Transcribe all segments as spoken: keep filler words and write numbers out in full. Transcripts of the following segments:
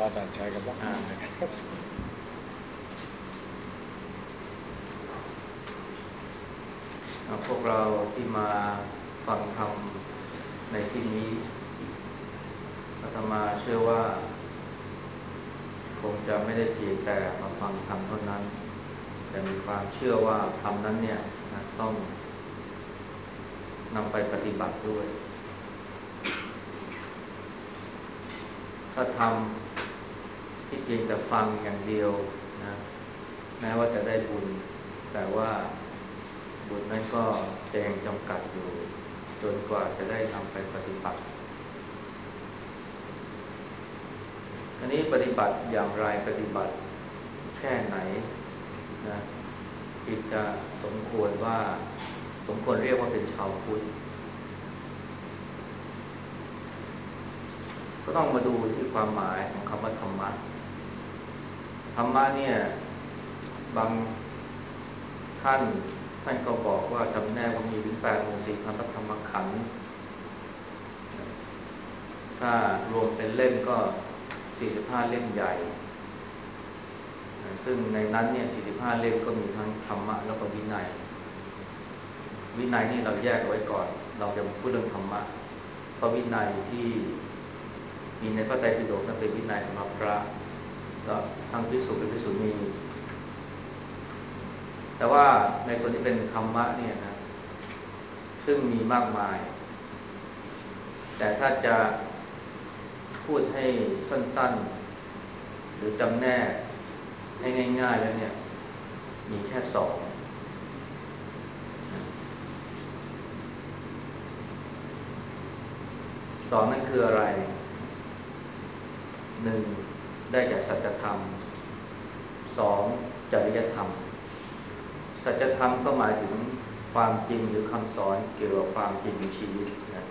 อาจารย์ชัยกับว่าอ่าพวกเราที่มาฟังธรรมในที่นี้อาตมาเชื่อว่าคงจะไม่ได้เพียงแต่มาฟังธรรมเท่านั้นแต่มีความเชื่อว่าธรรมนั้นเนี่ยนะต้องนำไปปฏิบัติด้วยถ้าทำที่เพียงแต่ฟังอย่างเดียวนะแม้ว่าจะได้บุญแต่ว่าบุญนั้นก็จะยังจำกัดอยู่จนกว่าจะได้นำไปปฏิบัติอันนี้ปฏิบัติอย่างไรปฏิบัติแค่ไหนนะจึงจะสมควรว่าสมควรเรียกว่าเป็นชาวพุทธก็ต้องมาดูที่ความหมายของคำว่าธรรมะธรรมะเนี่ยบางท่านท่านก็บอกว่าจำแนกว่ามีถึงแปดหมื่นสี่พันพระธรรมขันธ์ถ้ารวมเป็นเล่มก็สี่สิบห้าเล่มใหญ่ซึ่งในนั้นเนี่ยสี่สิบห้าเล่มก็มีทั้งธรรมะแล้วก็วินัยวินัยนี่เราแยกไว้ก่อนเราจะพูดเรื่องธรรมะเพราะวินัยที่มีในพระไตรปิฎกนั้นเป็นวินัยสำหรับพระก็ทั้งภิกษุและภิกษุณีแต่ว่าในส่วนที่เป็นธรรมะเนี่ยนะซึ่งมีมากมายแต่ถ้าจะพูดให้สั้นๆหรือจำแนกให้ง่ายๆแล้วเนี่ยมีแค่สองสองนั่นคืออะไรหนึ่งได้แก่สัจธรรมสองจริยธรรมสัจธรรมก็หมายถึงความจริงหรือคำสอนเกี่ยวกับความจริงในชีวิตนะ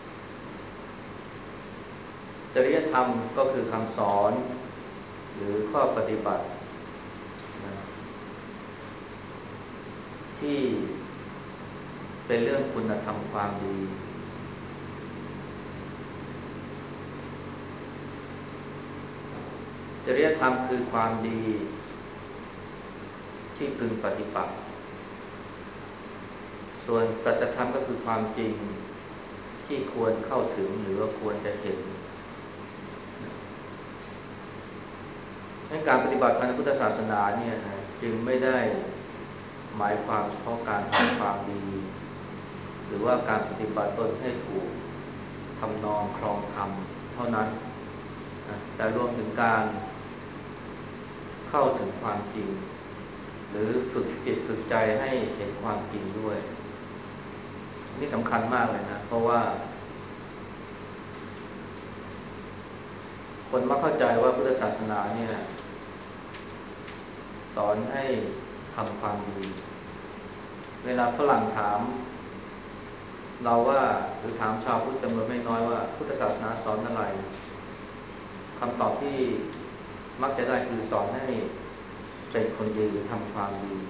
จริยธรรมก็คือคำสอนหรือข้อปฏิบัตินะที่เป็นเรื่องคุณธรรมความดีจริยธรรมคือความดีที่พึงปฏิบัติส่วนสัจธรรมก็คือความจริงที่ควรเข้าถึงหรือว่าควรจะเห็นในการปฏิบัติทางพุทธศาสนาเนี่ยนะจึงไม่ได้หมายความเฉพาะการทำความดีหรือว่าการปฏิบัติตนให้ถูกทำนองครองธรรมเท่านั้นนะแต่รวมถึงการเข้าถึงความจริงหรือฝึกจิตฝึกใจให้เห็นความจริงด้วยนี่สำคัญมากเลยนะเพราะว่าคนมักเข้าใจว่าพุทธศาสนาเนี่ยสอนให้ทำความดีเวลาฝรั่งถามเราว่าหรือถามชาวพุทธจำนวนไม่น้อยว่าพุทธศาสนาสอนอะไรคำตอบที่มักจะได้คือสอนให้เป็นคนดีหรือทำความดี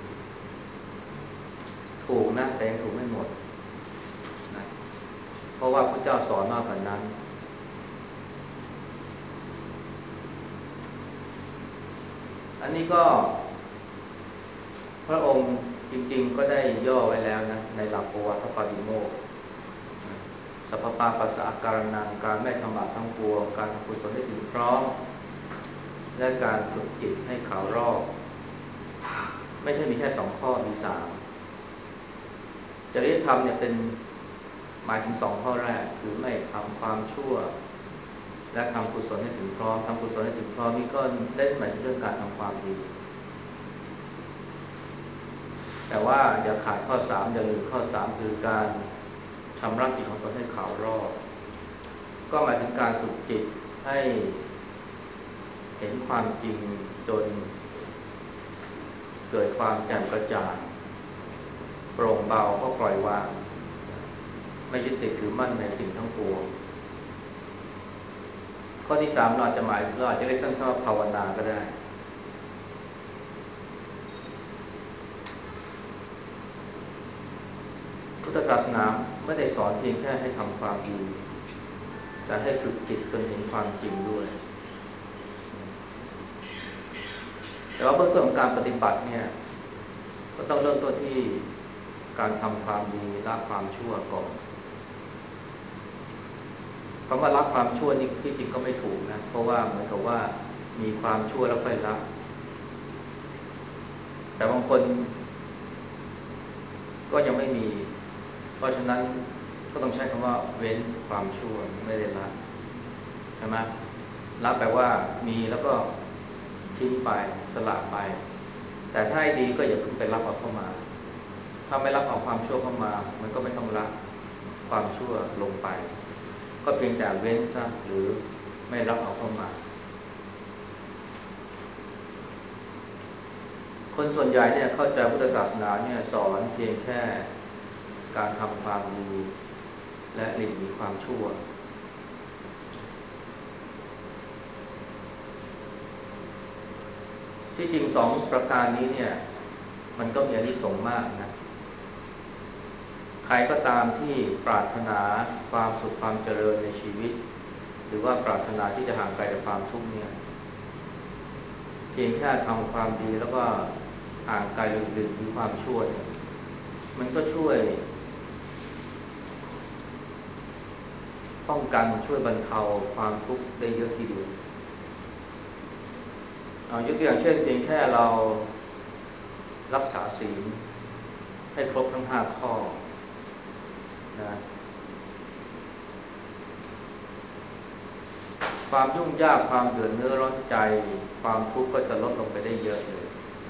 ถูกนะแต่ยังถูกไม่หมดนะเพราะว่าพระเจ้าสอนมากกว่านั้นอันนี้ก็พระองค์จริงๆก็ได้ย่อไว้แล้วนะในหลักโอวาทปาติโมกข์สัพพปาปัสสะอาการนังการไม่ทำบาปทั้งปวงการทำกุศลให้ถึงพร้อมและการฝึกจิตให้ขาวรอบไม่ใช่มีแค่สองข้อมีสามจริยธรรมเนี่ยเป็นหมายถึงสองข้อแรกคือไม่ทำความชั่วและทำกุศลให้ถึงพร้อมทำกุศลให้ถึงพร้อมนี่ก็ได้หมายถึงเรื่องการทำความดีแต่ว่าอย่าขาดข้อสามอย่าลืมข้อสามคือการชำระจิตของตนให้ขาวรอบก็หมายถึงการฝึกจิตให้เห็นความจริงจนเกิดความแจ่มกระจ่างโปร่งเบาก็ปล่อยวางไม่ยึดติดถือมั่นในสิ่งทั้งปวงข้อที่สามเราอาจจะหมายเราอาจจะเรียกสั้นๆว่าภาวนาก็ได้พุทธศาสนาไม่ได้สอนเพียงแค่ให้ทำความดีแต่ให้ฝึกจิตจนเห็นความจริงด้วยแต่ว่าเบื้องต้นของการปฏิบัติเนี่ยก็ต้องเริ่มต้นที่การทำความดีละความชั่วก่อนคำว่าละความชั่วนี่ที่จริงก็ไม่ถูกนะเพราะว่าเหมือนกับว่ามีความชั่วแล้วค่อยละแต่บางคนก็ยังไม่มีเพราะฉะนั้นก็ต้องใช้คำว่าเว้นความชั่วไม่ได้ละใช่ไหมละแปลว่ามีแล้วก็ทิ้งไปสละไปแต่ถ้าให้ดีก็อย่าเพิ่งไปรับเอาเข้ามาถ้าไม่รับเอาความชั่วเข้ามามันก็ไม่ต้องละความชั่วลงไปก็เพียงแต่เว้นซะหรือไม่รับเอาเข้ามาคนส่วนใหญ่เนี่ยเข้าใจพุทธศาสนาเนี่ยสอนเพียงแค่การทำความดีและหลีกหนีความชั่วที่จริงสองประการนี้เนี่ยมันก็มีอานิสงส์มากนะใครก็ตามที่ปรารถนาความสุขความเจริญในชีวิตหรือว่าปรารถนาที่จะห่างไกลจากความทุกข์เนี่ยเพียงแค่ทำความดีแล้วก็ห่างไกลหรือหนีความชั่วเนี่ยมันก็ช่วยป้องกันช่วยบรรเทาความทุกข์ได้เยอะทีเดียวเอายกตัวอย่างเช่นเพียงแค่เรารักษาศีลให้ครบทั้งห้าข้อนะความยุ่งยากความเดือดเนื้อร้อนใจความทุกข์ก็จะลดลงไปได้เยอะเลย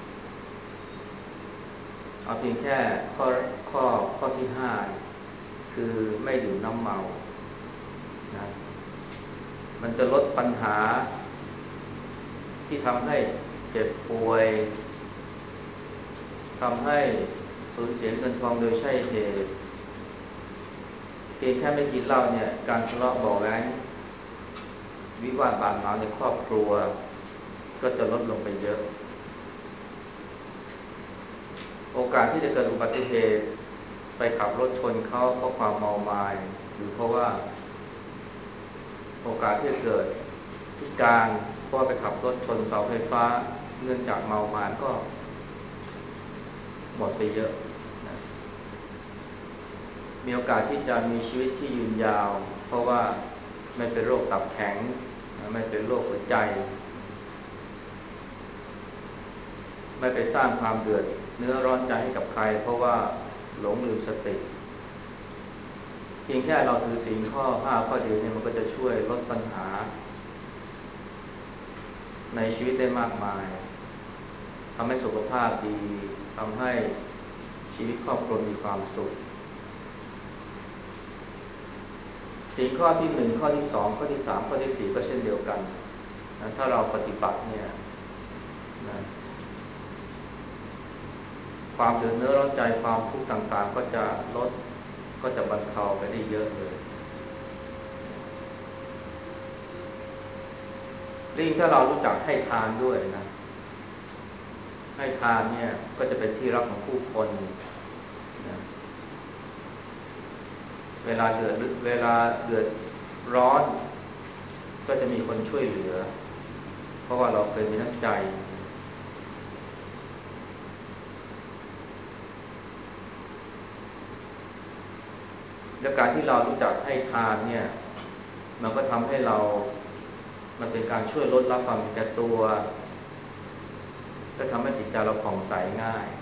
เอาเพียงแค่ข้อข้อข้อที่ห้าคือไม่ดื่มน้ำเมานะมันจะลดปัญหาที่ทำให้เจ็บป่วยทำให้สูญเสียเงินทองโดยใช่เหตุเพียงแค่ไม่กินเหล้าเนี่ยการทะเลาะเบาะแว้งวิวาทบาดหมางในครอบครัวก็จะลดลงไปเยอะโอกาสที่จะเกิดอุบัติเหตุไปขับรถชนเขาเพราะความเมามายหรือเพราะว่าโอกาสที่จะเกิดพิการเพราะไปขับรถชนเสาไฟฟ้าเนื่องจากเมามายก็หมดไปเยอะนะมีโอกาสที่จะมีชีวิตที่ยืนยาวเพราะว่าไม่เป็นโรคตับแข็งไม่เป็นโรคหัวใจไม่ไปสร้างความเดือดเนื้อร้อนใจให้กับใครเพราะว่าหลงลืมสติเพียงแค่เราถือศีลข้อห้าข้อเดียวเนี่ยมันก็จะช่วยลดปัญหาในชีวิตได้มากมายทำให้สุขภาพดีทำให้ชีวิตครอบครัวมีความสุขศีลข้อที่หนึ่งข้อที่สองข้อที่สามข้อที่สี่ก็เช่นเดียวกันนะถ้าเราปฏิบัติเนี่ยนะความเดือดเนื้อร้อนใจความทุกข์ต่างๆก็จะลดก็จะบรรเทาไปได้เยอะเลยยิ่งถ้าเรารู้จักให้ทานด้วยนะให้ทานเนี่ยก็จะเป็นที่รักของผู้คนนะเวลาเดือดเวลาเดือดร้อนก็จะมีคนช่วยเหลือเพราะว่าเราเคยมีน้ำใจและการที่เรารู้จักให้ทานเนี่ยมันก็ทำให้เรามันเป็นการช่วยลดละความเห็นแก่ตัวก็ทำให้จิตใจเราผ่องใสง่าย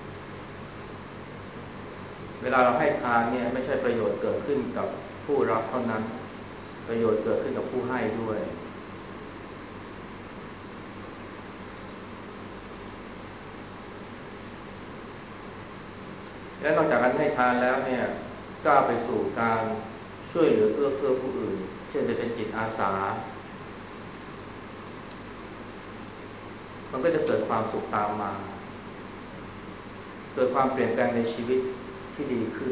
เวลาเราให้ทานเนี่ยไม่ใช่ประโยชน์เกิดขึ้นกับผู้รับเท่านั้นประโยชน์เกิดขึ้นกับผู้ให้ด้วยและนอกจากการให้ทานแล้วเนี่ยก้าวไปสู่การช่วยเหลือเอื้อเฟื้อผู้อื่นเช่นจะเป็นจิตอาสามันก็จะเกิดความสุขตามมาเกิดความเปลี่ยนแปลงในชีวิตที่ดีขึ้น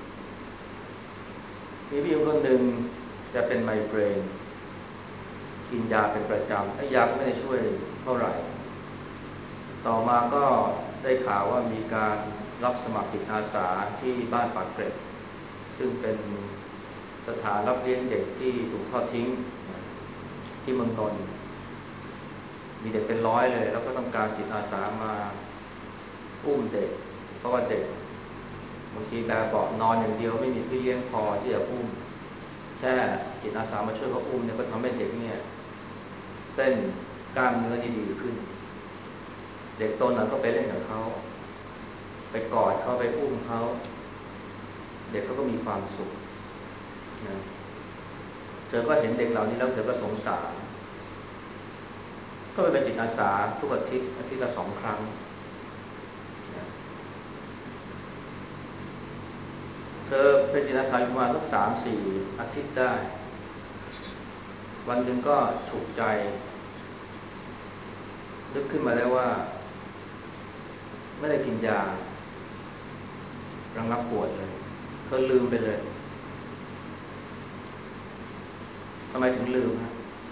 มีพี่คนหนึ่งจะเป็นไมเกรนกินยาเป็นประจำไอ้ยาก็ไม่ได้ช่วยเท่าไหร่ต่อมาก็ได้ข่าวว่ามีการรับสมัครจิตอาสาที่บ้านปากเกร็ดซึ่งเป็นสถานรับเลี้ยงเด็กที่ถูกทอดทิ้งที่เมืองนนท์มีเด็กเป็นร้อยเลยแล้วก็ต้องการจิตอาสามาอุ้มเด็กเพราะว่าเด็กบางทีแบบเบาะนอนอย่างเดียวไม่มีพี่เลี้ยงพอที่จะอุ้มแค่จิตอาสามาช่วยเขาอุ้มเนี่ยก็ทำให้เด็กเนี่ยเส้นกล้ามเนื้อนี่ดีขึ้นเด็กโตหน่อยก็ไปเล่นกับเขาไปกอดเขาไปอุ้มเขาเด็กเขาก็มีความสุขนะเธอก็เห็นเด็กเหล่านี้แล้วเธอก็สงสารก็ไปเป็นจิตอาสาทุกอาทิตย์อาทิตย์ละสองครั้งนะเธอเป็นจิตอาสาอยู่ประมาณสักสามสี่อาทิตย์ได้วันหนึ่งก็ฉุกใจนึกขึ้นมาได้ว่าไม่ได้กินยาระงับปวดเลยเธอลืมไปเลยทำไมถึงลืมฮะ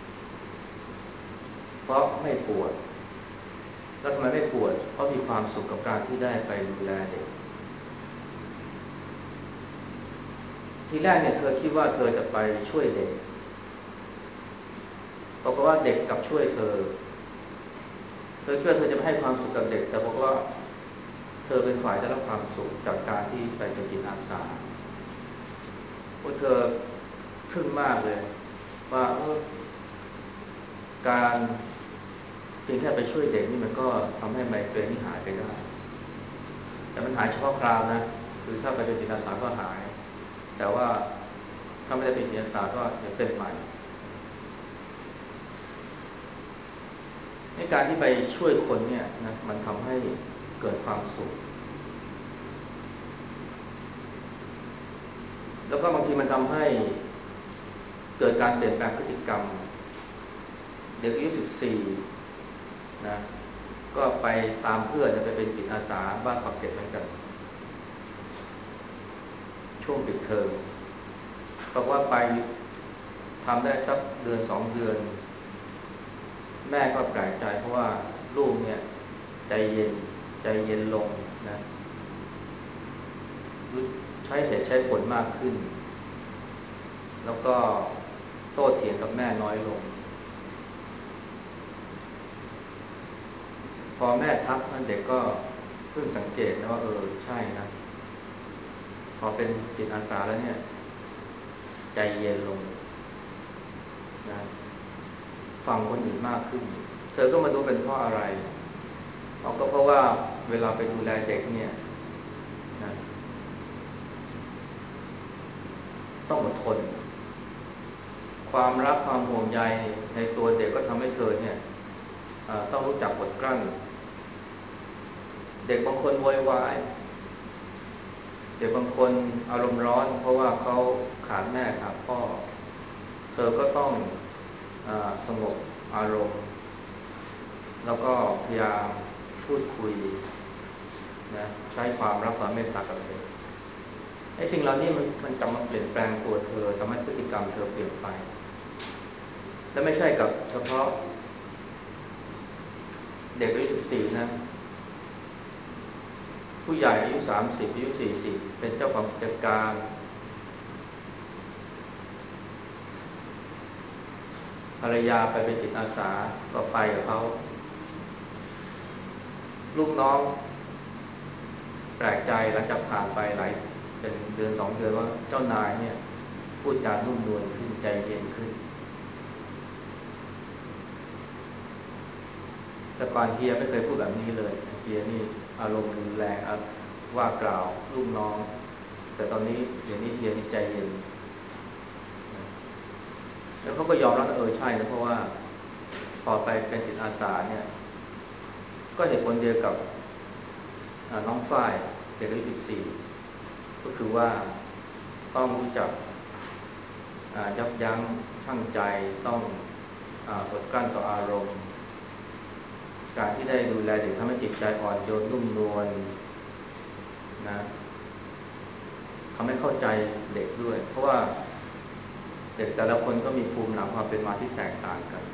เพราะไม่ปวดแล้วทำไมไม่ปวดเพราะมีความสุขกับการที่ได้ไปดูแลเด็กทีแรกเนี่ยเธอคิดว่าเธอจะไปช่วยเด็กปรากฏว่าเด็กกลับช่วยเธอเธอคิดว่าเธอจะไปให้ความสุขกับเด็กแต่บอกว่าเธอเป็นฝ่ายได้รับความสุขจากการที่ไปเป็นจิตอาสาพวกเธอทึ่งมากเลยว่าเออการเพียงแค่ไปช่วยเด็กนี่มันก็ทำให้ไมเกรนนี่หายไปได้แต่มันหายเฉพาะคราวนะคือถ้าไปเป็นจิตอาสาก็หายแต่ว่าถ้าไม่ได้เป็นจิตอาสาก็เดี๋ยวเป็นใหม่ในการที่ไปช่วยคนเนี่ยนะมันทำให้เกิดความสุขแล้วก็บางทีมันทำให้เกิดการเปลี่ยนแปลงพฤติกรรมเด็กอายุสิบสี่นะก็ไปตามเพื่อนจะไปเป็นจิตอาสาบ้านปักเกร็ดเหมือนกันช่วงปิดเทอมบอกว่าไปทำได้สักเดือนสองเดือนแม่ก็แปลกใจเพราะว่าลูกเนี่ยใจเย็นใจเย็นลงนะใช้เหตุใช้ผลมากขึ้นแล้วก็โต้เถียงกับแม่น้อยลงพอแม่ทักเด็กก็เพิ่งสังเกตนะว่าเออใช่นะพอเป็นจิตอาสาแล้วเนี่ยใจเย็นลงนะฟังคนอื่นมากขึ้นเธอก็มาดูเป็นเพราะอะไรเอาก็เพราะว่าเวลาไปดูแลเด็กเนี่ยนะต้องอดทนความรักความห่วงใยในตัวเด็กก็ทำให้เธอเนี่ยต้องรู้จักอดกลั้นเด็กบางคนโวยวายเด็กบางคนอารมณ์ร้อนเพราะว่าเขาขาดแม่ขาดพ่อเธอก็ต้องอสงบอารมณ์แล้วก็พยายามพูดคุยนะใช้ความรักความเมตตากับเด็กไอ้สิ่งเหล่านี้มันมันกลับมาเปลี่ยนแปลงตัวเธอทำให้พฤติกรรมเธอเปลี่ยนไปและไม่ใช่กับเฉพาะเด็กอายุสิบสี่นะผู้ใหญ่อายุสามสิบอายุสี่สิบเป็นเจ้าของกิจการภรรยาไปเป็นจิตอาสาก็ไปกับเขาลูกน้องแปลกใจหลังจากผ่านไปหลายเป็นเดือนสองเดือนว่าเจ้านายเนี่ยพูดจานุ่มนวลขึ้นใจเย็นขึ้นแต่ก่อนเฮียไม่เคยพูดแบบนี้เลยเฮียนี่อารมณ์รุนแรงว่ากล่าวลูกน้องแต่ตอนนี้เดี๋ยวนี้เฮียนี่ใจเย็นแล้วเขาก็ยอมรับว่าเออใช่นะเพราะว่าพอไปเป็นจิตอาสาเนี่ยก็เหตุผลเดียวกับน้องฝ้ายเด็กอายุสิบสี่ก็คือว่าต้องรู้จักยับยั้งชั่งใจต้องอดกลั้นต่ออารมณ์การที่ได้ดูแลเด็กทำให้จิตใจอ่อนโยนนุ่มนวลนะทำให้เข้าใจเด็กด้วยเพราะว่าเด็กแต่ละคนก็มีภูมิหลังความเป็นมาที่แตกต่างกัน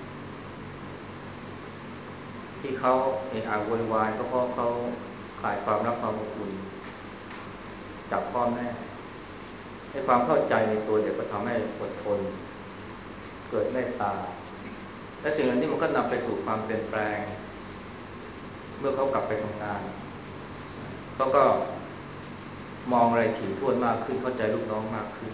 ที่เขาเอะอะโวยวายก็เพราะเขาขาดความรักความอบอุ่นจากพ่อแม่ให้ความเข้าใจในตัวเด็กก็ทำให้อดทนเกิดเมตตาและสิ่งเหล่านี้มันก็นำไปสู่ความเปลี่ยนแปลงเมื่อเขากลับไปทำงานเขาก็มองอะไรถี่ถ้วนมากขึ้นเข้าใจลูกน้องมากขึ้น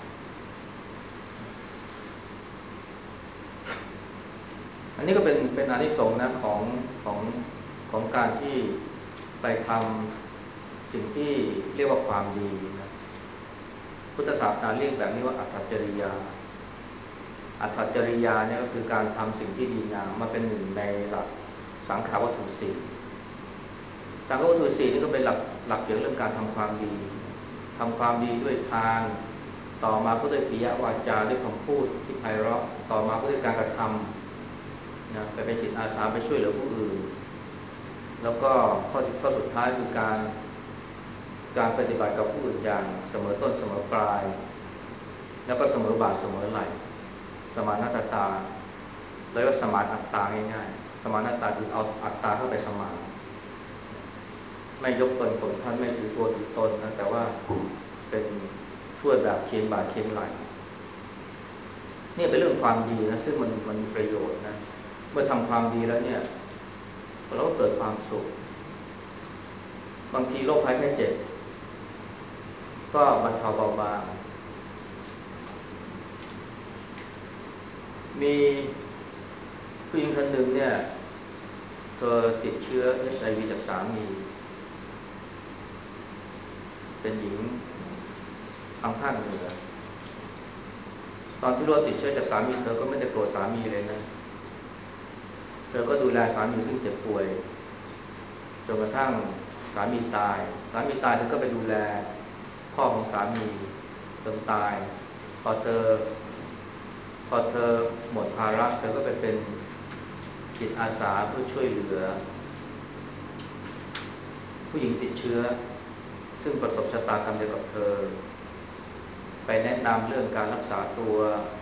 อันนี้ก็เป็นเป็นอานิสงส์นะของของของการที่ไปทำสิ่งที่เรียกว่าความดีนะพุทธศาสนาเรียกแบบนี้ว่าอัตถจริยาอัตถจริยาเนี่ยก็คือการทำสิ่งที่ดีงามมาเป็นหนึ่งในหลักสังขารวัตถุสี่สังขารวัตถุสี่นี่ก็เป็นหลักหลักเกี่ยวกับเรื่องการทำความดีทำความดีด้วยทานต่อมาก็ด้วยปิยวาจาด้วยคำพูดที่ไพเราะต่อมาก็ด้วยการกระทำนะไปเป็นจิตอาสาไปช่วยเหลือผู้อื่นแล้วก็ข้อที่ข้อสุดท้ายคือการการปฏิบัติกับผู้อื่นอย่างเสมอต้นเสมอปลายแล้วก็เสมอบาทเสมอไหลสมานัตตาแล้วก็สมานอัตตาง่ายๆสมานอัตตาคือเอาอัตตาเข้าไปสมานไม่ยกตนข่มท่านไม่ถือตัวถือตนนะแต่ว่าเป็นช่วยแบบเคียงบ่าเคียงไหลนี่เป็นเรื่องความดีนะซึ่งมันมันมีประโยชน์นะเมื่อทำความดีแล้วเนี่ยเราก็เกิดความสุขบางทีโรคภัยแค่เจ็บก็บรรเทาเบาบางมีผู้หญิงคนหนึ่งเนี่ยเธอติดเชื้อ เอช ไอ วี จากสามีเป็นหญิงทางภาคเหนือตอนที่รู้ติดเชื้อจากสามีเธอก็ไม่ได้โกรธสามีเลยนะเธอก็ดูแลสามีซึ่งเจ็บป่วยจนกระทั่งสามีตายสามีตายเธอก็ไปดูแลพ่อของสามีจนตายพอเธอพอเธอหมดภาระเธอก็ไปเป็นจิตอาสาเพื่อช่วยเหลือผู้หญิงติดเชื้อซึ่งประสบชะตากรรมเดียวกับเธอไปแนะนำเรื่องการรักษาตัว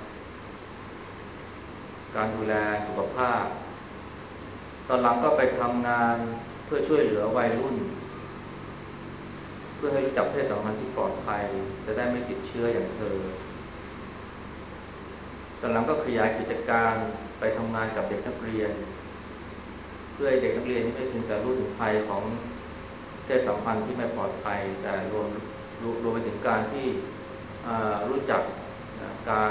การดูแลสุขภาพตอนหลังก็ไปทำงานเพื่อช่วยเหลือวัยรุ่นเพื่อให้รู้จักเพศสัมพันธ์ที่ปลอดภัยจะได้ไม่ติดเชื้ออย่างเธอตอนหลังก็ขยายกิจการไปทำงานกับเด็กนักเรียนเพื่อให้เด็กนักเรียนนี้ไม่เพียงแต่รู้ถึงภัยของเพศสัมพันธ์ที่ไม่ปลอดภัยแต่รวมรวมไปถึงการที่รู้จักการ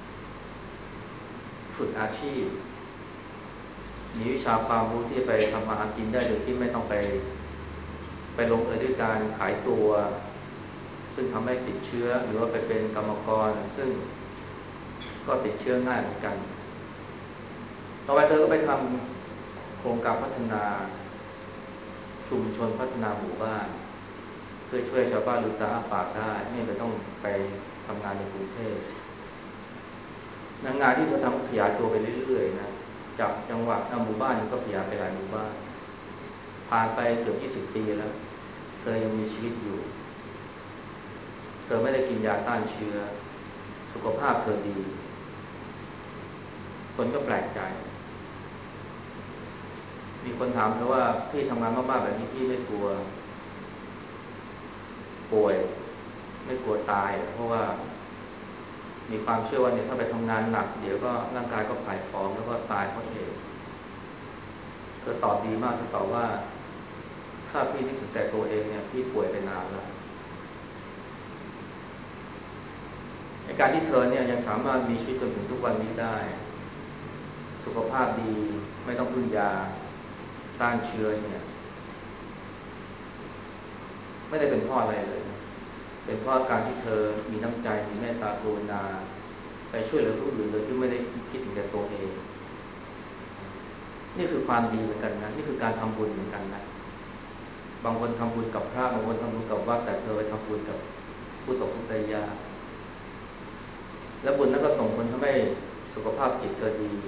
ฝึกอาชีพมีวิชาความรู้ที่ไปทำมาหากินได้โดยที่ไม่ต้องไปไปลงเอยด้วยการขายตัวซึ่งทำให้ติดเชื้อหรือว่าไปเป็นกรรมกรซึ่งก็ติดเชื้อง่ายเหมือนกันต่อไปเธอก็ไปทำโครงการพัฒนาชุมชนพัฒนาหมู่บ้านเพื่อช่วยชาวบ้านลืมตาอ้าปากได้ไม่ไปต้องไปทำงานในกรุงเทพงานที่เธอทำขยายตัวไปเรื่อยๆนะจากจังหวัดหมู่บ้านก็ขยายไปหลายหมู่บ้านผ่านไปเกือบยี่สิบปีแล้วเธอยังมีชีวิตอยู่เธอไม่ได้กินยาต้านเชื้อสุขภาพเธอดีคนก็แปลกใจมีคนถามเธอว่าพี่ทำงานมากๆแบบนี้พี่ไม่กลัวป่วยไม่กลัวตายเพราะว่ามีความเชื่อว่าเนี่ยถ้าไปทำงานหนักเดี๋ยวก็ร่างกายก็ผายผอมแล้วก็ตายเพราะเองเธอตอบดีมากเธอตอบว่าถ้าพี่นึกถึงแต่ตัวเองเนี่ยพี่ป่วยไปนานแล้วในการที่เธอเนี่ยยังสามารถมีชีวิตจนถึงทุกวันนี้ได้สุขภาพดีไม่ต้องพึ่งยาต้านเชื้อเนี่ยไม่ได้เป็นเพราะอะไรเลยนะเป็นเพราะการที่เธอมีน้ำใจมีเมตตากรุณาไปช่วยเหลือผู้อื่นโดยที่ไม่ได้คิดถึงแต่ตัวเองนี่คือความดีเหมือนกันนะนี่คือการทำบุญเหมือนกันนะบางคนทำบุญกับพระบางคนทำบุญกับวัดแต่เธอไปทำบุญกับผู้ตกทุกข์ได้ยากและบุญนั้นก็ส่งผลทำให้สุขภาพจิตเธอดี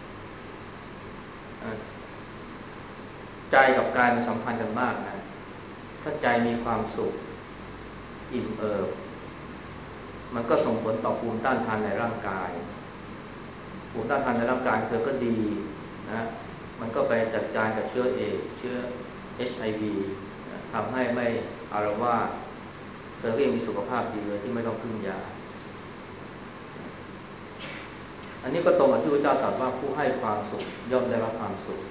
ใจกับกายมันสัมพันธ์กันมากนะถ้าใจมีความสุขอิ่มเอิบมันก็ส่งผลต่อภูมิต้านทานในร่างกายภูมิต้านทานในร่างกายเธอก็ดีนะมันก็ไปจัดการกับเชื้อเอดส์เชื้อ เอช ไอ วี ทำให้ไม่อาละวาดเธอก็ยังมีสุขภาพดีเลยที่ไม่ต้องพึ่งยาอันนี้ก็ตรงกับที่พระเจ้าตรัสว่าผู้ให้ความสุขย่อมได้รับความสุข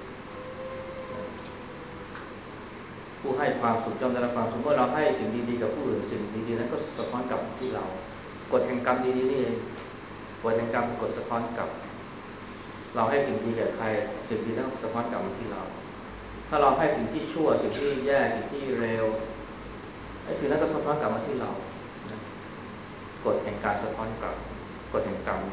ผู้ให้ความสุขย่อมได้รับความสุขเมื่อเราให้สิ่งดีๆกับผู้อื่นสิ่งดีๆนั้นก็สะท้อนกลับที่เรากฎแห่งกรรมดีๆนี่เองกฎแห่งกรรมกฎสะท้อนกลับเราให้สิ่งดีแก่ใครสิ่งดีนั้นสะท้อนกลับมาที่เราถ้าเราให้สิ่งที่ชั่วสิ่งที่แย่สิ่งที่เลวไอ้สิ่งนั้นก็สะท้อนกลับมาที่เรากฎแห่งการสะท้อนกลับกฎแห่งกรรม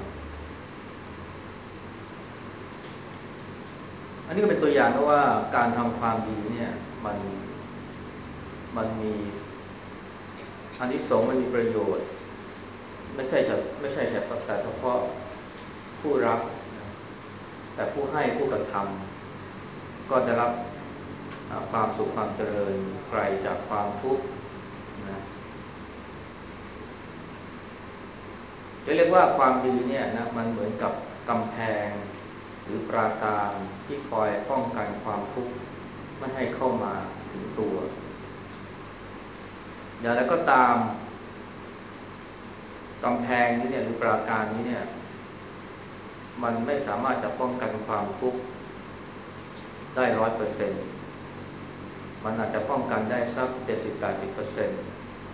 อันนี้ก็เป็นตัวอย่างนะว่าการทำความดีเนี่ยมันมันมีอานิสงส์มันมีประโยชน์ไม่ใช่จะไม่ใช่แต่เฉพาะผู้รับแต่ผู้ให้ผู้กระทำก็ได้รับความสุขความเจริญไกลจากความทุกข์นะจะเรียกว่าความดีเนี่ยนะมันเหมือนกับกำแพงหรือปราการที่คอยป้องกันความทุกข์ไม่ให้เข้ามาถึงตัวอย่างไรก็ตามกำแพงนี้เนี่ยหรือปราการนี้เนี่ยมันไม่สามารถจะป้องกันความทุกข์ได้ร้อยเปอร์เซ็นต์มันอาจจะป้องกันได้สักเจ็ดสิบแปดสิบเปอร์เซ็นต์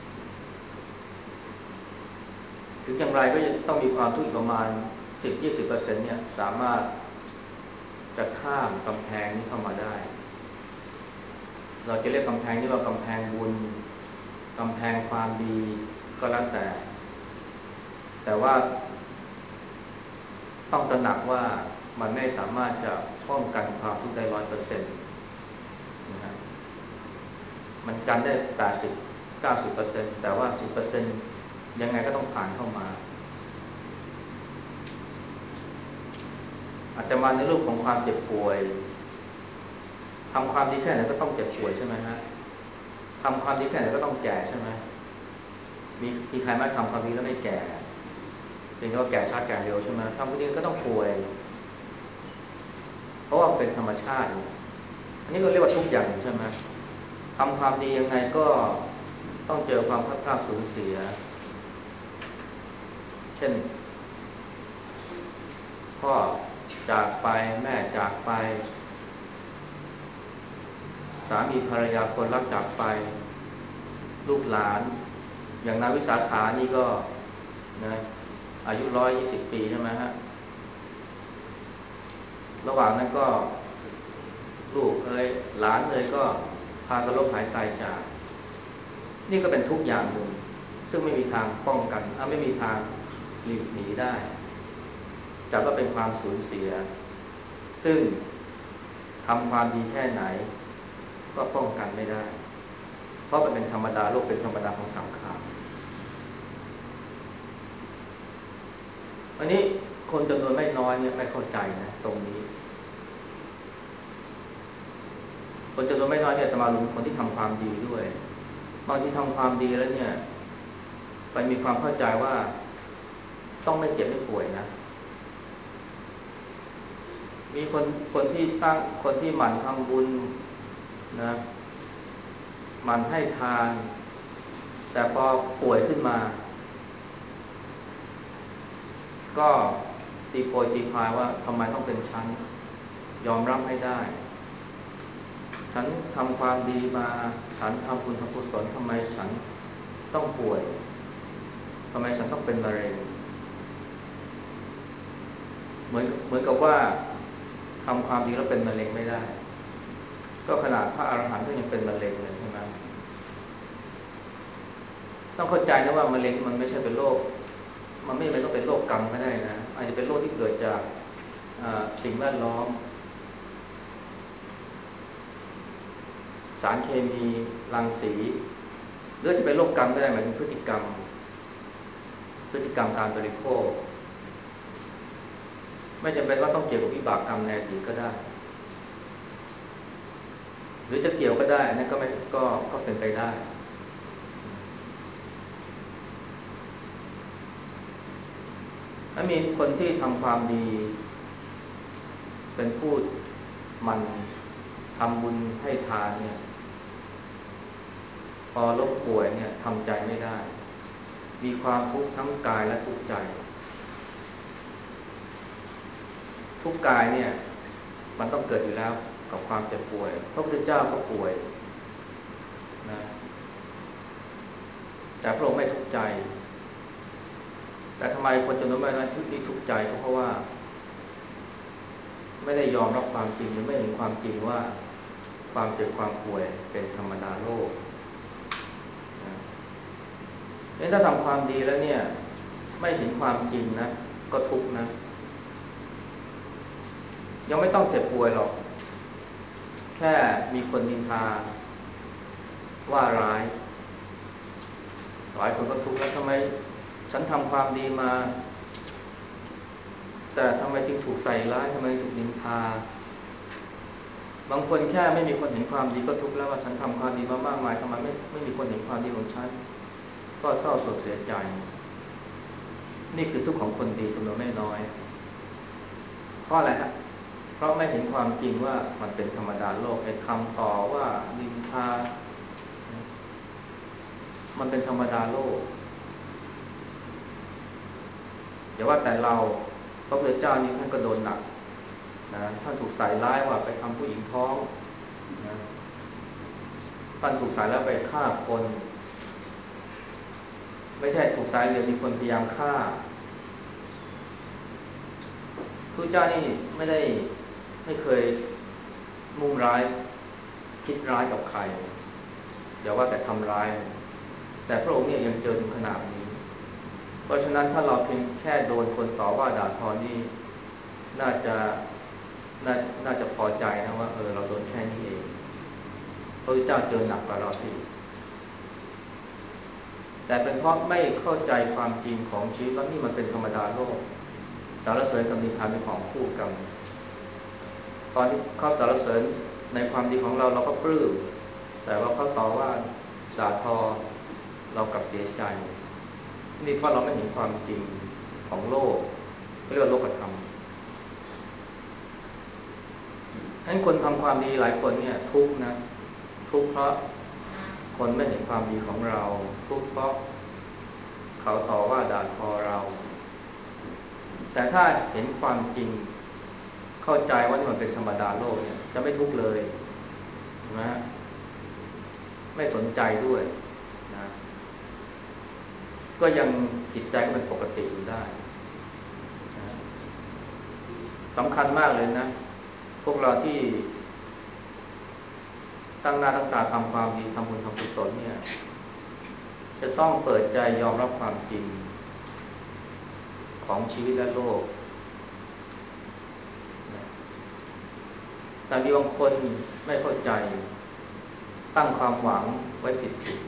ถึงอย่างไรก็จะต้องมีความทุกข์ประมาณสิบยี่สิบเปอร์เซ็นต์เนี่ยสามารถจะข้ามกำแพงนี้เข้ามาได้เราจะเรียกกำแพงนี้ว่ากำแพงบุญกำแพงความดีก็แล้วแต่แต่ว่าต้องตระหนักว่ามันไม่สามารถจะป้องกันความทุกข์ได้ร้อยเปอร์เซ็นต์นะฮะมันกันได้แปดสิบ เก้าสิบเปอร์เซ็นต์แต่ว่าสิบเปอร์เซ็นต์ยังไงก็ต้องผ่านเข้ามาอาจจะมาในรูปของความเจ็บป่วยทำความดีแค่ไหนก็ต้องเจ็บป่วยใช่ไหมฮะทำความดีแค่ไหนก็ต้องแก่ใช่ไหมมีมีใครมาทำความดีแล้วไม่แก่เป็นเพราะแก่ช้าแก่เร็วใช่ไหมทำความดีก็ต้องป่วยเพราะว่าเป็นธรรมชาติอันนี้ก็เรียกว่าทุกอย่างใช่ไหมทำความดียังไงก็ต้องเจอความพลาดพลาดสูญเสียเช่นพ่อจากไปแม่จากไปสามีภรรยาคนรักจากไปลูกหลานอย่างนายวิสาขานี่ก็นะอายุร้อยยี่สิบปีใช่ไหมฮะระหว่างนั้นก็ลูกเอ้ยหลานเอ้ยก็พากันล้มหายตายจากนี่ก็เป็นทุกอย่างหนึ่งซึ่งไม่มีทางป้องกันไม่มีทางหลีกหนีได้จัดว่าเป็นความสูญเสียซึ่งทำความดีแค่ไหนก็ป้องกันไม่ได้เพราะมันเป็นธรรมดาโลกเป็นธรรมดาของสังขารอันนี้คนจำนวนไม่น้อยเนี่ยไม่เข้าใจนะตรงนี้คนจำนวนไม่น้อยเนี่ยจะมาลุ้นคนที่ทำความดีด้วยบางทีทำความดีแล้วเนี่ยไปมีความเข้าใจว่าต้องไม่เจ็บไม่ป่วยนะมีคนคนที่ตั้งคนที่หมั่นทำบุญนะหมั่นให้ทานแต่พอป่วยขึ้นมาก็ตีโพยตีพายว่าทำไมต้องเป็นฉันยอมรับให้ได้ฉันทำความดีมาฉันทำบุญทำกุศลทำไมฉันต้องป่วยทำไมฉันต้องเป็นมะเร็งเหมือนเหมือนกับว่าทำความดีแล้วเป็นมะเร็งไม่ได้ก็ขนาดพระอรหันต์ก็ยังเป็นมะเร็งเลยใช่ไหมต้องเข้าใจนะว่ามะเร็งมันไม่ใช่เป็นโรคมันไม่จำเป็นต้องเป็นโรคกรรมก็ได้นะอาจจะเป็นโรคที่เกิดจากสิ่งแวดล้อมสารเคมีรังสีหรือจะเป็นโรคกรรมก็ได้หมายถึงพฤติกรรมพฤติกรรมการบริโภคไม่จำเป็นว่าต้องเกี่ยวกับวิบากกรรมในอดีตก็ได้หรือจะเกี่ยวก็ได้นั่นก็ไม่ก็ก็เป็นไปได้ถ้ามีคนที่ทำความดีเป็นผู้มันทำบุญให้ทานเนี่ยพอล้มป่วยเนี่ยทำใจไม่ได้มีความทุกข์ทั้งกายและทุกข์ใจทุกข์กายเนี่ยมันต้องเกิดอยู่แล้วกับความเจ็บป่วยพระพุทธเจ้าก็ป่วยนะแต่พระองค์ไม่ทุกข์ใจแต่ทำไมคนจำนวนมากนั้นที่ทุกข์ใจก็เพราะว่าไม่ได้ยอมรับความจริงหรือไม่เห็นความจริงว่าความเจ็บความป่วยเป็นธรรมดาโลกนะเนี่ยถ้าทำความดีแล้วเนี่ยไม่เห็นความจริงนะก็ทุกข์นะยังไม่ต้องเจ็บป่วยหรอกแค่มีคนนินทาว่าร้ายหลายคนก็ทุกข์แล้วทำไมฉันทำความดีมาแต่ทำไมจึงถูกใส่ร้ายทำไมถูกนินทาบางคนแค่ไม่มีคนเห็นความดีก็ทุกข์แล้วว่าฉันทำความดีมามากมายทำไมไม่ไม่มีคนเห็นความดีของฉันก็เศร้าโศกเสียใจนี่คือทุกข์ของคนดีจำนวนไม่น้อยเพราะอะไรฮะเพราะไม่เห็นความจริงว่ามันเป็นธรรมดาโลกไอ้คำต่อว่านินทามันเป็นธรรมดาโลกอย่าว่าแต่เราพระพุทธเจ้านี่ท่านก็โดนหนักนะท่านถูกใส่ร้ายว่าไปทำผู้หญิงท้องนะท่านถูกใส่แล้วไปฆ่าคนไม่ใช่ถูกใส่เดียวมีคนพยายามฆ่าพระเจ้านี่ไม่ได้ไม่เคยมุ่งร้ายคิดร้ายกับใครอย่าว่าแต่ทำร้ายแต่พระองค์เนี่ยยังเจอถึงขนาดนี้เพราะฉะนั้นถ้าเราเพียงแค่โดนคนต่อว่าด่าทอนี่น่าจะน่าน่าจะพอใจนะว่าเออเราโดนแค่นี้เองพระเจ้าเจอหนักกว่าเราสิแต่เป็นเพราะไม่เข้าใจความจริงของชีวิตว่านี่มันเป็นธรรมดาโลกสารเสริญกับนินทาเป็นของคู่กันตอนที่เขาสารเสริญในความดีของเราเราก็ปลื้มแต่ว่าเขาต่อว่าด่าทอเรากลับเสียใจนี่เพราะเราไม่เห็นความจริงของโลกเรียกว่าโลกธรรมฉะนั้นคนทำความดีหลายคนเนี่ยทุกข์นะทุกข์เพราะคนไม่เห็นความดีของเราทุกข์เพราะเขาต่อว่าด่าทอเราแต่ถ้าเห็นความจริงเข้าใจว่านี่มันเป็นธรรมดาโลกเนี่ยจะไม่ทุกข์เลยนะไม่สนใจด้วยนะก็ยังจิตใจก็เป็นปกติอยู่ได้นะสำคัญมากเลยนะพวกเราที่ตั้งหน้าตั้งตาทำความดีทำบุญทำกุศลเนี่ยจะต้องเปิดใจยอมรับความจริงของชีวิตและโลกนะแต่มีบางคนไม่เข้าใจตั้งความหวังไว้ผิดผิด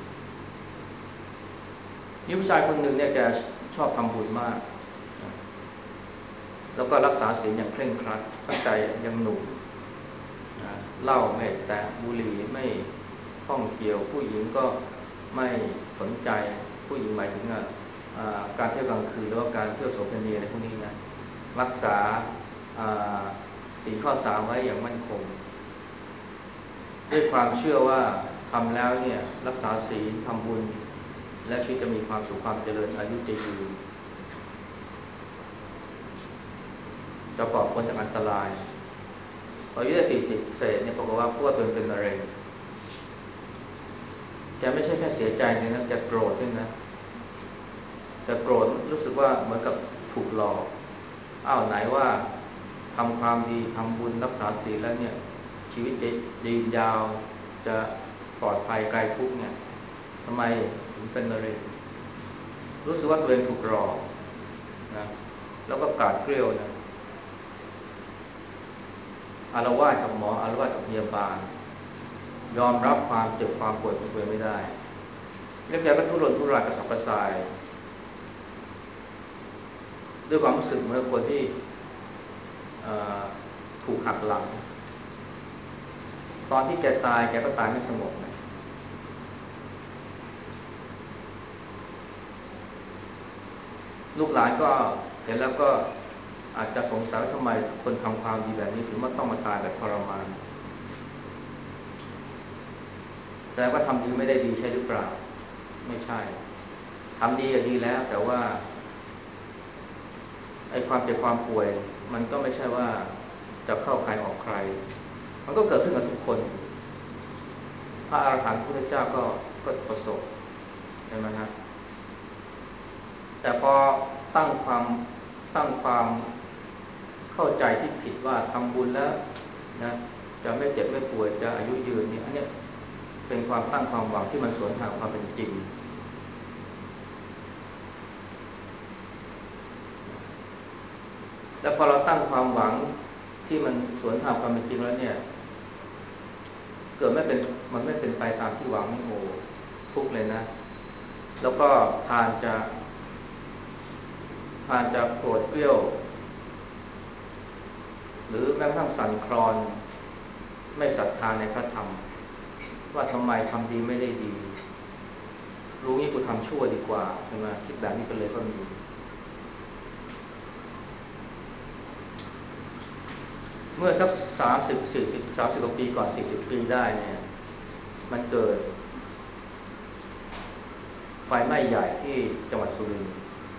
มีผู้ชายคนหนึ่งเนี่ยแกชอบทำบุญมากนะแล้วก็รักษาศีลอย่างเคร่งครัดตั้งแต่ยังหนุ่มนะเหล้าไม่แตะบุหรี่ไม่ข้องเกี่ยวผู้หญิงก็ไม่สนใจผู้หญิงหมายถึงการเที่ยวกลางคืนหรือว่าการเที่ยวโสเภณีอะไรพวกนี้นะรักษาศีลข้อสามไว้อย่างมั่นคงด้วยความเชื่อว่าทำแล้วเนี่ยรักษาศีลทำบุญและชีวิตจะมีความสุขความเจริญอายุจะยืนจะปลอดพ้นจากอันตรายพออายุได้สี่สิบเศษเนี่ยบอกว่าพวกตัวเป็นมะเร็งแกไม่ใช่แค่เสียใจเลยนะแกโกรธด้วยนะแต่โกรธรู้สึกว่าเหมือนกับถูกหลอกอ้าวไหนว่าทำความดีทำบุญรักษาศีลแล้วเนี่ยชีวิตจะยืนยาวจะปลอดภัยไกลทุกข์เนี่ยทำไมถึงเป็นมะเร็งรู้สึกว่าตัวเองถูกหลอกนะแล้วก็กาดเกลียวนะอาละวาดกับหมออาละวาดกับพยาบาลยอมรับความเจ็บความปวดของตัวเองไม่ได้แล้วแกก็ทุรนทุรายกระสับกระส่ายด้วยความรู้สึกเหมือนคนที่ถูกหักหลังตอนที่แกตายแกก็ตายไม่สงบนะลูกหลานก็เห็นแล้วก็อาจจะสงสัยว่าทำไมคนทำความดีแบบนี้ถึงมาต้องมาตายแบบทรมานแสดงว่าทำดีไม่ได้ดีใช่หรือเปล่าไม่ใช่ทำดีอะดีแล้วแต่ว่าไอ้ความเจ็บความป่วยมันก็ไม่ใช่ว่าจะเข้าใครออกใครมันก็เกิดขึ้นกับทุกคนพระอรหันต์พระพุทธเจ้าก็ก็ประสบใช่ไหมฮะแต่พอตั้งความตั้งความเข้าใจที่ผิดว่าทำบุญแล้วนะจะไม่เจ็บไม่ป่วยจะอายุยืนเนี่ยอันเนี้ยเป็นความตั้งความหวังที่มันสวนทางความเป็นจริงแล้วพอเราตั้งความหวังที่มันสวนทางความเป็นจริงแล้วเนี่ยเกิดไม่เป็นมันไม่เป็นไปตามที่หวังนี่โอ้ทุกข์เลยนะแล้วก็ทานจะทานจะโกรธเกรี้ยวหรือแม้กระทั่งสั่นคลอนไม่ศรัทธาในพระธรรมว่าทำไมทำดีไม่ได้ดีรู้งี้กูทำชั่วดีกว่าใช่ไหมคิดแบบนี้ไปเลยก็มีเมื่อสักสามสิบสี่สิบสามสิบกว่าปีก่อนสี่สิบปีได้เนี่ยมันเกิดไฟไหม้ใหญ่ที่จังหวัดสุรินทร์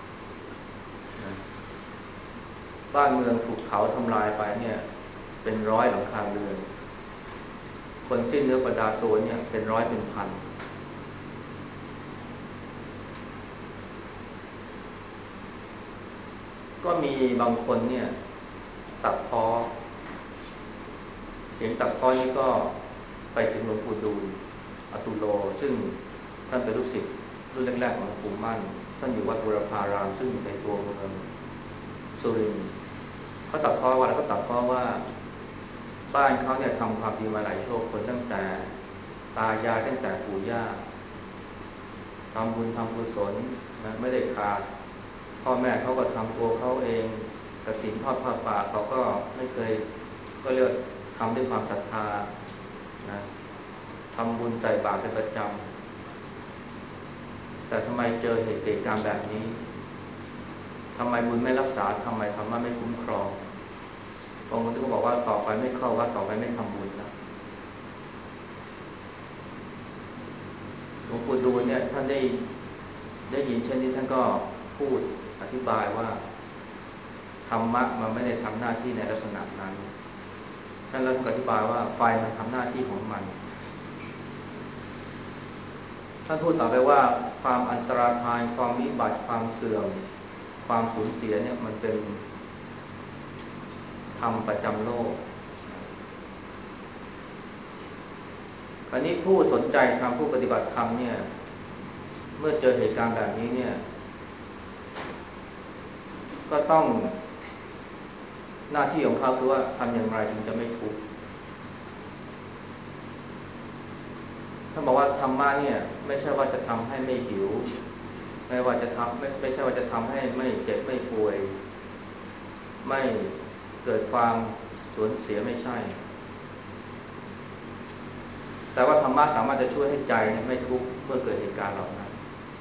บ้านเมืองถูกเผาทำลายไปเนี่ยเป็นร้อยหลังคาเรือนคนสิ้นเนื้อประดาตัวเนี่ยเป็นร้อยเป็นพันก็มีบางคนเนี่ยตัดพ้อเสียงตัดพ้อนี่ก็ไปถึงหลวงปู่ดูลอตุโลซึ่งท่านเป็นลูกศิษย์รุ่นแรกๆของหลวงปู่มั่นท่านอยู่วัดบุรพารามซึ่งอยู่ในตัวเมืองสุรินทร์เขาตัดพ้อว่าแล้วก็ตัดพ้อว่าบ้านเขาเนี่ยทำความดีมาหลายชั่วคนตั้งแต่ตายายตั้งแต่ปู่ย่าทำบุญทำกุศลนะไม่ได้ขาดพ่อแม่เขาก็ทำตัวเขาเองกฐินทอดผ้าป่าเขาก็ไม่เคยก็เรียกทำด้วยความศรัทธานะทำบุญใส่บาตรเป็นประจำแต่ทำไมเจอเหตุการณ์แบบนี้ทำไมบุญไม่รักษาทำไมธรรมะไม่คุ้มครองบางคนก็บอกว่าต่อไปไม่เข้าวัดต่อไปไม่ทำบุญนะหลวงปู่ดูลเนี่ยท่านได้ได้ยินเช่นนี้ท่านก็พูดอธิบายว่าธรรมะมันไม่ได้ทำหน้าที่ในลักษณะนั้นท่านเริ่มอธิบายว่าไฟมันทำหน้าที่ของมันท่านพูดต่อไปว่าความอันตรธานความวิบัติความเสื่อมความสูญเสียเนี่ยมันเป็นธรรมประจำโลกอันนี้ผู้สนใจธรรมผู้ปฏิบัติธรรมเนี่ยเมื่อเจอเหตุการณ์แบบนี้เนี่ยก็ต้องหน้าที่ของเขาคือว่าทำอย่างไรถึงจะไม่ทุกข์ท่านบอกว่าธรรมะเนี่ยไม่ใช่ว่าจะทำให้ไม่หิวไม่ว่าจะทำไม่ไม่ใช่ว่าจะทำให้ไม่เจ็บไม่ป่วยไม่เกิดความสูญเสียไม่ใช่แต่ว่าธรรมะสามารถจะช่วยให้ใจไม่ทุกข์เมื่อเกิดเหตุการณ์เหล่านั้น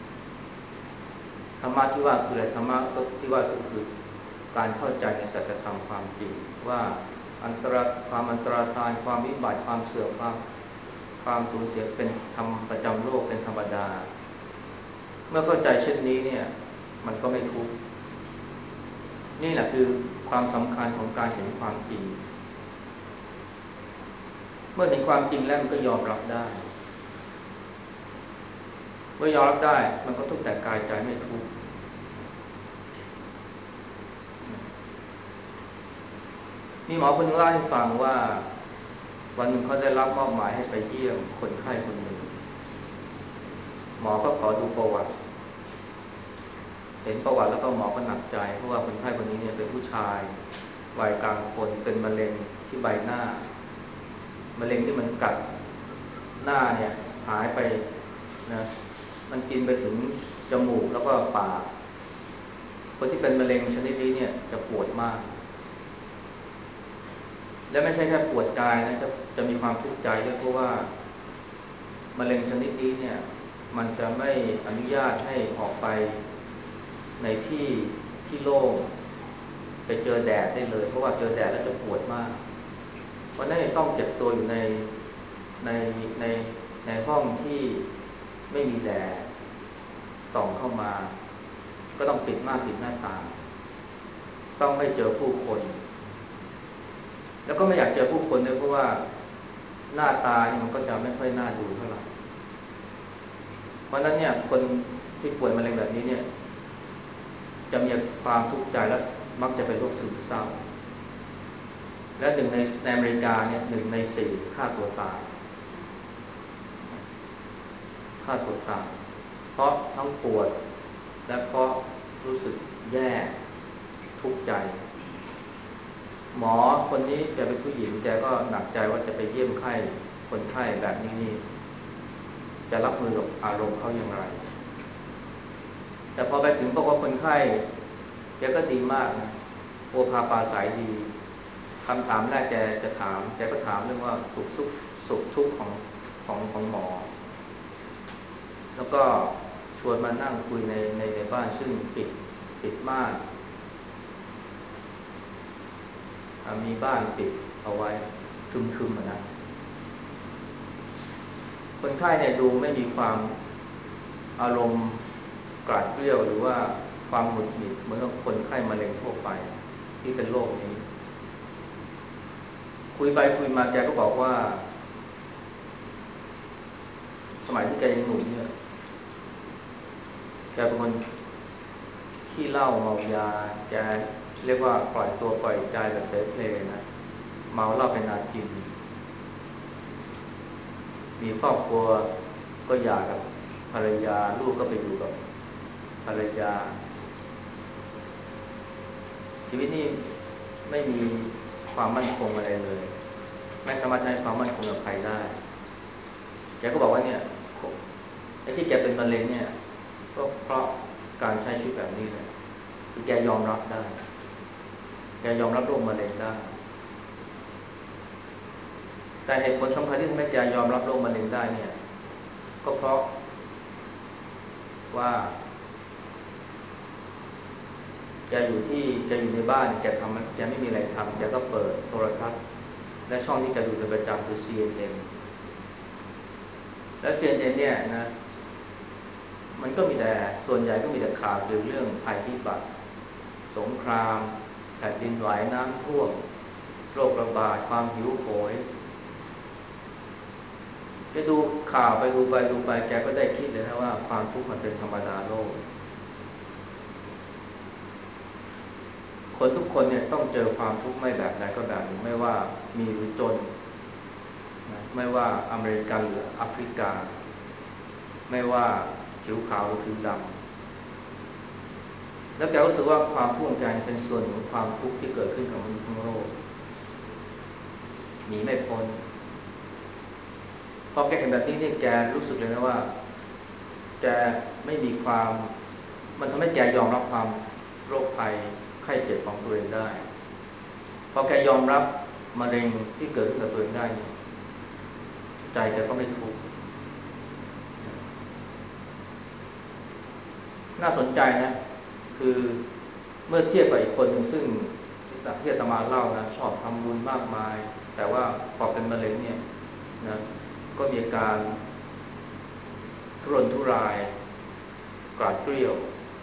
ธรรมะที่ว่าคืออะไรธรรมะที่ว่าก็คือการเข้าใจในสัจธรรมความจริงว่าอันตรความอันตรธานความวิบัติความเสื่อมความความสูญเสียเป็นธรรมประจำโลกเป็นธรรมดาเมื่อเข้าใจเช่นนี้เนี่ยมันก็ไม่ทุกข์นี่แหละคือความสำคัญของการเห็นความจริงเมื่อเห็นความจริงแล้วมันก็ยอมรับได้เมื่อยอมรับได้มันก็ทุกข์แต่กายใจไม่ทุกข์มีหมอคนนึงเล่าให้ฟังว่าวันหนึ่งเขาได้รับมอบหมายให้ไปเยี่ยมคนไข้คนหนึ่งหมอก็ขอดูประวัติเห็นประวัติแล้วก็หมอก็หนักใจเพราะว่าคนไข้คนนี้เนี่ยเป็นผู้ชายวัยกลางคนเป็นมะเร็งที่ใบหน้ามะเร็งที่มันกัดหน้าเนี่ยหายไปนะมันกินไปถึงจมูกแล้วก็ปากคนที่เป็นมะเร็งชนิดนี้เนี่ยจะปวดมากและไม่ใช่แค่ปวดกายนะจะจะมีความทุกข์ใจด้วยเพราะว่ามะเร็งชนิดนี้เนี่ยมันจะไม่อนุญาตให้ออกไปในที่ที่โล่งไปเจอแดดได้เลยเพราะว่าเจอแดดแล้วจะปวดมากเพราะนั้นต้องเก็บตัวอยู่ในในในในห้องที่ไม่มีแดดส่องเข้ามาก็ต้องปิดม่านปิดหน้าต่างต้องไม่เจอผู้คนแล้วก็ไม่อยากเจอผู้คนด้วยเพราะว่าหน้าตาเนี่ยมันก็จะไม่ค่อยน่าดูเท่าไหร่เพราะนั้นเนี่ยคนที่ป่วยมะเร็งแบบนี้เนี่ยจะมีความทุกข์ใจและมักจะเป็นโรคซึมเศร้าและหนึ่งในในอเมริกาเนี่ยหนึ่งในสี่ฆ่าตัวตายฆ่าตัวตายเพราะทั้งปวดและเพราะรู้สึกแย่ทุกข์ใจหมอคนนี้แกเป็นผู้หญิงแกก็หนักใจว่าจะไปเยี่ยมไข้คนไข้แบบนี้นี่จะรับมือกับอารมณ์เขาอย่างไรแต่พอไปถึงบอกว่าคนไข้แกก็ดีมากนะโอภาปาสายดีคำถามแรกแกจะถามแกก็ถามเรื่องว่าทุกสุขสุขทุกข์ของของของหมอแล้วก็ชวนมานั่งคุยในในในบ้านซึ่งปิดปิดม่านมีบ้านปิดเอาไว้ทึมๆนะคนไข้เนี่ยดูไม่มีความอารมณ์กราดเกรี้ยวหรือว่าความหงุดหงิดเหมือนกับคนไข้มะเร็งทั่วไปที่เป็นโรคนี้คุยไปคุยมาแกก็บอกว่าสมัยที่แกยังหนุ่มเนี่ยแกเป็นคนขี้เหล้าเมายาแกเรียกว่าปล่อยตัวปล่อยใจแบบเสเพลนะเมาเหล้าเป็นนาจินมีครอบครัวก็หย่ากับภรรยาลูกก็ไปอยู่กับภรรยาชีวิตนี้ไม่มีความมั่นคงอะไรเลยไม่สามารถให้ความมั่นคงกับใครได้แกก็บอกว่าเนี่ยไอ้ที่แกเป็นมะเร็งเนี่ยก็เพราะการใช้ชีวิตแบบนี้เลยคือแกยอมรับได้แกยอมรับโรคมะเร็งได้แต่เหตุผลสำคัญที่ทำให้แกยอมรับโรคมะเร็งได้เนี่ยก็เพราะว่าแกอยู่ที่แกอยู่ในบ้านแกทำแกไม่มีอะไรทำแกก็เปิดโทรทัศน์และช่องที่แกดูเป็นประจำคือ ซี เอ็น เอ็น และ ซี เอ็น เอ็น เนี่ยนะมันก็มีแต่ส่วนใหญ่ก็มีแต่ข่าวเกี่ยวเรื่องภัยพิบัติสงครามแผ่นดินไหวน้ำท่วมโรคระบาดความหิวโหยแกดูข่าวไปดูไปดูไปแกก็ได้คิดเลยนะว่าความทุกข์มันเป็นธรรมดาโลกคนทุกคนเนี่ยต้องเจอความทุกข์ไม่แบบใดก็แบบหนึ่งไม่ว่ามีหรือจนนะไม่ว่าอเมริกันหรือแอฟริกาไม่ว่าผิวขาวหรือผิวดำแล้วแกรู้สึกว่าความทุกข์ของแกเป็นส่วนของความทุกข์ที่เกิดขึ้นกับมนุษย์ทั้งโลกหนีไม่พ้นพอแกเห็นแบบนี้เนี่ยแกรู้สึกเลยนะว่าแกไม่มีความมันทำให้แกยอมรับความโรคภัยไข้เจ็บของตัวเองได้พอแกยอมรับมะเร็งที่เกิดขึ้นกับตัวเองได้เนี่ยใจแกก็ไม่ทุกข์น่าสนใจนะคือเมื่อเทียบกับอีกคนหนึ่งซึ่งที่อาตมาเล่านะชอบทำบุญมากมายแต่ว่าพอเป็นมะเร็งเนี่ยนะก็มีอาการทุรนทุรายกราดเกรี้ยว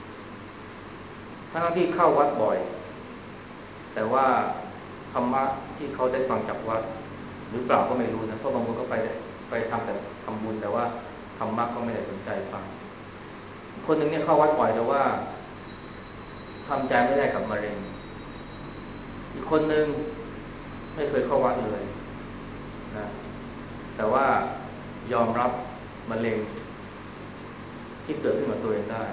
ทั้งที่เข้าวัดบ่อยแต่ว่าธรรมะที่เขาได้ฟังจากวัดหรือเปล่าก็ไม่รู้นะเพราะบางคนก็ไปไปทำแต่ทำบุญแต่ว่าธรรมะก็ไม่ได้สนใจฟังคนหนึ่งเนี่ยเข้าวัดบ่อยแต่ว่าทำใจไม่ได้กับมะเร็งอีกคนหนึ่งไม่เคยเข้าวัดเลยนะแต่ว่ายอมรับมะเร็งที่เกิดขึ้นกับตัวเองได้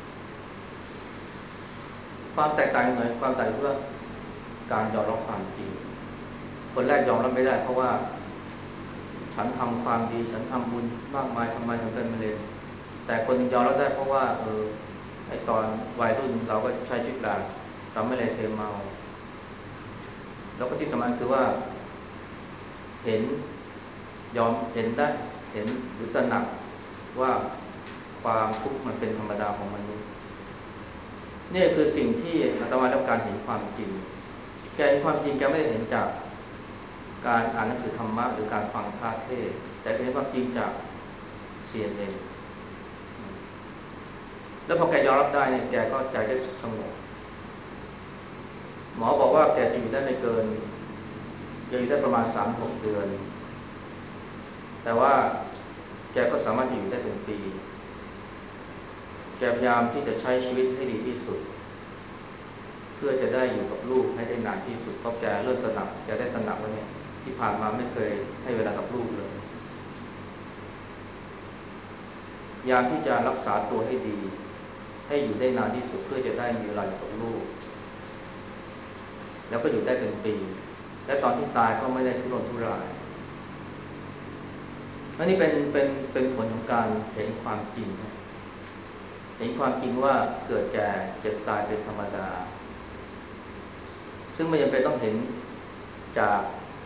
ความแตกต่างหน่อยความแตกต่างคือการยอมรับความจริงคนแรกยอมรับไม่ได้เพราะว่าฉันทำความดีฉันทำบุญมากมายทำไมถึงเป็นมะเร็งแต่คนยอมรับได้เพราะว่าเออไอตอนวัยรุ่นเราก็ใช้ชีวิตแบบสามเณรเทเมาแล้วก็ที่สำคัญคือว่าเห็นยอมเห็นได้เห็นหรือตระหนักว่าความทุกข์มันเป็นธรรมดาของมนุษย์นี่คือสิ่งที่อาตมาต้องการเห็นความจริงแกเห็นความจริงแกไม่ได้เห็นจากการอ่านหนังสือธรรมะหรือการฟังพระเทศน์แต่เห็นความจริงจาก ซี เอ็น เอ็น แล้วพอแกยอมรับได้เนี่ยแกก็ใจได้สงบหมอบอกว่าแกจะอยู่ได้ไม่เกินอยู่ได้ประมาณสามหกเดือนแต่ว่าแกก็สามารถอยู่ได้เป็นปีแกพยายามที่จะใช้ชีวิตให้ดีที่สุดเพื่อจะได้อยู่กับลูกให้ได้นานที่สุดเพราะแกเริ่มตระหนักแกได้ตระหนักว่าเนี่ยที่ผ่านมาไม่เคยให้เวลากับลูกเลยพยายามที่จะรักษาตัวให้ดีให้อยู่ได้นานที่สุดเพื่อจะได้มีเวลาอยู่กับลูกแล้วก็อยู่ได้เป็นปีและตอนที่ตายก็ไม่ได้ทุรนทุรายอันนี้เป็นเป็นเป็นผลของการเห็นความจริงเห็นความจริงว่าเกิดแก่เจ็บตายเป็นธรรมดาซึ่งไม่จำเป็นต้องเห็นจาก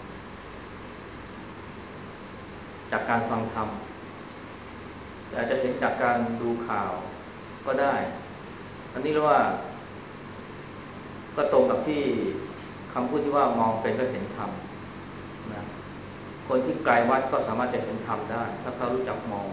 จากการฟังธรรมแต่อาจจะเห็นจากการดูข่าวก็ได้อันนี้เรียกว่าก็ตรงกับที่คำพูดที่ว่ามองเป็นก็เห็นธรรมนะคนที่ไกลวัดก็สามารถจะเห็นธรรมได้ถ้าเขารู้จักมอง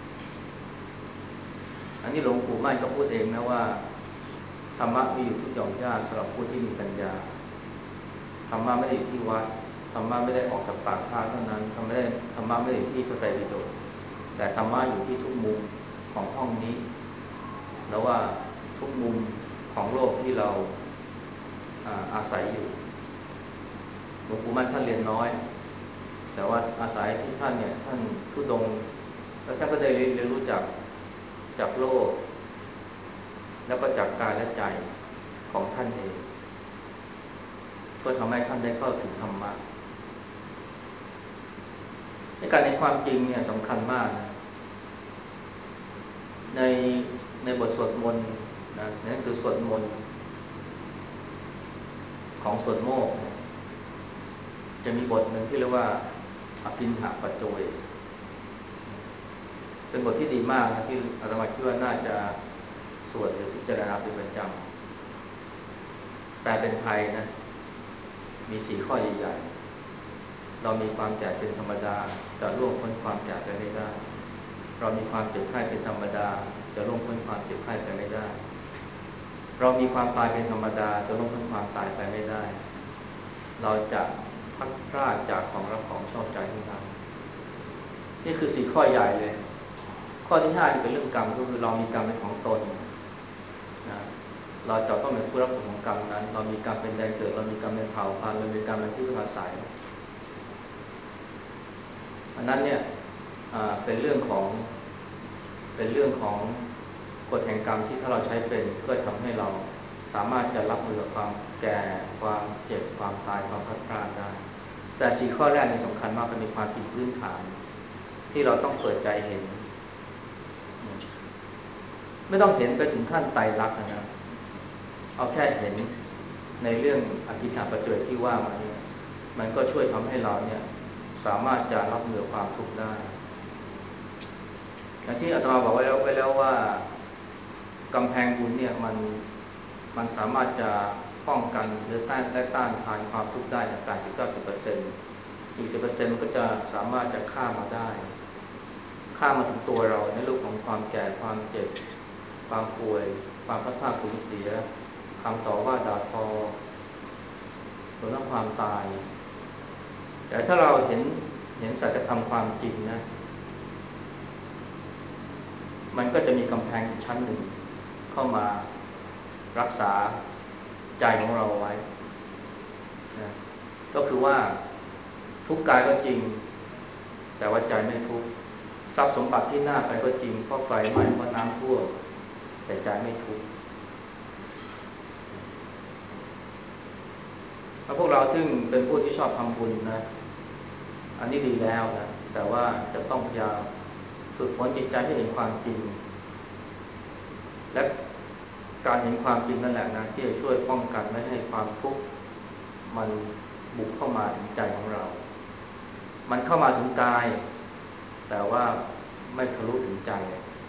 อันนี้หลวงปู่มั่นก็พูดเองนะว่าธรรมะมีอยู่ทุกหย่อมหญ้าสำหรับผู้ที่มีปัญญาธรรมะไม่ได้อยู่ที่วัดธรรมะไม่ได้ออกจากปากพระเท่านั้นธรรมะไม่ได้ธรรมะไม่ได้อยู่ที่พระไตรปิฎกแต่ธรรมะอยู่ที่ทุกมุมของห้องนี้แล้วว่าทุกมุมของโลกที่เราอาศัยอยู่หลวงปู่มั่นท่านเรียนน้อยแต่ว่าอาศัยที่ท่านเนี่ยท่านทุดงแล้วท่านก็ได้เรียนรู้จักจากโลกแล้วก็จากกายและใจของท่านเองก็ทำให้ท่านได้เข้าถึงธรรมะในการในความจริงเนี่ยสำคัญมากนะในในบทสวดมนต์นะในหนังสือสวดมนต์ของสวดโมกข์จะมีบทหนึ่งที่เรียกว่าอภินหปัจโจเวกเป็นบทที่ดีมากนะที่อาตมาคิดว่าน่าจะสวดหรือพิจารณาเป็นประจำแต่เป็นไทยนะมีสี่ข้อใหญ่ๆเรามีความแก่เป็นธรรมดาจะล่วงพ้นความแก่ไปไม่ได้เรามีความเจ็บไข้เป็นธรรมดาจะล่วงพ้นความเจ็บไข้ไปไม่ได้เรามีความตายเป็นธรรมดาจะล่วงพ้นความตายไปไม่ได้เราจะพัดพรากจากของรักของชอบใจทั้งนั้นนี่คือสี่ข้อใหญ่เลยข้อที่ห้าเป็นเรื่องกรรมก็คือเรามีกรรมเป็นของตนนะเราจะต้องเป็นผู้รับผลของกรรมนั้นเรามีกรรมเป็นแดนเกิดเรามีกรรมเป็นเผ่าพันธุ์เรามีกรรมเป็นที่พึ่งอาศัยอันนั้นเนี่ยเป็นเรื่องของเป็นเรื่องของกฎแห่งกรรมที่ถ้าเราใช้เป็นก็ทำให้เราสามารถจะรับมือกับความแก่ความเจ็บความตายความพัดพลาดได้แต่สี่ข้อแรกนี่สำคัญมากเป็นความจริงพื้นฐานที่เราต้องเปิดใจเห็นไม่ต้องเห็นไปถึงขั้นไตรลักษณ์นะเอาแค่เห็นในเรื่องอภิธรรมประเจิดที่ว่ามาเนี่ยมันก็ช่วยทำให้เราเนี่ยสามารถจะรับมือความทุกข์ได้อย่างที่อาตมาบอกไว้แล้วไปแล้วว่ากำแพงบุญเนี่ยมันมันสามารถจะป้องกันหรือต้านและต้านทานความทุกข์ได้ใน แปดสิบถึงเก้าสิบเปอร์เซ็นต์ อีก สิบเปอร์เซ็นต์ มันก็จะสามารถจะข้ามมาได้ข้ามมาถึงตัวเราในเรื่องของความแก่ความเจ็บความป่วยความพัดพลาดสูญเสียคำต่อว่าด่าทอรวมทั้งความตายแต่ถ้าเราเห็นเห็นสัจธรรมความจริงนะมันก็จะมีกำแพงชั้นหนึ่งเข้ามารักษาใจของเราไว้นะก็คือว่าทุกข์กายก็จริงแต่ว่าใจไม่ทุกข์ทรัพย์สมบัติที่น่าไปก็จริงเพราะไฟไหม้เพราะน้ำท่วมแต่ใจไม่ทุกข์แล้วพวกเราซึ่งเป็นผู้ที่ชอบทำบุญนะอันนี้ดีแล้วนะแต่ว่าจะต้องพยายามฝึกฝนจิตใจให้เห็นความจริงและการเห็นความจริงนั่นแหละนะที่จะช่วยป้องกันไม่ให้ความทุกข์มันบุกเข้ามาถึงใจของเรามันเข้ามาถึงกายแต่ว่าไม่ทะลุถึงใจ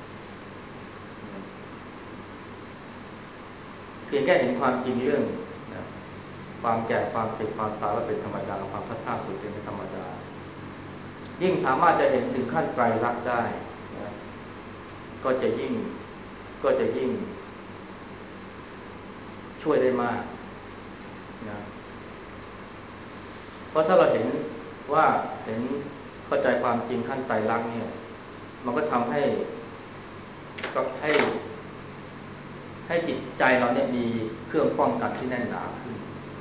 เพียงแค่เห็นความจริงเรื่องนะความแก่ความเจ็บความตายว่าเป็นธรรมดาความพัดพลาดสูญเสียเป็นธรรมดายิ่งสามารถจะเห็นถึงขั้นไตรลักษณ์ได้นะก็จะยิ่งก็จะยิ่งช่วยได้มากนะเพราะถ้าเราเห็นว่าเห็นเข้าใจความจริงขั้นไตรลักษณ์เนี่ยมันก็ทำให้ก็ให้ให้จิตใจเราเนี่ยมีเครื่องป้องกันที่แน่นหนาขึ้น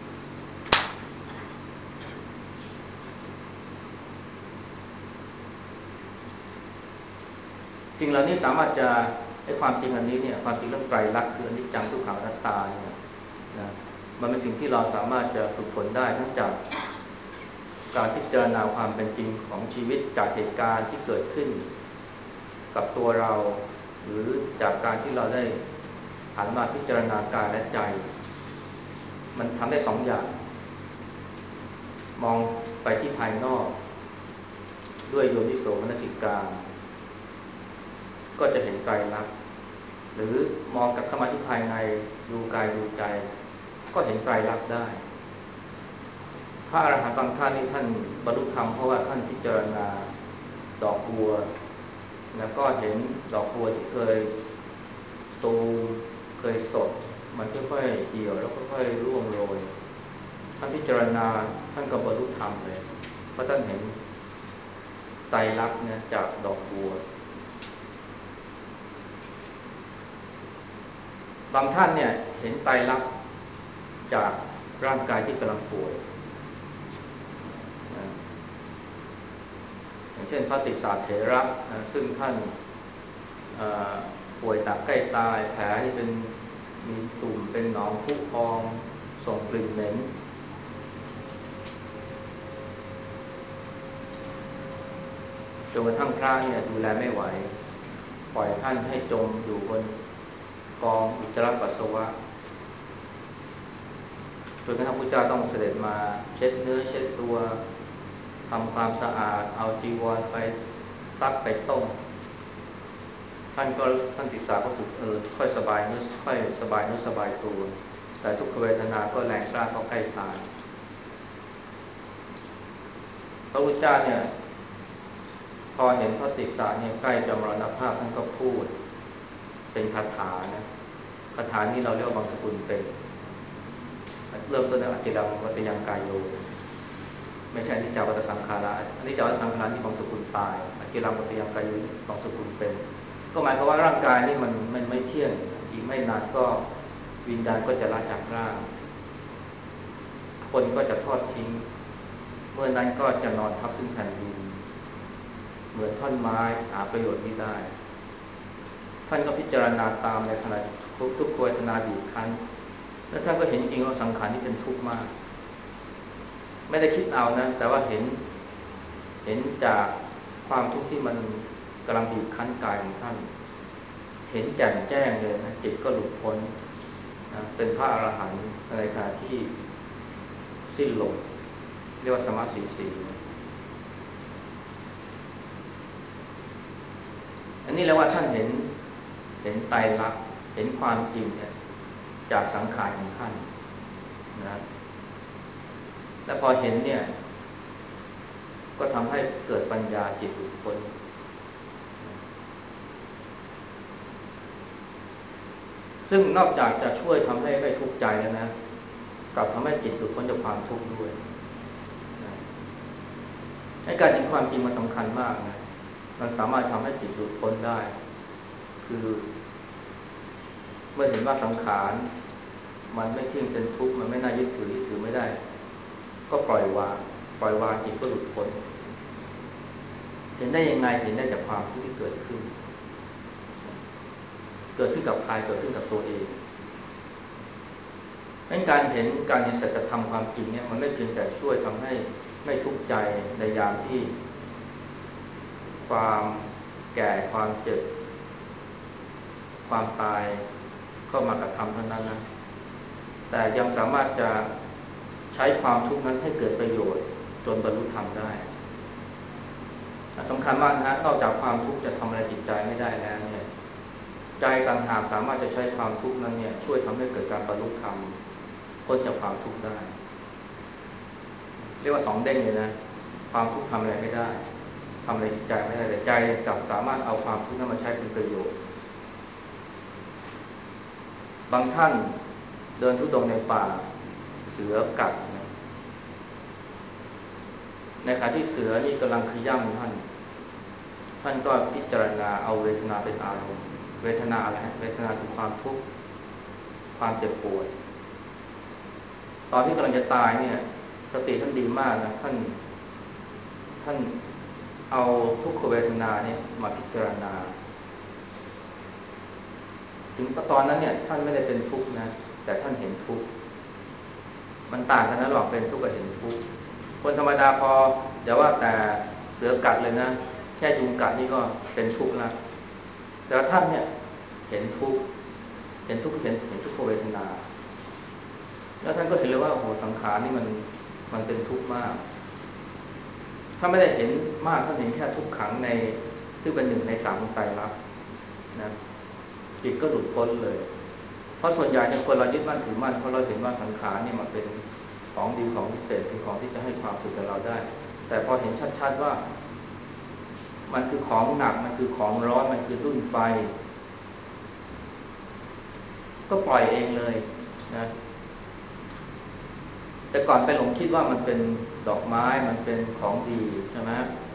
สิ่งเหล่านี้สามารถจะให้ความจริงอันนี้เนี่ยความจริงเรื่องไตรลักษณ์คืออนิจจังทุกขังอนัตตาเนี่ยนะมันเป็นสิ่งที่เราสามารถจะฝึกฝนได้ทั้งจากการพิจารณาความเป็นจริงของชีวิตจากเหตุการณ์ที่เกิดขึ้นกับตัวเราหรือจากการที่เราได้หันมาพิจารณากายและใจมันทำได้สองอย่างมองไปที่ภายนอกด้วยโยนิโสมนสิการก็จะเห็นไตรลักษณ์หรือมองกลับเข้ามาที่ภายในดูกายดูใจก็เห็นไตรลักษณ์ได้พระอรหันต์บางท่านนี่ท่านบรรลุธรรมเพราะว่าท่านพิจารณาดอกบัวแล้วก็เห็นดอกบัวที่เคยตูมเคยสดมันค่อยๆเหี่ยวแล้วค่อยๆร่วงโรยท่านพิจารณาท่านก็บรรลุธรรมเลยเพราะท่านเห็นไตรลักษณ์เนี่ยจากดอกบัวบางท่านเนี่ยเห็นไตรลักษณ์จากร่างกายที่กำลังป่วยนะอย่างเช่นพระติสสะเถระนะซึ่งท่านป่วยหนักใกล้ตายแผลที่เป็นมีตุ่มเป็นหนองพุพองส่งกลิ่นเหม็นจนกระทั่งพระเนี่ยดูแลไม่ไหวปล่อยท่านให้จมอยู่บนกองอุจจาระปัสสาวะจนกระทั่งพระเจ้าต้องเสด็จมาเช็ดเนื้อเช็ดตัวทำความสะอาดเอาจีวรไปซักไปต้มท่านก็ท่านติสสะก็สึกเออค่อยสบายเนื้อค่อยสบายเนื้อสบายตัวแต่ทุกขเวทนาก็แรงกล้าก็ใกล้ตายพระพุทธเจ้าเนี่ยพอเห็นพระติสสะเนี่ยใกล้จะมรณภาพท่านก็พูดเป็นคาถานะคาถานี้เราเรียกว่าบางสกุลเป็นเริ่มต้นจากอจิรังวัตยังกายโยไม่ใช่อนิจจวัฏสังขาระอนิจจวัฏสังขารที่บางสกุลตายอจิรังวัตยังกายโยบางสกุลเป็นก็หมายความว่าร่างกายนี่มันมันไม่เที่ยงอีกไม่นานก็วิญญาณก็จะละจากร่างคนก็จะทอดทิ้งเมื่อนั้นก็จะนอนทับซึ่งแผ่นดินเหมือนท่อนไม้หาประโยชน์ไม่ได้ท่านก็พิจารณาตามในขณะทุกขเวทนาบีบคั้นแล้วท่านก็เห็นจริงว่าสังขารนี้เป็นทุกข์มากไม่ได้คิดเอานะแต่ว่าเห็นเห็นจากความทุกข์ที่มันกำลังบีบคั้นกายของท่านเห็นแจ่มแจ้งเลยนะจิตก็หลุดพ้นนะเป็นพระอรหันต์ในขณะที่สิ้นลมเรียกว่าสมาสีสีอันนี้แล้วว่าท่านเห็นเห็นไตรลักษณ์เห็นความจริงเนี่ยจากสังขารของท่านนะและพอเห็นเนี่ยก็ทำให้เกิดปัญญาจิตหลุดพ้นซึ่งนอกจากจะช่วยทำให้ไม่ทุกข์ใจแล้วนะกลับทำให้จิตหลุดพ้นจากความทุกข์ด้วยนะให้การเห็นความจริงมันสำคัญมากนะมันสามารถทำให้จิตหลุดพ้นได้คือเมื่อเห็นว่าสังขารมันไม่เที่ยงเป็นทุกข์มันไม่น่ายึดถือยึดถือไม่ได้ก็ปล่อยวางปล่อยวางจิตก็หลุดพ้นเห็นได้ยังไงเห็นได้จากความทุกข์ที่เกิดขึ้นเกิดขึ้นกับใครเกิดขึ้นกับตัวเองเป็นการเห็นการเห็นสัจธรรมความจริงเนี่ยมันไม่เพียงแต่ช่วยทำให้ไม่ทุกข์ใจในยามที่ความแก่ความเจ็บความตายเข้ามากระทำเท่านั้นนะแต่ยังสามารถจะใช้ความทุกข์นั้นให้เกิดประโยชน์จนบรรลุธรรมได้สำคัญมากนะนอกจากความทุกข์จะทำอะไรจิตใจไม่ได้แล้วเนี่ยใจต่างหากสามารถจะใช้ความทุกข์นั้นเนี่ยช่วยทำให้เกิดการบรรลุธรรมพ้นจากความทุกข์ได้เรียกว่าสองเด้งเลยนะความทุกข์ทำอะไรไม่ได้ทำอะไรจิตใจไม่ได้แต่ใจกลับสามารถเอาความทุกข์นั้นมาใช้เป็นประโยชน์บางท่านเดินทุดงในป่าเสือกัดนะในขณะที่เสือนี่กำลังขย้ำท่านท่านก็พิจารณาเอาเวทนาเป็นอารมณ์เวทนาอะไรเวทนาคือความทุกข์ความเจ็บปวดตอนที่กำลังจะตายเนี่ยสติท่านดีมากนะท่านท่านเอาทุกขเวทนาเนี่ยมาพิจารณาถึงตอนนั้นเนี่ยท่านไม่ได้เป็นทุกข์นะแต่ท่านเห็นทุกข์มันต่างกันนะหรอกเป็นทุกข์กับเห็นทุกข์คนธรรมดาพออย่าว่าแต่เสือกัดเลยนะแค่ยุงกัดนี่ก็เป็นทุกข์แล้วแต่ท่านเนี่ยเห็นทุกข์เห็นทุกข์เห็นเห็นทุกขเวทนาแล้วท่านก็เห็นเลยว่าโอ้สังขารนี่มันมันเป็นทุกข์มากถ้าไม่ได้เห็นมากท่านเห็นแค่ทุกขังในซึ่งเป็นหนึ่งในสามของไตรลักษณ์นะจิตก็หลุดพ้นเลยเพราะส่วนใหญ่เนี่ยคนเรายึดมั่นถือมั่นเพราะเราเห็นว่าสังขารนี่มันเป็นของดีของพิเศษเป็นของที่จะให้ความสุขกับเราได้แต่พอเห็นชัดๆว่ามันคือของหนักมันคือของร้อนมันคือดุ้นไฟก็ปล่อยเองเลยนะแต่ก่อนไปหลงคิดว่ามันเป็นดอกไม้มันเป็นของดีใช่ไหม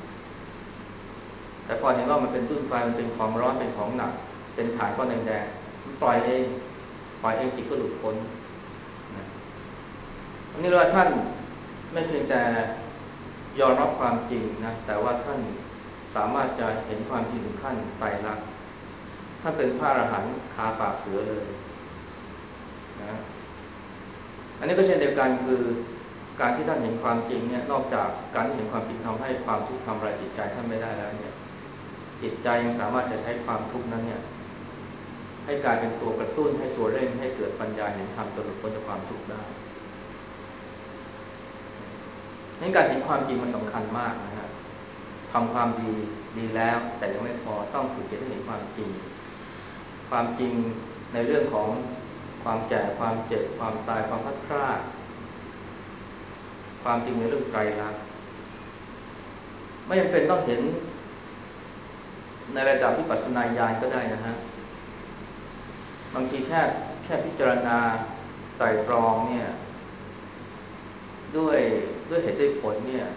แต่พอเห็นว่ามันเป็นดุ้นไฟมันเป็นของร้อนเป็นของหนักเป็นฐานก้อนแดงๆมันปล่อยเองปล่อยเองจิตก็หลุดพ้นนะอันนี้เราท่านไม่เพียงแต่ยอมรับความจริงนะแต่ว่าท่านสามารถจะเห็นความจริงถึงขั้นไตรลักษณ์ท่านเป็นพระอรหันต์คาปากเสือเลยนะอันนี้ก็เช่นเดียวกันคือการที่ท่านเห็นความจริงเนี่ยนอกจากการที่เห็นความจริงทำให้ความทุกข์ทำลายจิตใจท่านไม่ได้แล้วเนี่ยจิตใจยังสามารถจะใช้ความทุกข์นั้นเนี่ยให้กลายเป็นตัวกระตุ้นให้ตัวเร่งให้เกิดปัญญาเห็นธรรมจนหลุดพ้นจากความทุกข์ได้งั้นการเห็นความจริงมันสำคัญมากนะฮะทำความดีดีแล้วแต่ยังไม่พอต้องฝึกจิตให้เห็นความจริงความจริงในเรื่องของความแก่ความเจ็บความตายความพัดพรากความจริงในเรื่องไตรลักษณ์ไม่จำเป็นต้องเห็นในระดับวิปัสสนาญาณก็ได้นะฮะบางทีแค่แค่พิจารณาไตรตรองเนี่ยด้วยด้วยเหตุด้วยผลเนี่ย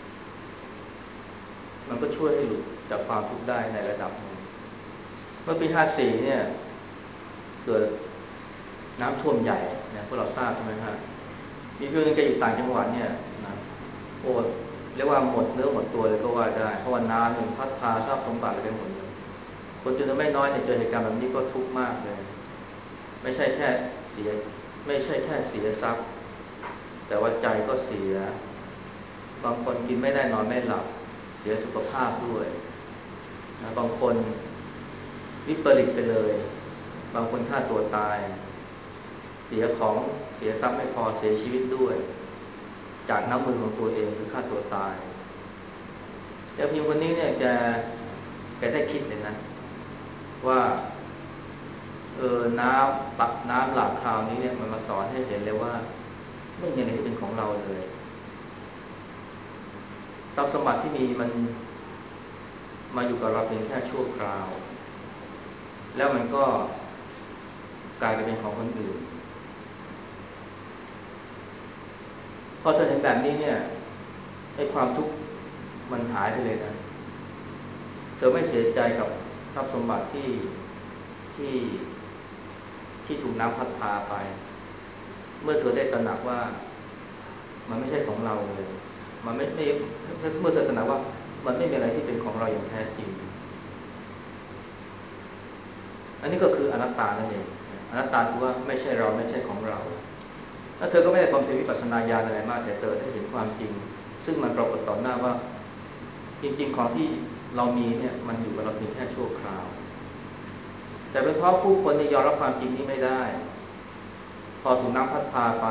มันก็ช่วยให้หลุดจากความทุกข์ได้ในระดับหนึ่งเมื่อปีห้าสี่เนี่ยเกิดน้ำท่วมใหญ่เนี่ยพวกเราทราบใช่ไหมฮะมีพี่นึงแกอยู่ต่างจังหวัดเนี่ยนะโอ้เรียกว่าหมดเนื้อหมดตัวเลยก็ว่าได้เพราะว่าน้ำมันพัดพาทรัพย์สมบัติอะไรไปหมดเลยคนจำนวนไม่น้อยเนี่ยเจอเหตุการณ์แบบนี้ก็ทุกข์มากเลยไม่ใช่แค่เสียไม่ใช่แค่เสียทรัพย์แต่ว่าใจก็เสียบางคนกินไม่ได้นอนไม่หลับเสียสุขภาพด้วยนะบางคนวิปริตไปเลยบางคนฆ่าตัวตายเสียของเสียทรัพย์ไม่พอเสียชีวิตด้วยจากน้ำมือของตัวเองคือฆ่าตัวตายแต่เพียงคนนี้เนี่ยแกแกได้คิดเลยนะว่าเออน้ำตักน้ำหลากคราวนี้เนี่ยมันมาสอนให้เห็นเลยว่าไม่มีอะไรที่เป็นของเราเลยทรัพย์สมบัติที่มีมันมาอยู่กับเราเพียงแค่ชั่วคราวแล้วมันก็กลายไปเป็นของคนอื่นพอเธอเห็นแบบนี้เนี่ยไอ้ความทุกข์มันหายไปเลยนะเธอไม่เสียใจกับทรัพย์สมบัติที่ที่ที่ถูกน้ำพัดพาไปเมื่อเธอได้ตระหนักว่ามันไม่ใช่ของเราเลยมันไม่ไม่เมื่อเธอตระหนักว่ามันไม่มีอะไรที่เป็นของเราอย่างแท้จริงอันนี้ก็คืออนัตตานั่นเองอนัตตาคือว่าไม่ใช่เราไม่ใช่ของเราแล้วเธอก็ไม่ได้บำเพ็ญวิปัสสนาญาณอะไรมากแต่เธอได้เห็นความจริงซึ่งมันปรากฏต่อหน้าว่าจริงๆของที่เรามีเนี่ยมันอยู่กับเราเพียงแค่ชั่วคราวแต่เป็นเพราะผู้คนที่ยอมรับความจริงนี้ไม่ได้พอถูกน้ำพัดพาไป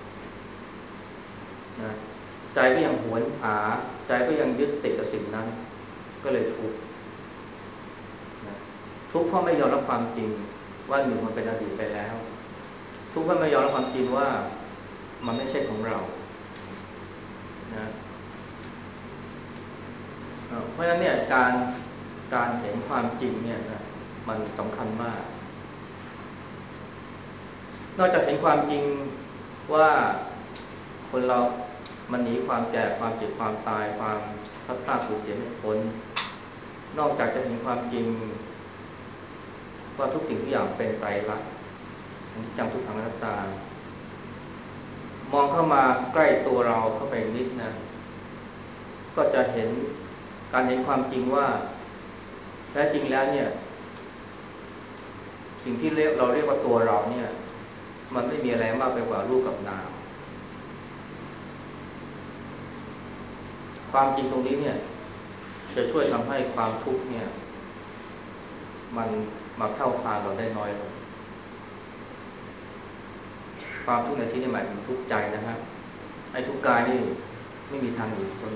นะใจก็ยังหวนหาใจก็ยังยึดติดกับสิ่งนั้นก็เลยทุกข์นะทุกข์เพราะไม่ยอมรับความจริงว่าหนึ่งมันเป็นอดีตไปแล้วทุกข์เพราะไม่ยอมรับความจริงว่ามันไม่ใช่ของเรานะเพราะฉะนั้นเนี่ยการการเห็นความจริงเนี่ยนะมันสำคัญมากนอกจากเห็นความจริงว่าคนเรามันหนีความแก่ความเจ็บความตายความพลัดพรากสูญเสียไม่พ้นนอกจากจะเห็นความจริงว่าทุกสิ่งทุกอย่างเป็นไตรลักษณ์อนิจจังทุกขังอนัตตามองเข้ามาใกล้ตัวเราเข้าไปนิดนะก็จะเห็นการเห็นความจริงว่าแท้จริงแล้วเนี่ยสิ่งที่เราเรียกว่าตัวเราเนี่ยมันไม่มีอะไรมากไปกว่ารูปกับนามความจริงตรงนี้เนี่ยจะช่วยทำให้ความทุกข์เนี่ยมันมาเข้าพาเราได้น้อยลงความทุกข์ในที่นี้หมายถึงทุกข์ใจนะฮะไอ้ทุกข์กายนี่ไม่มีทางหนีพ้น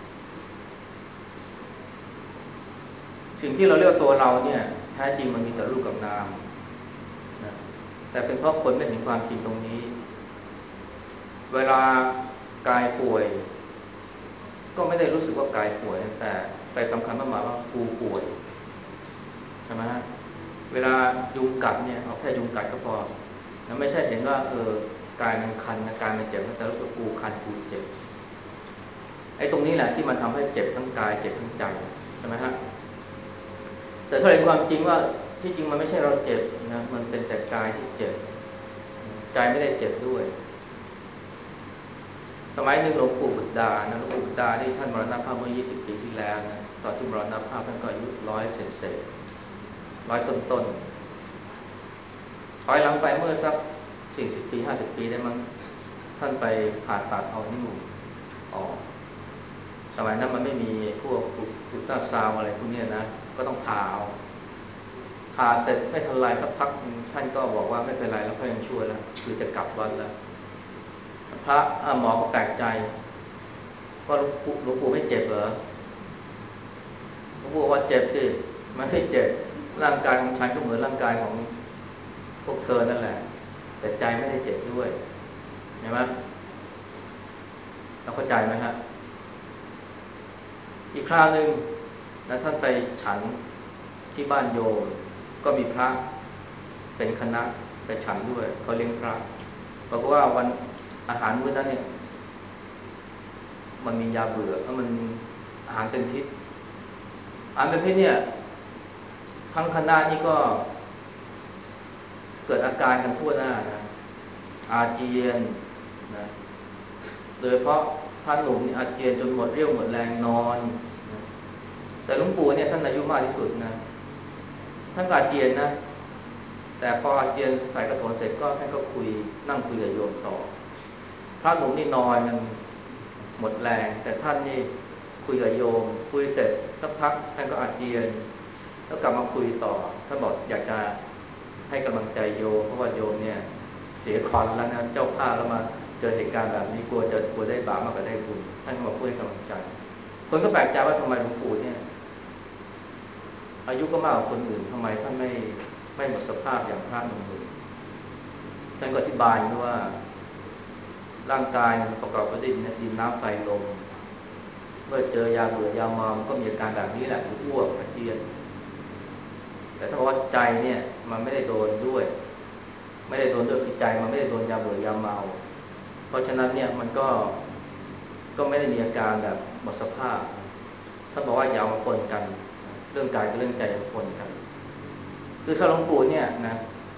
สิ่งที่เราเรียกว่าตัวเราเนี่ยแท้จริงมันมีแต่รูปกับนามนะแต่เป็นเพราะคนไม่เห็นความจริงตรงนี้เวลากายป่วยก็ไม่ได้รู้สึกว่ากายป่วยแต่ไปสำคัญมากๆว่ากูป่วยใช่ไหมฮะเวลายุงกัดเนี่ยเอาแค่ยุงกัดก็พอแล้วไม่ใช่เห็นว่าเออกายมันคันนะกายมันเจ็บแต่รู้สึกกูคันกูเจ็บไอ้ตรงนี้แหละที่มันทำให้เจ็บทั้งกายเจ็บทั้งใจใช่ไหมฮะแต่ถ้าเห็นความจริงว่าที่จริงมันไม่ใช่เราเจ็บนะมันเป็นแต่กายที่เจ็บใจไม่ได้เจ็บด้วยสมัยหนึ่งหลวงปู่บุตรดานะหลวงปู่บุตรดาที่ท่านมรณภาพเมื่อยี่สิบปีที่แล้วนะตอนที่มรณภาพท่านก็อายุร้อยเศษเศษร้อยต้นๆถอยหลังไปเมื่อสักสี่สิบปีห้าสิบปีได้มั้งท่านไปผ่าตัดเอานิ้วออกสมัยนั้นมันไม่มีพวกอุลตราซาวอะไรพวกนี้นะก็ต้องผ่าเอาผ่าเสร็จไม่ทันไรสักพักท่านก็บอกว่าไม่เป็นไรแล้วก็ยังช่วยแล้วคือจะกลับวัดแล้วพระหมอก็แปลกใจว่าหลวงปู่หลวงปู่ไม่เจ็บเหรอหลวงปู่ว่าเจ็บสิมันไม่เจ็บร่างกายของฉันก็เหมือนร่างกายของพวกเธอนั่นแหละแต่ใจไม่ได้เจ็บด้วยเห็นไหมเราเข้าใจไหมฮะอีกคราวหนึ่งนะท่านไปฉันที่บ้านโยมก็มีพระเป็นคณะไปฉันด้วยเขาเลี้ยงพระบอกว่าวันอาหารมื้อนั้นเนี่ยมันมียาเบื่อแล้วมันอาหารเป็นพิษอาหารเป็นพิษเนี่ยทั้งคณะนี่ก็เกิดอาการกันทั่วหน้านะอาเจียนนะโดยเพราะพระหนุ่มนี่อาเจียนจนหมดเรี่ยวหมดแรงนอนนะแต่หลวงปู่เนี่ยท่านอายุมากที่สุดนะท่านอาเจียนนะแต่พออาเจียนใส่กระโถนเสร็จก็ท่านก็คุยนั่งคุยกับโยมต่อพระหนุ่มนี่นอนมันหมดแรงแต่ท่านนี่คุยกับโยมคุยเสร็จสักพักท่านก็อาเจียนแล้วกลับมาคุยต่อท่านบอกอยากจะให้กำลังใจโยมเพราะว่าโยมเนี่ยเสียคอนแล้วนะเจ้าภาพแล้วมาเจอเหตุการณ์แบบนี้กลัวจะกลัวได้บาปมากกว่าได้บุญท่านก็มาพูดให้กำลังใจคนก็แปลกใจว่าทำไมหลวงปู่เนี่ยอายุก็มากกว่าคนอื่นทำไมท่านไม่ไม่หมดสภาพอย่างพระหนุ่มๆท่านก็อธิบายว่าร่างกายมันประกอบไปด้วยดินน้ำไฟลมเมื่อเจอยาเบื่อยาเมามันก็มีอาการแบบนี้แหละคืออ้วกอาเจียนแต่ถ้าว่าใจเนี่ยมันไม่ได้โดนด้วยไม่ได้โดนด้วยคือใจมันไม่ได้โดนยาเบื่อยาเมาเพราะฉะนั้นเนี่ยมันก็ก็ไม่ได้มีอาการแบบหมดสภาพถ้าบอกว่าอย่ามาปนกันเรื่องกายกับเรื่องใจมาปนกันคือถ้าหลวงปู่เนี่ยนะ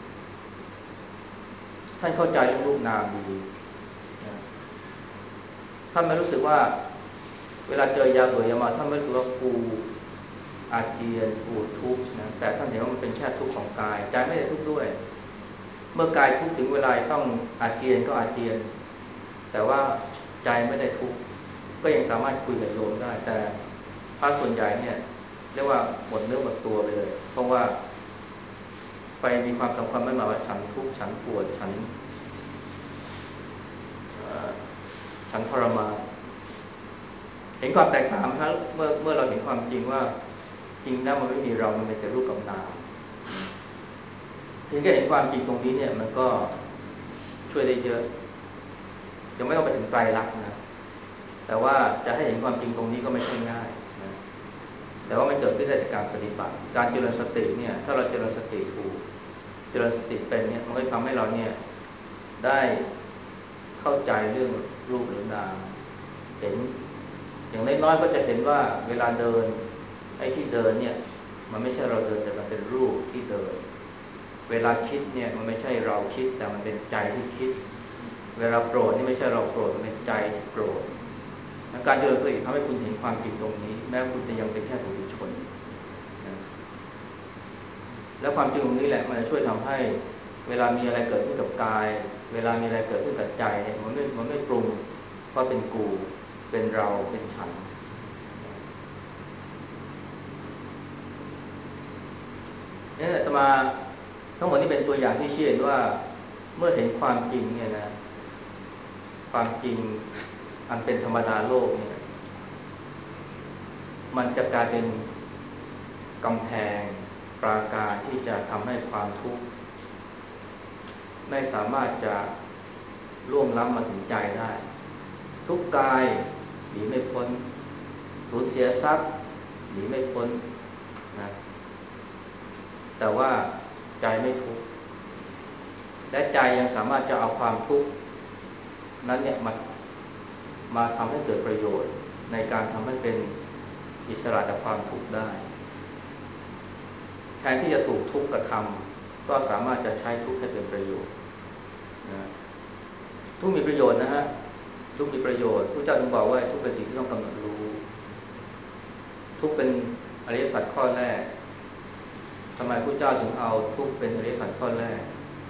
ท่านเข้าใจเรื่องรูปนามดีนะท่านไม่รู้สึกว่าเวลาเจอยาเบื่อยาเมาท่านไม่รู้สึกว่ากูอาเจียนปวดทุกข์นะแต่ท่านเห็นว่ามันเป็นแค่ทุกข์ของกายใจไม่ได้ทุกข์ด้วยเมื่อกายทุกข์ถึงเวลาต้องอาเจียนก็อาเจียนแต่ว่าใจไม่ได้ทุกข์ก็ยังสามารถคุยกับโยมได้แต่พระส่วนใหญ่เนี่ยเรียกว่าหมดเนื้อหมดตัวไปเลยเพราะว่าไปมีความสำคัญไม่หมายว่าฉันทุกข์ฉันปวดฉันฉันทรมานเห็นความแตกต่างครับเมื่อเมื่อเราเห็นความจริงว่าจริงแล้วมันไม่มีเรามันเป็นแต่รูปกับนามเพียงแค่เห็นความจริงตรงนี้เนี่ยมันก็ช่วยได้เยอะยังไม่ต้องไปถึงไตรลักษณ์นะแต่ว่าจะให้เห็นความจริงตรงนี้ก็ไม่ใช่ง่ายนะแต่ว่ามันเกิดขึ้นได้จากการปฏิบัติการเจริญสติเนี่ยถ้าเราเจริญสติถูกเจริญสติเป็นเนี่ยมันก็ทำให้เราเนี่ยได้เข้าใจเรื่องรูปหรือนามเห็นอย่างน้อยๆก็จะเห็นว่าเวลาเดินไอ้ที่เดินเนี่ยมันไม่ใช่เราเดินแต่มันเป็นรูปที่เดินเวลาคิดเนี่ยมันไม่ใช่เราคิดแต่มันเป็นใจที่คิดเวลาโกรธนี่ไม่ใช่เราโกรธมันเป็นใจที่โกรธการเจริญสติทำให้คุณเห็นความจริงตรงนี้แม้คุณจะยังเป็นแค่ปุถุชนนะแล้วความจริงตรงนี้แหละมันจะช่วยทำให้เวลามีอะไรเกิดขึ้นกับกายเวลามีอะไรเกิดขึ้นกับใจเนี่ยมันไม่มันไม่ปรุงว่าเป็นกูเป็นเราเป็นฉันเนี่ยอาตมาทั้งหมดนี้เป็นตัวอย่างที่เชื่อว่าเมื่อเห็นความจริงเนี่ยนะความจริงอันเป็นธรรมดาโลกเนี่ยมันจะกลายเป็นกำแพงปราการที่จะทำให้ความทุกข์ไม่สามารถจะล่วงล้ำมาถึงใจได้ทุกกายหนีไม่พ้นสูญเสียทรัพย์หนีไม่พ้นนะแต่ว่าใจไม่ทุกข์และใจยังสามารถจะเอาความทุกข์นั้นเนี่ยมามาทำให้เกิดประโยชน์ในการทำให้เป็นอิสระจากความทุกข์ได้แทนที่จะถูกทุกข์กระทำก็สามารถจะใช้ทุกข์ให้เป็นประโยชน์นะทุกมีประโยชน์นะฮะทุกมีประโยชน์พระเจ้าจึงบอกว่าทุกเป็นสิ่งที่ต้องกำหนดรู้ทุกเป็นอริยสัจข้อแรกทำไมพระเจ้าถึงเอาทุกเป็นอริยสัจข้อแรก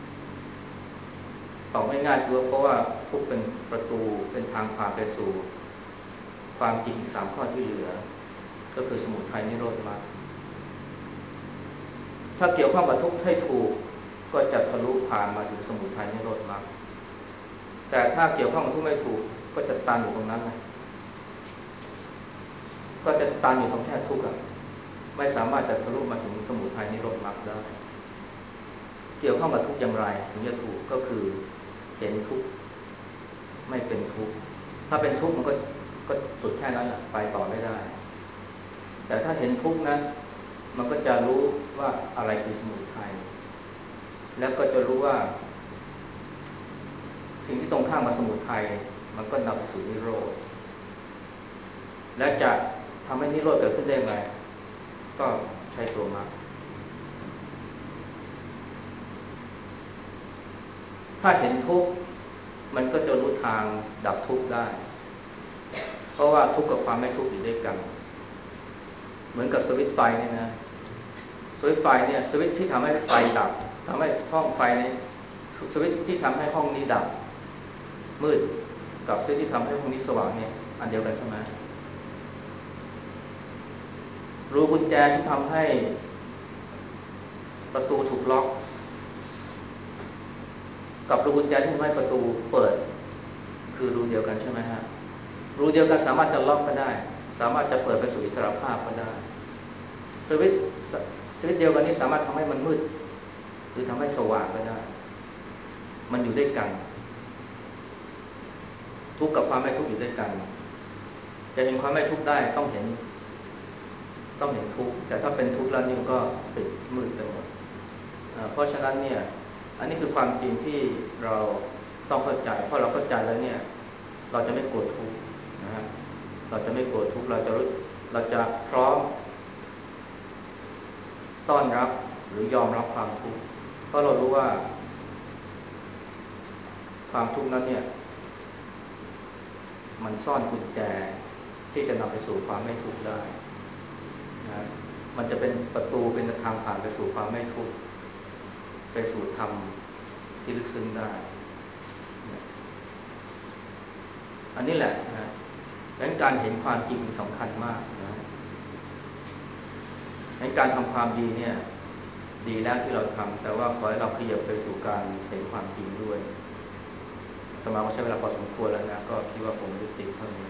ตอบง่ายๆคือเพราะว่าทุกเป็นประตูเป็นทางพาไปสู่ความจริงสามข้อที่เหลือก็คือสมุทัยนิโรธมรรคถ้าเกี่ยวข้องกับทุกข์ให้ถูกก็จะทะลุผ่านมาถึงสมุทัยนิโรธมรรคแต่ถ้าเกี่ยวข้องกับทุกข์ไม่ถูกก็จะตันอยู่ตรงนั้นนะก็จะตันอยู่ตรงแค่ทุกข์อ่ะไม่สามารถจะทะลุมาถึงสมุทัยนิโรธมรรคได้เกี่ยวข้องกับทุกข์อย่างไรถึงจะถูกก็คือเห็นทุกข์ไม่เป็นทุกข์ถ้าเป็นทุกข์มันก็ก็สุดแค่นั้นแหละไปต่อไม่ได้แต่ถ้าเห็นทุกข์นะมันก็จะรู้ว่าอะไรคือสมุทัยแล้วก็จะรู้ว่าสิ่งที่ตรงข้ามกับสมุทัยมันก็นำไปสู่นิโรธและจะทำให้นิโรธเกิดขึ้นได้ไงก็ใช้ตัวมรรคถ้าเห็นทุกข์มันก็จะรู้ทางดับทุกข์ได้เพราะว่าทุกข์กับความไม่ทุกข์อยู่ด้วยกันเหมือนกับสวิตช์ไฟเนี่ยนะสวิตช์ไฟเนี่ยสวิตช์ที่ทำให้ไฟดับทำให้ห้องไฟในสวิตช์ที่ทำให้ห้องนี้ดับมืดกับสวิตช์ที่ทำให้ห้องนี้สว่างเนี่ยอันเดียวกันใช่ไหมรูกุญแจที่ทำให้ประตูถูกล็อกกับรูกุญแจที่ทำให้ประตูเปิดคือรูเดียวกันใช่ไหมฮะรูเดียวกันสามารถจะล็อกก็ได้สามารถจะเปิดไปสู่อิสรภาพก็ได้สวิตช์สวิตช์เดียวกันนี้สามารถทำให้มันมืดหรือทำให้สว่างก็ได้มันอยู่ด้วยกันทุกข์กับความไม่ทุกข์อยู่ด้วยกันจะเห็นความไม่ทุกข์ได้ต้องเห็นต้องเห็นทุกข์แต่ถ้าเป็นทุกข์แล้วนี่ก็ปิดมืดไปหมดเพราะฉะนั้นเนี่ยอันนี้คือความจริงที่เราต้องเข้าใจเพราะเราเข้าใจแล้วเนี่ยเราจะไม่กลัวทุกข์นะฮะเราจะไม่กลัวทุกข์เราจะรู้เราจะพร้อมต้อนรับหรือยอมรับความทุกข์เพราะเรารู้ว่าความทุกข์นั้นเนี่ยมันซ่อนกุญแจที่จะนำไปสู่ความไม่ทุกข์ได้นะมันจะเป็นประตูเป็นทางผ่านไปสู่ความไม่ทุกข์ไปสู่ธรรมที่ลึกซึ้งได้อันนี้แหละนะดังนั้นการเห็นความจริงสำคัญมากนะดังนั้นการทำความดีเนี่ยดีแล้วที่เราทำแต่ว่าขอให้เราขยับไปสู่การเห็นความจริงด้วยต่อมาก็ใช้เวลาพอสมควรแล้วนะก็คิดว่าคงยุติเท่านี้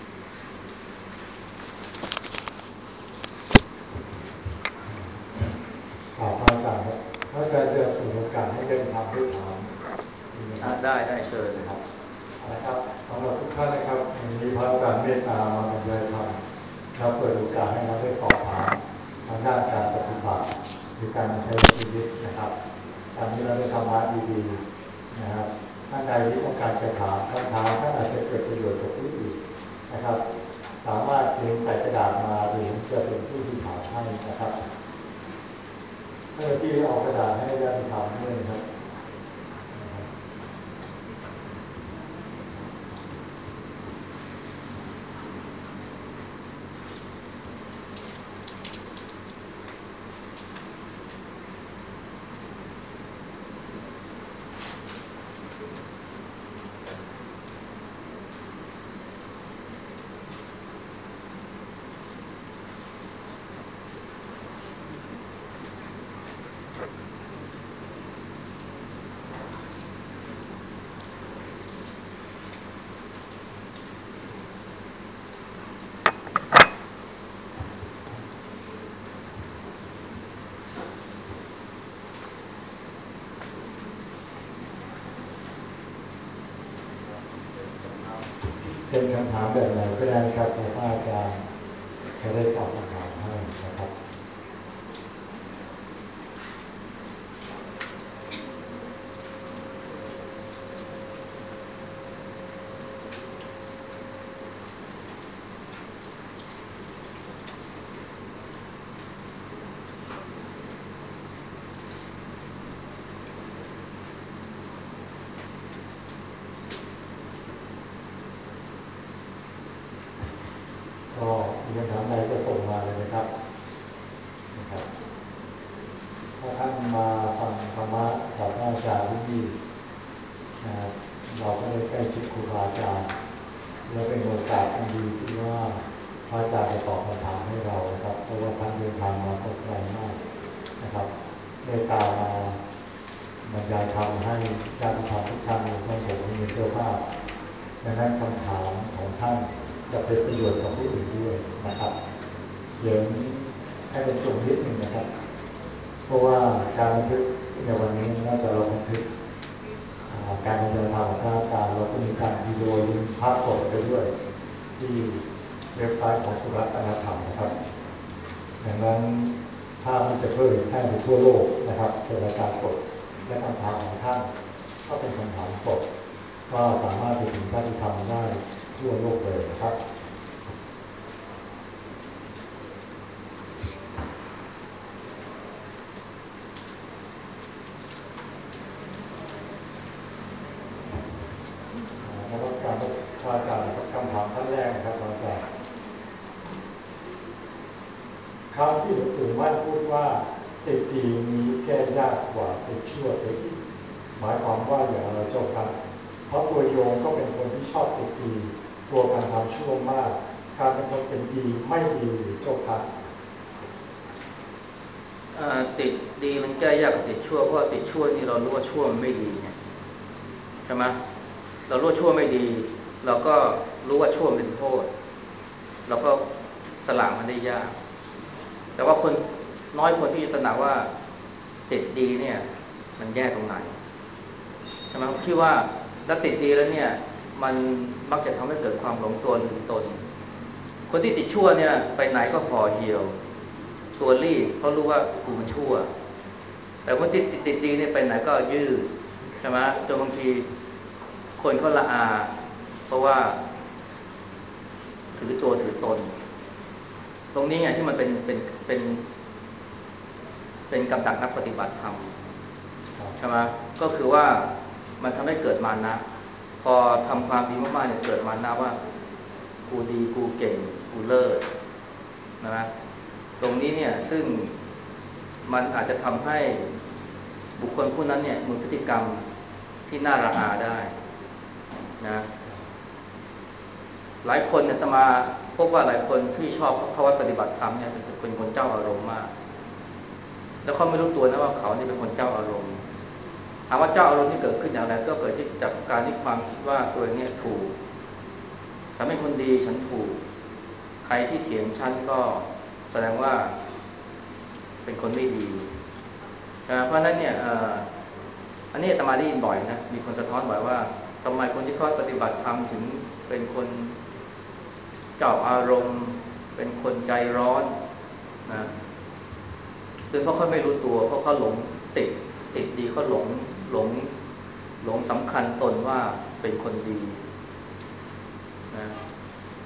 ขอบพระอาจารย์ครับพระอาจารย์จะเปิดโอกาสให้เป็นธรรมด้วยถามได้ได้เชิญครับนะครับสำหรับทุกท่านนะครับวันนี้พระอาจารย์เมตตามาบรรยายธรรมเราเปิดโอกาสให้เราได้สอบถามทางด้านการปฏิบัติหรือการใช้ชีวิตนะครับตอนนี้เราได้ธรรมะดีๆนะครับท่านใดที่ต้องการจะถามคำถามท่านอาจจะเกิดประโยชน์กับผู้อื่นนะครับสามารถเขียนใส่กระดาษมาหรือจะเป็นผู้ที่ถามให้นะครับเพื่อที่เอากระดาษให้ญาติธรรมด้วยนะครับเป็นคำถามแบบไหนก็ได้ครับพระอาจารย์จะได้ตอบคำถามให้นะครับก็มีคำถามใดก็ส่งมาเลยนะครับนะครับถ้าท่านมาฟังธรรมะกับพระอาจารย์ที่นี่นะครับเราก็ได้ใกล้ชิดครูบาอาจารย์และเป็นโอกาสอันดีที่ว่าพระอาจารย์จะตอบคำถามให้เรานะครับเพราะว่าท่านเดินทางมาไกลมากนะครับเมตตามาบรรยายธรรมให้ญาติธรรมทุกท่านรวมทั้งผมที่เป็นเจ้าภาพดังนั้นคำถามของท่านจะเป็นประโยชน์กับผู้อื่นด้วยนะครับเดี๋ยวให้เป็นจุดนิดหนึ่งนะครับเพราะว่าการบันทึกในวันนี้นอกจากเราบันทึกการบรรยายธรรมของพระอาจารย์เราก็มีการวิดีโอลิงก์ภาพสดไปด้วยที่เว็บไซต์ของสุรัตนธรรมนะครับดังนั้นภาพมันจะเผยแพร่ไปทั่วโลกนะครับเป็นรายการสดและคำถามของท่านก็เป็นคำถามสดก็สามารถไปถึงญาติธรรมได้ทั่วโลกเลยนะครับแล้วก็การว่าอาจารย์กับคำถามท่านแรกนะครับอาจารย์คำที่หลวงปู่มั่นพูดว่าติดดีนี้แก้ยากกว่าติดชั่วเสียอีกหมายความว่าอย่างไรเจ้าครับเพราะตัวโยมก็เป็นคนที่ชอบติดดีตัวการทำชั่วมากการเป็นคนเป็นดีไม่ดีหรือเจ้าครับติดดีมันแก้ยากกว่าติดชั่วเพราะติดชั่วนี่เรารู้ว่าชั่วมันไม่ดีไงใช่ไหมเรารู้ว่าชั่วไม่ดีเราก็รู้ว่าชั่วเป็นโทษเราก็สละมันได้ยากแต่ว่าคนน้อยคนที่จะตระหนักว่าติดดีเนี่ยมันแย่ตรงไหนใช่ไหมผมคิดว่าถ้าติดดีแล้วเนี่ยมันมักจะทำให้เกิดความหลงตัวลืมตนคนที่ติดชั่วเนี่ยไปไหนก็ห่อเหี่ยวตัวรีบเพราะรู้ว่ากูมันชั่วแต่คนติดติดติดดีเนี่ยไปไหนก็ยืดใช่ไหมจนบางทีคนเขาละอาเพราะว่าถือตัวถือตนตรงนี้ไงที่มันเป็นเป็นเป็นเป็นกำลังนักปฏิบัติธรรมใช่ไหมก็คือว่ามันทำให้เกิดมานะพอทำความดีมากๆเนี่ยเกิดมานะว่ากูดีกูเก่งกูเลิศนะตรงนี้เนี่ยซึ่งมันอาจจะทำให้บุคคลผู้นั้นเนี่ยมีพฤติกรรมที่น่าระอาได้นะหลายคนเนี่ยจะมาพบว่าหลายคนที่ชอบเข้าวัดปฏิบัติธรรมเนี่ยเป็นคนเจ้าอารมณ์มากแล้วเขาไม่รู้ตัวนะว่าเขาเนี่ยเป็นคนเจ้าอารมณ์ถามว่าเจ้าอารมณ์ที่เกิดขึ้นอย่างไรก็เกิดจากการที่ความคิดว่าตัวเองเนี่ยถูกฉันเป็นคนดีฉันถูกใครที่เถียงฉันก็แสดงว่าเป็นคนไม่ดีเพราะนั้นเนี่ยอันนี้อาตมาได้ยินบ่อยนะมีคนสะท้อนบ่อยว่าทำไมคนที่เขาปฏิบัติธรรมถึงเป็นคนเจ้าอารมณ์เป็นคนใจร้อนนะคือเพราะเขาไม่รู้ตัวเพราะเขาหลงติดติดดีเขาหลงหลงหลงสำคัญตนว่าเป็นคนดีนะ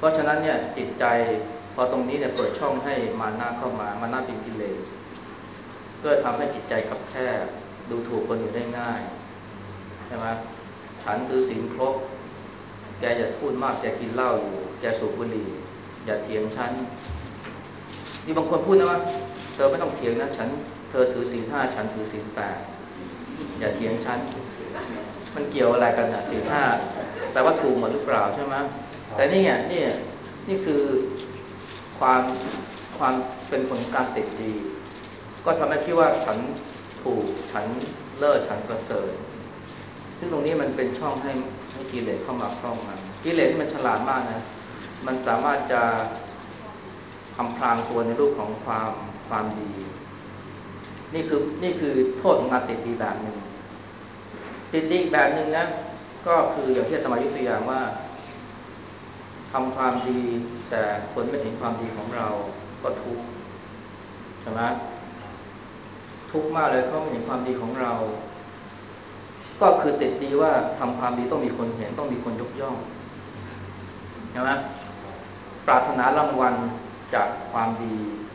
เพราะฉะนั้นเนี่ยจิตใจพอตรงนี้เนี่ยเปิดช่องให้มานะเข้ามามานะเป็นกิเลสเพื่อทำให้จิตใจขับแคบดูถูกคนอื่นได้ง่ายใช่ไหมฉันถือศีลครบแกอย่าพูดมากแกกินเหล้าอยู่แกสูบบุหรี่อย่าเถียงฉันมีบางคนพูดนะว่าเธอไม่ต้องเถียงนะฉันเธอถือศีลห้าฉันถือศีลแปดอย่าเถียงฉันมันเกี่ยวอะไรกันนะศีลห้าแปลว่าถูกหมดหรือเปล่าใช่ไหมแต่นี่เนี่ยนี่นี่คือความความเป็นผลของการติดดีก็ทำให้คิดว่าฉันถูกฉันเลิศฉันประเสริฐซึ่งตรงนี้มันเป็นช่องให้ให้กิเลสเข้ามาครอบงำกิเลสที่มันฉลาดมากนะมันสามารถจะอำพรางตัวในรูปของความความดีนี่คือนี่คือโทษของการติดดีแบบหนึ่งติดดีอีกแบบหนึ่งนะก็คืออย่างที่อาตมายกตัวอย่างว่าทำความดีแต่คนไม่เห็นความดีของเราก็ทุกข์ใช่ไหมทุกข์มากเลยเพราะไม่เห็นความดีของเราก็คือติดดีว่าทำความดีต้องมีคนเห็นต้องมีคนยกย่องใช่ไหมปรารถนารางวัลจากความดี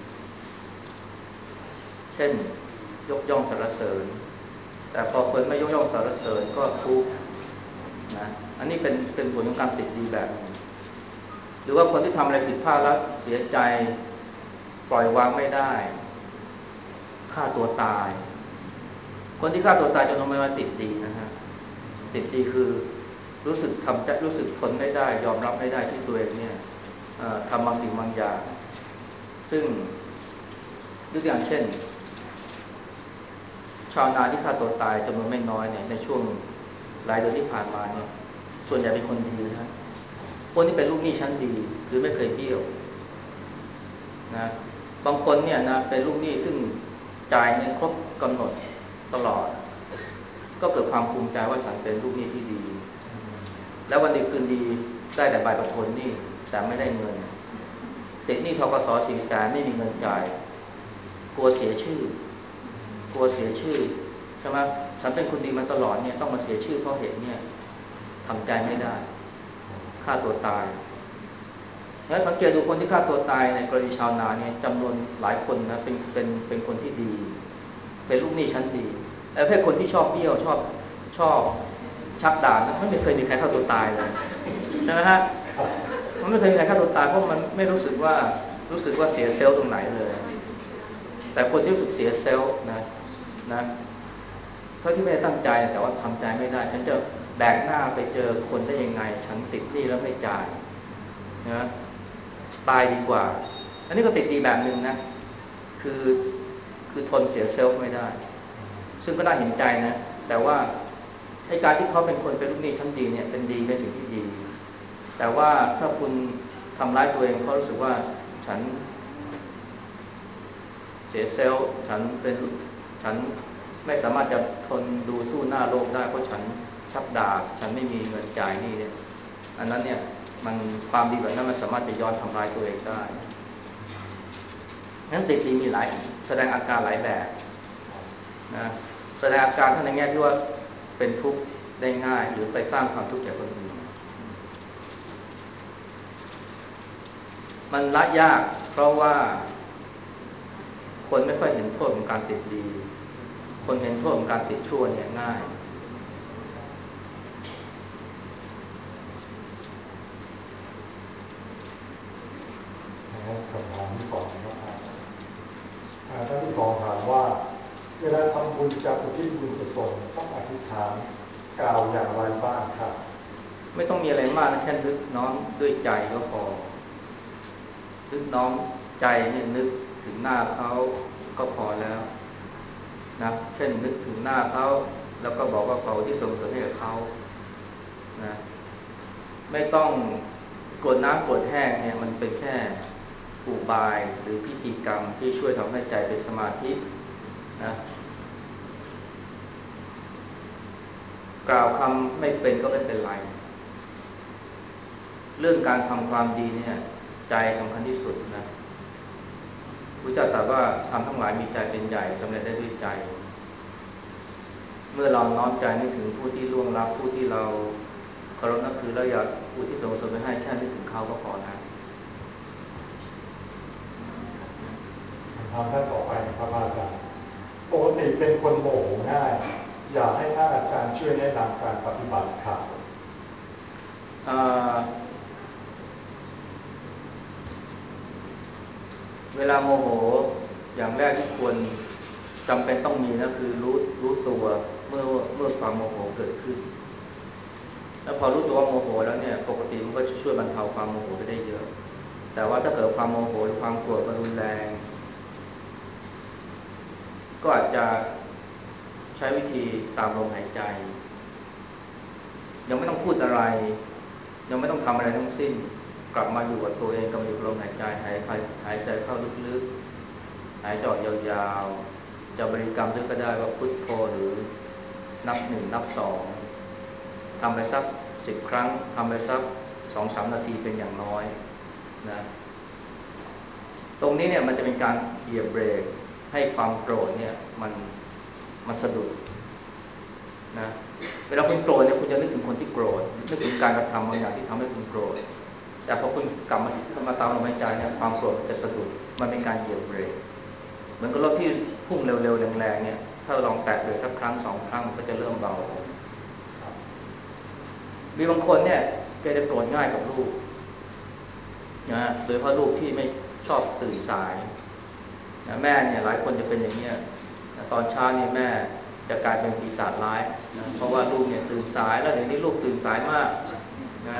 เช่นยกย่องสรรเสริญแต่พอคนไม่ยกย่องสรรเสริญก็ทุกข์นะอันนี้เป็นเป็นผลของการติดดีแบบนึงหรือว่าคนที่ทำอะไรผิดพลาดแล้วเสียใจปล่อยวางไม่ได้ฆ่าตัวตายคนที่ฆ่าตัวตายจนทำไมมาติดดีนะฮะติดดีคือรู้สึกทำใจรู้สึกทนไม่ได้ยอมรับไม่ได้ที่ตัวเองเนี่ยทำบางสิ่งบางอย่างซึ่งยกตัวอย่างเช่นชาวนาที่ฆ่าตัวตายจำนวนไม่น้อยเนี่ยในช่วงหลายเดือนที่ผ่านมาเนี่ยส่วนใหญ่เป็นคนดีนะคนที่เป็นลูกหนี้ชั้นดีคือไม่เคยเบี้ยวนะบางคนเนี่ยนะเป็นลูกหนี้ซึ่งจ่ายเงินครบกำหนดตลอดก็เกิดความภูมิใจว่าฉันเป็นลูกหนี้ที่ดีแล้ววันดีคืนดีได้แต่ใบประทนหนี้แต่ไม่ได้เงินติดหนี้ธกส.สี่แสนไม่มีเงินจ่ายกลัวเสียชื่อกลัวเสียชื่อใช่ไหมฉันเป็นคนดีมาตลอดเนี่ยต้องมาเสียชื่อเพราะเหตุเนี่ยทำใจไม่ได้ฆ่าตัวตายแล้วสังเกตดูคนที่ฆ่าตัวตายในกรณีชาวนาเนี่ยจำนวนหลายคนนะเป็นเป็นเป็นคนที่ดีเป็นลูกหนี้ชั้นดีแต่เพื่อคนที่ชอบเบี้ยวชอบชอบชักดาบไม่เคยมีใครฆ่าตัวตายเลยใช่ไหมฮะมันไม่เคยมีใครฆ่าตัวตายเพราะมันไม่รู้สึกว่ารู้สึกว่าเสียเซลล์ตรงไหนเลยแต่คนที่รู้สึกเสียเซลล์นะนะเขาที่ไม่ได้ตั้งใจแต่ว่าทำใจไม่ได้ฉันจะแบกหน้าไปเจอคนได้ยังไงฉันติดหนี้แล้วไม่จ่ายนะตายดีกว่าอันนี้ก็ติดดีแบบหนึ่งนะคือคือทนเสียเซลล์ไม่ได้ซึ่งก็น่าเห็นใจนะแต่ว่าไอ้การที่เขาเป็นคนเป็นลูกหนี้ชั้นดีเนี่ยเป็นดีเป็นสิ่งที่ดีแต่ว่าถ้าคุณทำร้ายตัวเองเขารู้สึกว่าฉันเสียเซลล์ฉันเป็นฉันไม่สามารถจะทนดูสู้หน้าโลกได้เพราะฉันชักดาบฉันไม่มีเงินจ่ายนี่เนี่ยอันนั้นเนี่ยมันความดีแบบนั้นมันสามารถจะย้อนทำลายตัวเองได้นั้นติดดีมีหลายแสดงอาการหลายแบบนะแสดงอาการทั้งในแง่ที่ว่าเป็นทุกข์ได้ง่ายหรือไปสร้างความทุกข์แก่คนอื่นมันละยากเพราะว่าคนไม่ค่อยเห็นโทษของการติดดีคนเห็นโทษของการติดชั่วเนี่ยง่ายคำถามที่สองนะครับท่านที่สองถามว่าเวลาทำบุญจะอุทิศบุญกุศลต้องอธิษฐานกล่าวอย่างไรบ้างครับไม่ต้องมีอะไรมากนะแค่นึกน้อมด้วยใจก็พอนึกน้อมใจเนี่ยนึกถึงหน้าเขาก็พอแล้วนะเช่นนึกถึงหน้าเขาแล้วก็บอกว่าขอที่ส่งเสริมให้กับเขานะไม่ต้องกรวดน้ำกรวดแห้งเนี่ยมันเป็นแค่อุบายหรือพิธีกรรมที่ช่วยทำให้ใจเป็นสมาธินะกล่าวคำไม่เป็นก็ไม่เป็นไรเรื่องการทำความดีเนี่ยใจสำคัญที่สุดนะพระเจ้าตรัสว่าทำทั้งหลายมีใจเป็นใหญ่สำเร็จได้ด้วยใจเมื่อเราน้อมใจนึกถึงผู้ที่ล่วงลับผู้ที่เราเคารพนับถือและอยากอุทิศส่วนกุศลไปให้แค่นึกถึงเขาก็พอแล้วทำท่านต่อไปนะครับอาจารย์ปกติเป็นคนโมโหง่ายอยากให้ท่านอาจารย์ช่วยแนะนำการปฏิบัติครับเวลาโมโหอย่างแรกที่ควรจำเป็นต้องมีนะคือรู้รู้ตัวเมื่อเมื่อความโมโหเกิดขึ้นแล้วพอรู้ตัวว่าโมโหแล้วเนี่ยปกติมันก็จะช่วยบรรเทาความโมโหไปได้เยอะแต่ว่าถ้าเกิดความโมโหหรือความโกรธมันรุนแรงก็อาจจะใช้วิธีตามลมหายใจยังไม่ต้องพูดอะไรยังไม่ต้องทำอะไรทั้งสิ้นกลับมาอยู่กับตัวเองกลับมาอยู่กับลมหายใจหายหายใจเข้าลึกๆหายใจออกยาวๆจะบริกรรมด้วยก็ได้ว่าพุทโธหรือนับหนึ่งนับสองทำไปสักสิบครั้งทำไปสักสองสามนาทีเป็นอย่างน้อยนะตรงนี้เนี่ยมันจะเป็นการเหยียบเบรกให้ความโกรธเนี่ยมันมันสะดุดนะเวลาคุณโกรธเนี่ยคุณจะนึกถึงคนที่โกรธนึกถึงการกระทำบางอย่างที่ทำให้คุณโกรธแต่พอคุณกลับมามาตามลมหายใจเนี่ยความโกรธจะสะดุดมันเป็นการเหยียบเบรกเหมือนกับรถที่พุ่งเร็วๆแรงๆเนี่ยถ้าลองแตะเบรกสักครั้งสองครั้งมันก็จะเริ่มเบามีบางคนเนี่ยแกจะโกรธง่ายกับลูกนะโดยเฉพาะลูกที่ไม่ชอบตื่นสายนะแม่เนี่ยหลายคนจะเป็นอย่างนี้นะตอนเช้านี่แม่จะกลายเป็นปีศาจร้ายนะเพราะว่าลูกเนี่ยตื่นสายแล้วเดี๋ยวนี้ลูกตื่นสายมากนะ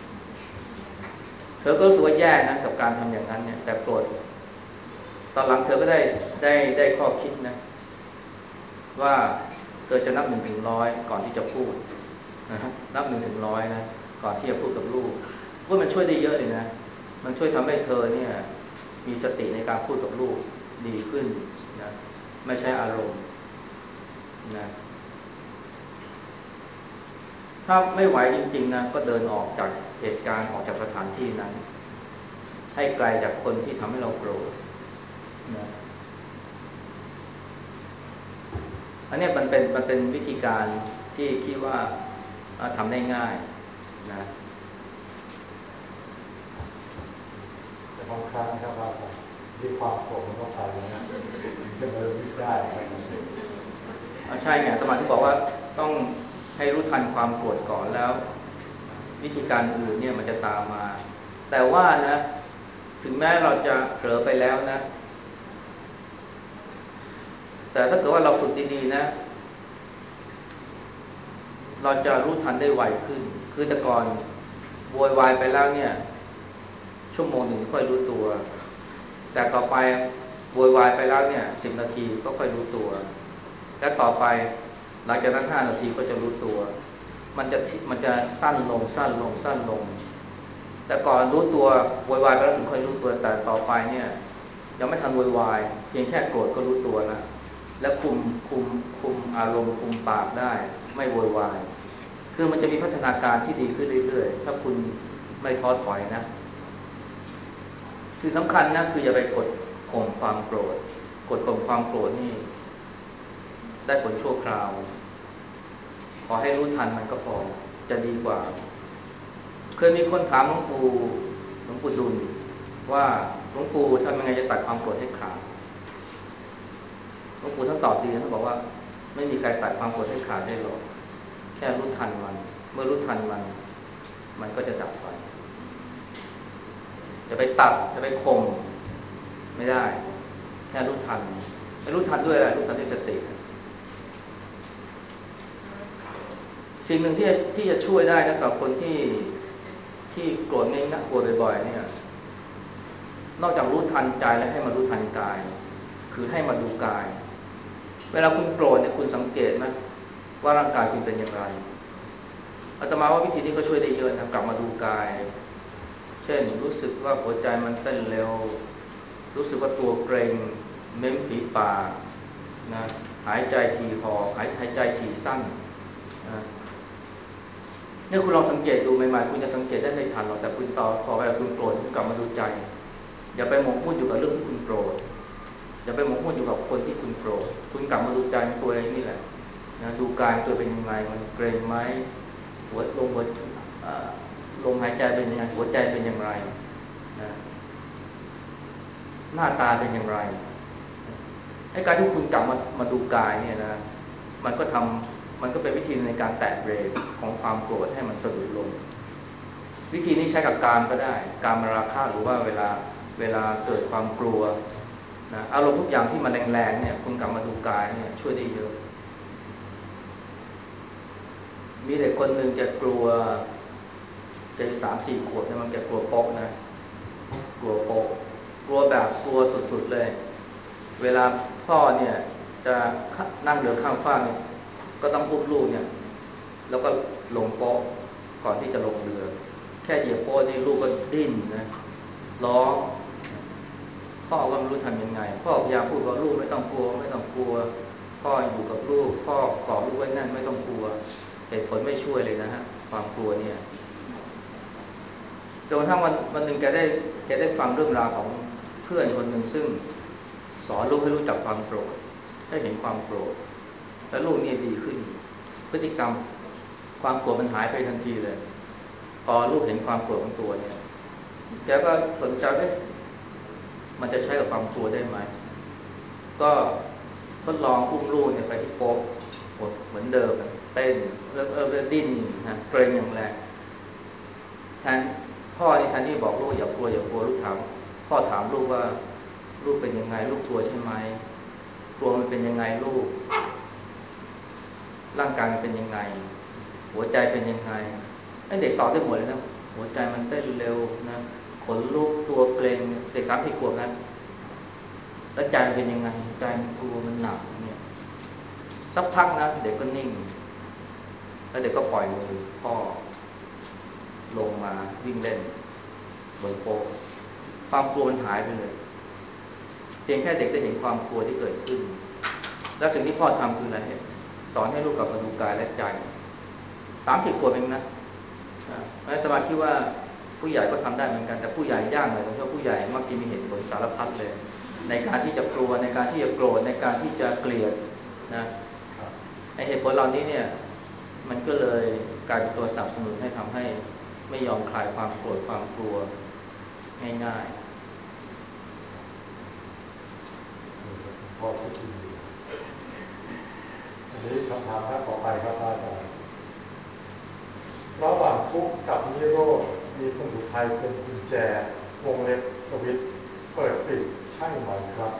เธอก็รู้สึกว่าแย่นะกับการทำอย่างนั้นเนี่ยแต่โกรธตอนหลังเธอก็ได้ได้ได้ข้อคิดนะว่าเธอจะนับหนึ่งถึงร้อยก่อนที่จะพูดนะนับหนึ่งถึงร้อยนะก่อนที่จะพูดกับลูกว่ามันช่วยได้เยอะเลยนะมันช่วยทำให้เธอเนี่ยมีสติในการพูดกับลูกดีขึ้นนะไม่ใช่อารมณ์นะถ้าไม่ไหวจริงๆนะก็เดินออกจากเหตุการณ์ออกจากสถานที่นั้นให้ไกลจากคนที่ทำให้เราโกรธนะอันนี้มันเป็นมันเป็นวิธีการที่คิดว่าทำได้ง่ายนะแต่บางครั้งครับว่าที่ความโกรธมันก็ไปนะจะเดินไม่ได้ครับใช่ไงสมาธิบอกว่าต้องให้รู้ทันความโกรธก่อนแล้ววิธีการอื่นเนี่ยมันจะตามมาแต่ว่านะถึงแม้เราจะเผลอไปแล้วนะแต่ถ้าเกิดว่าเราฝึกดีๆนะเราจะรู้ทันได้ไวขึ้นคือแต่ก่อนโวยวายไปแล้วเนี่ยชั่วโมงหนึ่งค่อยรู้ตัวแต่ต่อไปโวยวายไปแล้วเนี่ยสิบนาทีก็ค่อยรู้ตัวและต่อไปหลังจากนั้นห้านาทีก็จะรู้ตัวมันจะมันจะสั้นลงสั้นลงสั้นลงแต่ก่อนรู้ตัวโวยวายไปแล้วถึงค่อยรู้ตัวแต่ต่อไปเนี่ยยังไม่ทันโวยวายเพียงแค่โกรธก็รู้ตัวแล้วและคุมคุมคุมอารมณ์คุมปากได้ไม่โวยวายคือมันจะมีพัฒนาการที่ดีขึ้นเรื่อยๆถ้าคุณไม่ท้อถอยนะสิ่งสำคัญนะคืออย่าไปกดข่มความโกรธกดข่มความโกรธนี่ได้ผลชั่วคราวขอให้รู้ทันมันก็พอจะดีกว่าเคยมีคนถามหลวงปู่หลวงปู่ดุลว่าหลวงปู่ทำยังไงจะตัดความโกรธให้ขาดหลวงปู่ท่านตอบดีท่านบอกว่าไม่มีใครตัดความโกรธให้ขาดได้หรอกแค่รู้ทันมันเมื่อรู้ทันมันมันก็จะดับไปจะไปตัดจะไปข่มไม่ได้แค่รู้ทันไม่รู้ทันด้วยอะไรรู้ทันด้วยสติสิ่งหนึ่งที่ที่จะช่วยได้นะสำหรับคนที่ที่โกรธง่ายนะโกรธบ่อยๆเนี่ยนอกจากรู้ทันใจแล้วให้มารู้ทันกายคือให้มาดูกายเวลาคุณโกรธเนี่ยคุณสังเกตไหมว่าร่างกายคุณเป็นอย่างไรอาตมาว่าวิธีนี้ก็ช่วยได้เยอะนะกลับมาดูกายเช่นรู้สึกว่าหัวใจมันเต้นเร็วรู้สึกว่าตัวเกร็งเม้มฝีปากนะหายใจทีหอบหายหายใจทีสั้นนะเนี่ยคุณลองสังเกตดูใหม่ๆคุณจะสังเกตได้ไม่ทันหรอกแต่คุณต่อพอเวลาคุณโกรธคุณกลับมาดูใจอย่าไปหมกมุ่นอยู่กับเรื่องที่คุณโกรธอย่าไปหมกมุ่นอยู่กับคนที่คุณโกรธคุณกลับมาดูใจตัวเองนี่แหละนะดูกายตัวเป็นยังไงมันเกร็งไหมหัวลงหัวลมหายใจเป็นยังไงหัวใจเป็นอย่างไรนะหน้าตาเป็นอย่างไรไอ้การที่คุณกลับมามาดูกายเนี่ยนะมันก็ทำมันก็เป็นวิธีในการแตะเบรกของความโกรธให้มันสะดุดลงวิธีนี้ใช้กับการก็ได้การมาราคะหรือว่าเวลาเวลาเกิดความกลัวนะอารมณ์ทุกอย่างที่มันแรงๆเนี่ยคุณกลับมาดูกายเนี่ยช่วยได้เยอะมีเด็กคนหนึ่งแกกลัวแกสามสี่ขวบเนี่ยมันแกกลัวโป๊กนะกลัวโป๊กกลัวแบบกลัวสุดๆเลยเวลาพ่อเนี่ยจะนั่งเรือข้ามฟากเนี่ยก็ต้องอุ้มลูกเนี่ยแล้วก็ลงโป๊ะก่อนที่จะลงเรือแค่เหยียบโป๊ะนี่ลูกก็ดิ้นนะร้องพ่อก็ไม่รู้ทำยังไงพ่อพยายามพูดว่าลูกไม่ต้องกลัวไม่ต้องกลัวพ่ออยู่กับลูกพ่อกอดลูกไว้แน่นไม่ต้องกลัวเหตุผลไม่ช่วยเลยนะฮะความกลัวเนี่ยจนถ้าวันวันหนึ่งแกได้แกได้ฟังเรื่องราวของเพื่อนคนหนึ่งซึ่งสอนลูกให้รู้จักความโกรธให้เห็นความโกรธแล้วลูกนี่ดีขึ้นพฤติกรรมความโกรธมันหายไปทันทีเลยพอลูกเห็นความโกรธของตัวเนี่ยแกก็สนใจว่ามันจะใช้กับความกลัวได้ไหมก็ทดลองอุ้มลูกเนี่ยไปที่โป๊ะเหมือนเดิมเต้นเริ่มเริ่มดิ้นนะเกรงอย่างแรงแทนพ่อในแทนที่บอกลูกอย่ากลัวอย่ากลัวลูกถามพ่อถามลูกว่าลูกเป็นยังไงลูกกลัวใช่ไหมกลัวมันเป็นยังไงลูกร่างกายมันเป็นยังไงหัวใจเป็นยังไงให้เด็กตอบได้หมดเลยนะหัวใจมันเต้นเร็วนะขนลุกตัวเกร็งเด็กสามสิบขวบนั้นแล้วใจมันเป็นยังไงใจมันกลัวมันหนักเนี่ยสักพักนะเด็กก็นิ่งแล้วเด็กก็ปล่อยมือพ่อลงมาวิ่งเล่นบนโป๊ะความกลัวมันหายไปเลยเพียงแค่เด็กได้เห็นความกลัวที่เกิดขึ้นและสิ่งที่พ่อทำคืออะไรเนี่ยสอนให้ลูกกลับมาดูกายและใจสามสิบขวบเองนะอาตมาคิดว่าผู้ใหญ่ก็ทำได้เหมือนกันแต่ผู้ใหญ่ยากหน่อยเพราะผู้ใหญ่มักจะมีเหตุผลสารพัดเลยในการที่จะกลัวในการที่จะโกรธในการที่จะเกลียดนะไอเหตุผลเหล่านี้เนี่ยมันก็เลยกลายเป็นตัวสนับสนุนให้ทำให้ไม่ยอมคลายความโกรธความกลัวง่ายๆพอพูดถึงอันนี้คำถามต่อไปครับอาจารย์ระหว่างทุกข์กับนิโรธมีสมุทัยเป็นกุญแจวงเล็บสวิตช์เปิดปิดใช่ไหมครับ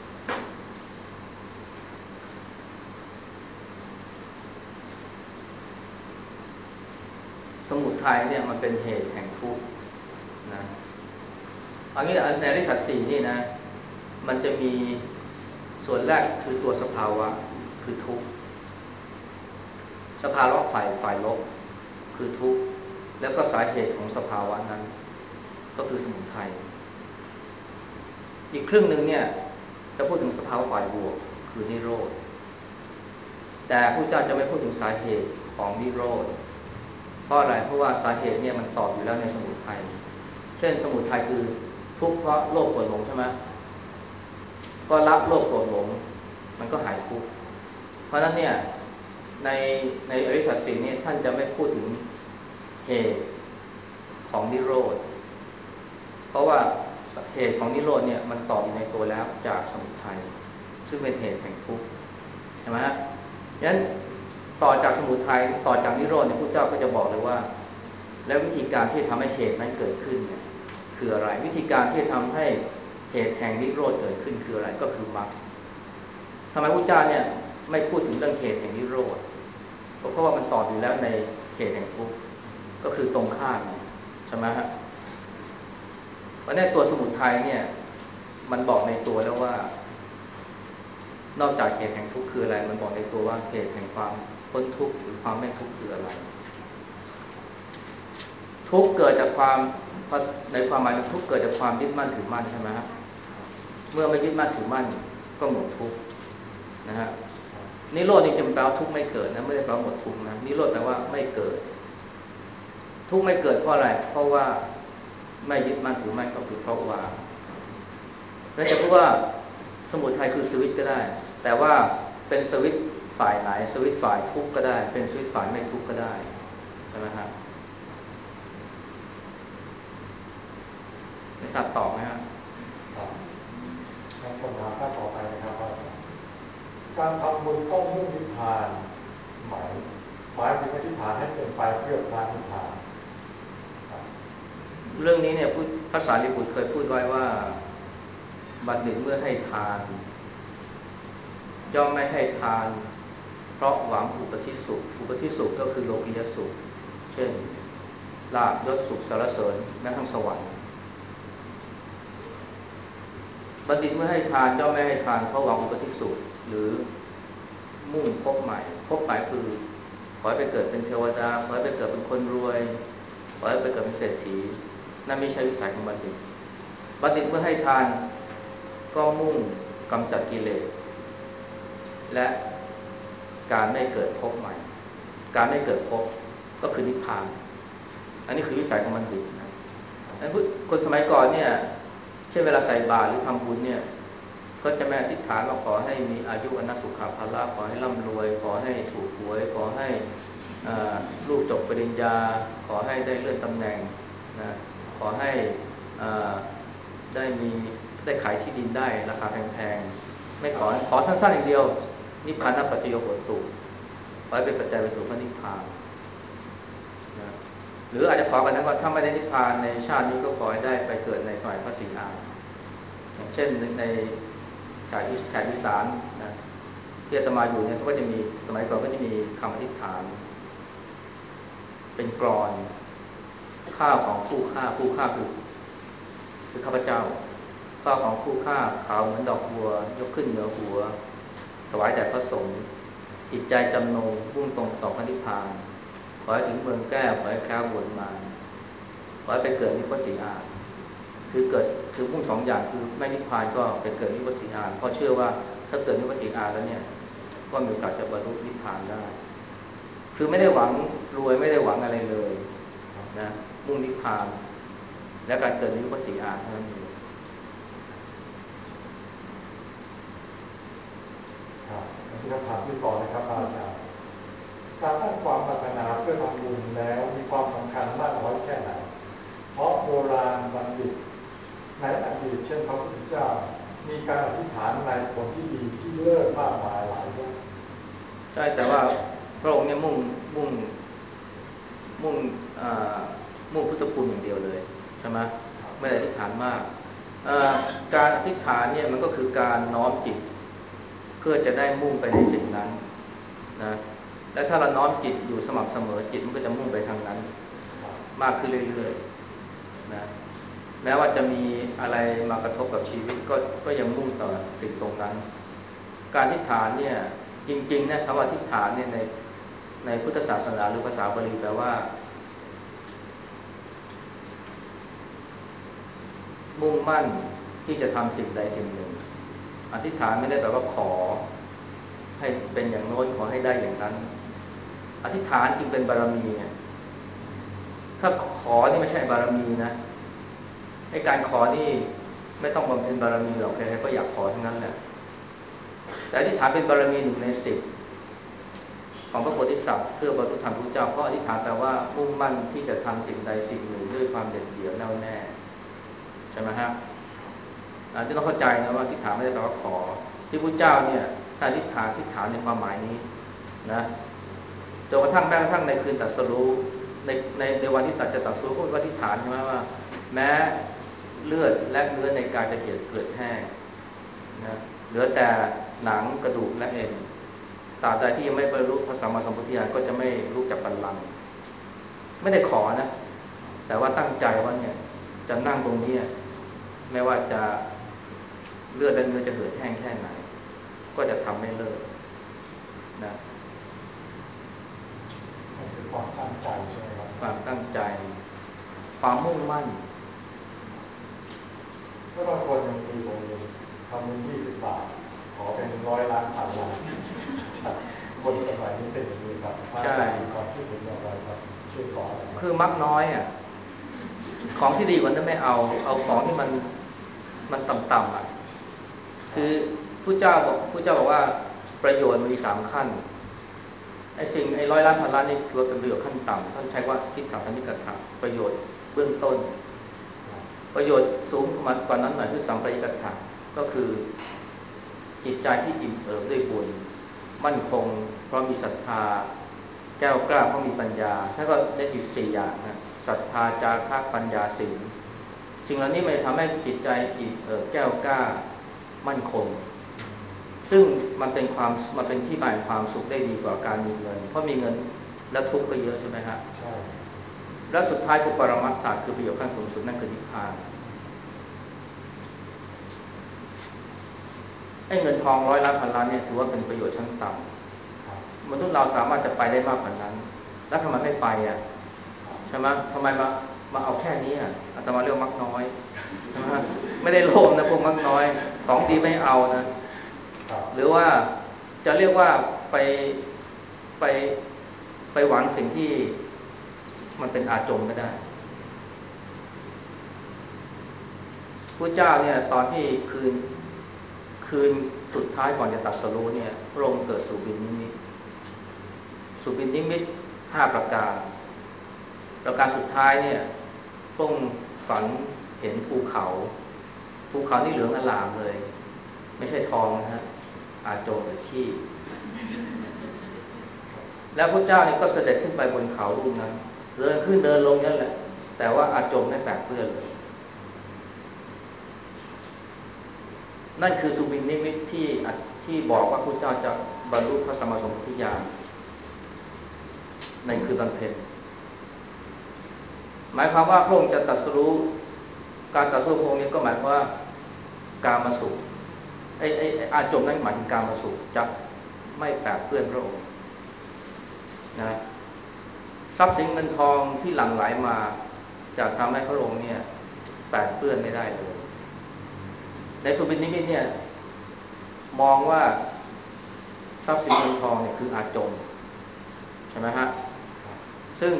สมุทัยเนี่ยมันเป็นเหตุแห่งทุกข์นะอันนี้ในอริยสัจสี่นี่นะมันจะมีส่วนแรกคือตัวสภาวะคือทุกข์สภาวะฝ่ายฝ่ายลบคือทุกข์แล้วก็สาเหตุของสภาวะนั้นก็คือสมุทัยอีกครึ่งหนึ่งเนี่ยจะพูดถึงสภาวะฝ่ายบวกคือนิโรธแต่พระเจ้าจะไม่พูดถึงสาเหตุของนิโรธเพราะอะไรเพราะว่าสาเหตุเนี่ยมันตอบอยู่แล้วในสมุทัยเช่นสมุทัยคือทุกข์เพราะโลภโกรธหลงใช่ไหมก็รับโลภโกรธหลงมันก็หายทุกข์เพราะฉะนั้นเนี่ยในในอริยสัจสี่นี้ท่านจะไม่พูดถึงเหตุของนิโรธเพราะว่าเหตุของนิโรธเนี่ยมันตอบอยู่ในตัวแล้วจากสมุทัยซึ่งเป็นเหตุแห่งทุกข์ใช่ไหมฮะงั้นต่อจากสมุทัยต่อจากนิโรธเนี่ยพระเจ้าก็จะบอกเลยว่าแล้ววิธีการที่ทำให้เหตุนั้นเกิดขึ้นเนี่ยคืออะไรวิธีการที่ทำให้เหตุแห่งนิโรธเกิดขึ้นคืออะไรก็คือมรรคทำไมพระเจ้าเนี่ยไม่พูดถึงเรื่องเหตุแห่งนิโรธเพราะว่ามันตอบอยู่แล้วในเหตุแห่งทุกข์ก็คือตรงข้ามใช่ไหมฮะเพราะในตัวสมุทัยเนี่ยมันบอกในตัวแล้วว่านอกจากเหตุแห่งทุกข์คืออะไรมันบอกในตัวว่าเหตุแห่งความพ้นทุกข์หรือความไม่ทุกข์คืออะไรทุกข์เกิดจากความในความหมายทุกข์เกิดจากความยึดมั่นถือมั่นใช่ไหมฮะเมื่อไม่ยึดมั่นถือมั่นก็หมดทุกข์นะฮะนิโรธนี่จะแปลว่าทุกข์ไม่เกิดนะไม่ได้แปลว่าหมดทุกข์นะนิโรธแปลว่าไม่เกิดทุกข์ไม่เกิดเพราะอะไรเพราะว่าไม่ยึดมั่นถือมั่นก็คือเพราะว่าแล้วจะพูดว่าสมุทัยคือสวิตช์ก็ได้แต่ว่าเป็นสวิตช์ฝ่ายไหนสวิตช์ฝ่ายทุกข์ก็ได้เป็นสวิตช์ฝ่ายไม่ทุกข์ก็ได้ใช่ไหมครับทราบตอบไหมฮะครับงั้นคำถามข้อต่อไปนะครับว่าการทำบุญต้องมุ่งนิพพานหมายหมายถึงอธิษฐานให้เป็นไปเพื่อพระนิพพานเรื่องนี้เนี่ยพระสารีบุตรเคยพูดไว้ว่าบัณฑิตเมื่อให้ทานย่อมไม่ให้ทานเพราะหวังอุปธิสุขอุปธิสุขก็คือโลกียสุขเช่นลาภยศสุขสารเสริญแม้ทั้งสวรรค์บัณฑิตเมื่อให้ทานย่อมไม่ให้ทานเพราะหวังอุปธิสุขหรือมุ่งพบใหม่พบใหม่คือขอให้ไปเกิดเป็นเทวดาขอให้ไปเกิดเป็นคนรวยขอให้ไปเกิดเป็นเศรษฐีนั่นไม่ใช่วิสัยของบัณฑิตบัณฑิตเมื่อให้ทานก็มุ่งกำจัดกิเลสและการไม่เกิดภพใหม่การไม่เกิดภพก็คือนิพพานอันนี้คือวิสัยของบัณฑิตนะคนสมัยก่อนเนี่ยเช่นเวลาใส่บาตรหรือทำบุญเนี่ยก็จะแม่อธิษฐานว่าขอให้มีอายุอนัสุขภาละขอให้ร่ำรวยขอให้ถูกหวยขอให้ลูกจบปริญญาขอให้ได้เลื่อนตำแหน่งนะขอให้ได้มีได้ขายที่ดินได้ราคาแพงๆไม่ขอขอสั้นๆอย่างเดียวนิพพานัปปัจจโยโหตุขอให้เป็นปัจจัยไปสู่พระนิพพานนะหรืออาจจะขอกันนั้นว่าถ้าไม่ได้นิพพานในชาตินี้ก็ขอให้ได้ไปเกิดในสมัยพระศรีอานอย่างเช่นในแถบแถบอีสานนะที่อาตมาอยู่เนี่ยเขาก็จะมีสมัยก่อนก็จะมีคำอธิษฐานเป็นกลอนข้าวของผู้ฆ่าผู้ฆ่าคือคือข้าพเจ้าข้าวของผู้ฆ่าขาวเหมือนดอกบัวยกขึ้นเหนือหัวถวายแด่พระสงฆ์จิตใจจำนงมุ่งตรงต่อพระนิพพานขอให้ถึงเมืองแก้วขอให้แคล้วบวชมาขอให้ไปเกิดนิพพานสีอานคือเกิดคือมุ่งสองอย่างคือไม่นิพพานก็ไปเกิดนิพพานสีอานเพราะเชื่อว่าถ้าเกิดนิพพานสีอานแล้วเนี่ยก็มีโอกาสจะบรรลุนิพพานได้คือไม่ได้หวังรวยไม่ได้หวังอะไรเลยนะมุ่งนิพพานและการเกิดนิพพานสีอานเท่านั้นเองคำถามที่สองนะครับอาจารย์การตั้งความปรารถนาเพื่อทำบุญแล้วมีความสำคัญมากน้อยแค่ไหนเพราะโบราณบัณฑิตในอดีตเช่นพระพุทธเจ้ามีการอธิษฐานในผลที่ดีที่เลิศมากมายหลายอย่างใช่แต่ว่าพระองค์เนี่ยมุ่งมุ่งมุ่งมุ่งพุทธคุณอย่างเดียวเลยใช่ไหมไม่ได้อธิษฐานมากการอธิษฐานเนี่ยมันก็คือการน้อมจิตเพื่อจะได้มุ่งไปในสิ่งนั้นนะและถ้าเราน้อมจิตอยู่สม่ำเสมอจิตมันก็จะมุ่งไปทางนั้นมากขึ้นเรื่อยๆนะแม้ว่าจะมีอะไรมากระทบกับชีวิตก็ก็ยังมุ่งต่อสิ่งตรงนั้นการอธิษฐานเนี่ยจริงๆนะคำว่าอธิษฐานเนี่ยในในพุทธศาสนาหรือภาษาบาลีแปลว่ามุ่งมั่นที่จะทำสิ่งใดสิ่งหนึ่งอธิษฐานไม่ได้แปลว่าขอให้เป็นอย่างโน้นขอให้ได้อย่างนั้นอธิษฐานจึงเป็นบารมีเนี่ยถ้าขอนี่ไม่ใช่บารมีนะไอ้การขอนี่ไม่ต้องบำเพ็ญบารมีหรอกใครๆก็อยากขอทั้งนั้นแหละแต่อธิษฐานเป็นบารมีหนึ่งในสิบของพระโพธิสัตว์เพื่อบรรลุธรรมพระเจ้าเพราะอธิษฐานแปลว่ามุ่งมั่นที่จะทำสิ่งใดสิ่งหนึ่งด้วยความเด็ดเดี่ยวแน่วแน่ใช่ไหมฮะอันที่เราเข้าใจนะว่าอธิษฐานไม่ได้แปลว่าขอที่พระเจ้าเนี่ยถ้าอธิษฐานอธิษฐานในความหมายนี้นะจนกระทั่งแม้กระทั่งในคืนตรัสรู้ในในในวันที่ตัดจะตรัสรู้ก็อธิษฐานใช่ไหมว่าแม้เลือดและเนื้อในกายจะเหี่ยวเกิดแห้งนะเหลือแต่หนังกระดูกและเอ็นตราบใดที่ยังไม่บรรลุพระสัมมาสัมพุทธญาณก็จะไม่รู้จักบัลลังก์ไม่ได้ขอนะแต่ว่าตั้งใจว่าเนี่ยจะนั่งตรงนี้ไม่ว่าจะเลือดและเนื้อจะเหือดแห้งแค่ไหนก็จะทำไม่เลิกนะมันคือความตั้งใจใช่ไหมครับความตั้งใจความมุ่งมั่นก็บางคนยังมีผมเองทำเงินยี่สิบบาทขอเป็นร้อยล้านพันล้านบนสมัยนี้เป็นอย่างนี้ครับใช่ความคิดเห็นอย่างไรครับช่วยสอนคือมักน้อยอ่ะของที่ดีกว่านั้นไม่เอาเอาของที่มันมันต่ำๆอ่ะคือผู้เจ้าบอกผู้เจ้าบอกว่าประโยชน์มันมีสามขั้นไอ้สิ่งไอ้ร้อยล้านพันล้านนี่ถือว่าเป็นประโยชน์ขั้นต่ำท่านใช้ว่าทิฏฐัคณิกถะประโยชน์เบื้องต้นประโยชน์สูงกว่านั้นหน่อยคือสัมปยุตตะก็คือจิตใจที่อิ่มเอิบด้วยบุญมั่นคงเพราะมีศรัทธาแก้วกล้าเพราะมีปัญญาถ้าก็ได้อยู่สี่อย่างนะศรัทธาจาคะปัญญาศีลสิ่งเหล่านี้มันจะทำให้จิตใจอิ่มเอิบแก้วกล้ามั่นคงซึ่งมันเป็นความมันเป็นที่มาของความสุขได้ดีกว่าการมีเงินเพราะมีเงินแล้วทุกข์ก็เยอะใช่ไหมฮะใช่แล้วสุดท้ายคือปรมัตถ์คือประโยชน์ขั้นสูงสุดนั่นคือนิพพานไอ้เงินทองร้อยล้านพันล้านเนี่ยถือว่าเป็นประโยชน์ชั้นต่ำมนุษย์เราสามารถจะไปได้มากกว่านั้นแล้วทำไมไม่ไปอ่ะใช่ไหมทำไมมามาเอาแค่นี้อ่ะอาตมาเรียกมักน้อยใช่ไหมไม่ได้โลภนะพวกมักน้อยของดีไม่เอานะหรือว่าจะเรียกว่าไปไปไปหวังสิ่งที่มันเป็นอาจมก็ได้พระเจ้าเนี่ยตอนที่คืนคืนสุดท้ายก่อนจะตรัสรู้เนี่ยพระองค์เกิดสุบินนิมิตสุบินนิมิตห้าประการประการสุดท้ายเนี่ยพระองค์ฝันเห็นภูเขาภูเขาที่เหลืองอลามเลยไม่ใช่ทองนะฮะอาโจมหรือขี้แล้วพระเจ้าเนี่ยก็เสด็จขึ้นไปบนเขาลูกนั้นเดินขึ้นเดินลงนั่นแหละแต่ว่าอาโจมไม่แปดเปื้อนเลยนั่นคือสุบินนิมิตที่ที่บอกว่าพระเจ้าจะบรรลุพระสัมมาสัมพุทธญาณในคืนวันเพ็ญหมายความว่าพระองค์จะตรัสรู้การตรัสรู้พระองค์นี้ก็หมายความว่ากามสุขไอ้ไอ้อาจมนั้นหมายถึงกามสุขจะไม่แปดเปื้อนพระองค์นะทรัพย์สินเงินทองที่หลั่งไหลมาจะทำให้พระองค์เนี่ยแปดเปื้อนไม่ได้เลยในสุบินนิมิตเนี่ยมองว่าทรัพย์สินเงินทองเนี่ยคืออาจมใช่ไหมฮะซึ่ง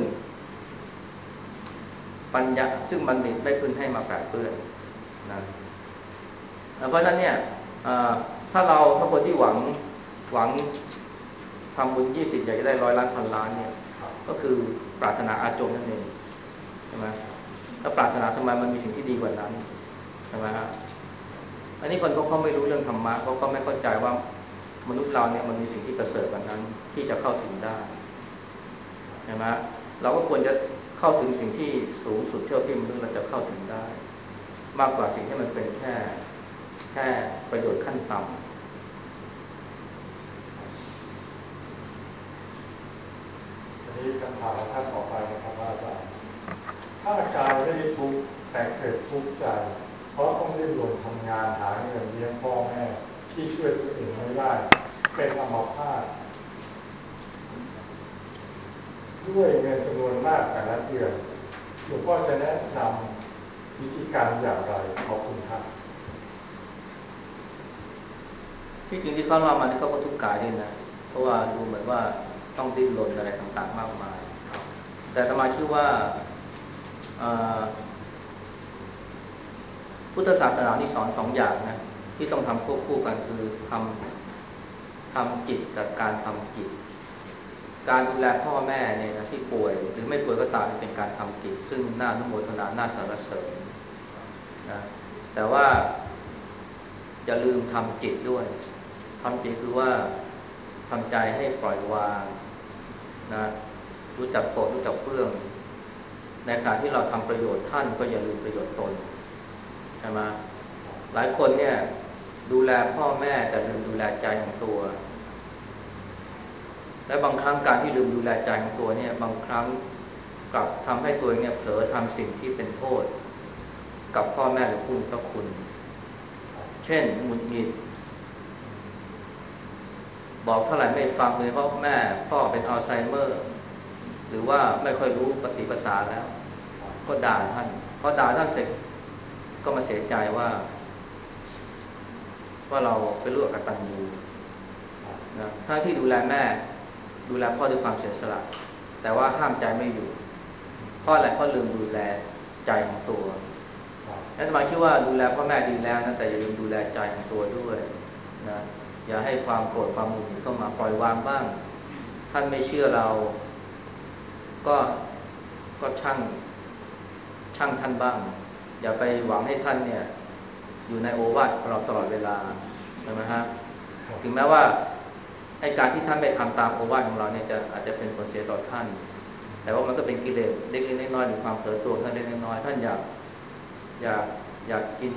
ปัญญาซึ่งบัณฑิตไม่พึงให้มาแปดเปื้อนนะเพราะฉะนั้นเนี่ยถ้าเราถ้าคนที่หวังหวังทำบุญยี่สิบอยากจะได้ร้อยล้านพันล้านเนี่ยก็คือปรารถนาอาจมนั่นเองใช่ไหมถ้าปรารถนาทำไมมันมีสิ่งที่ดีกว่านั้นใช่ไหมฮะอันนี้คนก็เขาไม่รู้เรื่องธรรมะเขาก็ไม่เข้าใจว่ามนุษย์เราเนี่ยมันมีสิ่งที่ประเสริฐกว่านั้นที่จะเข้าถึงได้ใช่ไหมเราก็ควรจะเข้าถึงสิ่งที่สูงสุดเท่าที่มนุษย์เราจะเข้าถึงได้มากกว่าสิ่งที่มันเป็นแค่แค่ประโยชน์ขั้นต่ำอันนี้คำถามท่านต่อไปนะครับว่าถ้ากายไม่ได้ทุกข์แต่เกิดทุกข์ใจเพราะต้องได้รวมทำงานหาเงินเลี้ยงพ่อแม่ที่ช่วยตัวเองไม่ได้เป็นอัมพาตด้วยเงินจำนวนมากแต่ละเดือนหลวงพ่อจะแนะนำวิธีการอย่างไรขอบคุณครับที่จริงที่เขาเล่ามานี่เขาก็ทุกข์กายด้วยนะเพราะว่าดูเหมือนว่าต้องดิ้นรนอะไรต่างๆมากมายแต่อาตมาคิดว่าพุทธศาสนานี่สอนสองอย่างนะที่ต้องทำควบคู่กันคือทำทำกิจกับการทำกิจการดูแลพ่อแม่เนี่ยนะที่ป่วยหรือไม่ป่วยก็ตามเป็นการทำกิจซึ่งน่าอนุโมทนาน่าสรรเสริญนะแต่ว่าอย่าลืมทำจิตด้วยทำจิตคือว่าทำใจให้ปล่อยวางนะรู้จักโปรดรู้จักเพื่องในการที่เราทำประโยชน์ท่านก็อย่าลืมประโยชน์ตนใช่ไหมหลายคนเนี่ยดูแลพ่อแม่แต่ลืมดูแลใจของตัวและบางครั้งการที่ลืมดูแลใจของตัวเนี่ยบางครั้งกลับทำให้ตัวเนี่ยเผลอทำสิ่งที่เป็นโทษกับพ่อแม่หรือผู้มีพระคุณเช่นหงุดหงิดบอกเท่าไหร่ไม่ฟังเลยเพราะแม่พ่อเป็นอัลไซเมอร์หรือว่าไม่ค่อยรู้ภาษีภาษาแล้วก็ด่าท่านพอด่าท่านเสร็จก็มาเสียใจว่าว่าเราเป็นลูกอกตัญญูนะถ้าที่ดูแลแม่ดูแลพ่อด้วยความเสียสละแต่ว่าห้ามใจไม่อยู่เพราะอะไรเพราะลืมดูแลใจของตัวนั่นหมายคิดว่าดูแลพ่อแม่ดีแล้วนะแต่อย่าลืมดูแลใจของตัวด้วยนะอย่าให้ความโกรธความหงุดหงิดเข้ามาปล่อยวางบ้างท่านไม่เชื่อเราก็ก็ช่างช่างท่านบ้างอย่าไปหวังให้ท่านเนี่ยอยู่ในโอวาทของเราตลอดเวลาใช่ไหมฮะถึงแม้ว่าไอ้การที่ท่านไปทำตามโอวาทของเราเนี่ยจะอาจจะเป็นผลเสียต่อท่านแต่ว่ามันก็เป็นกิเลสเล็กๆน้อยๆหรือความเผลอตัวท่านเล็กๆน้อยๆท่านอยากอยากอยากกิน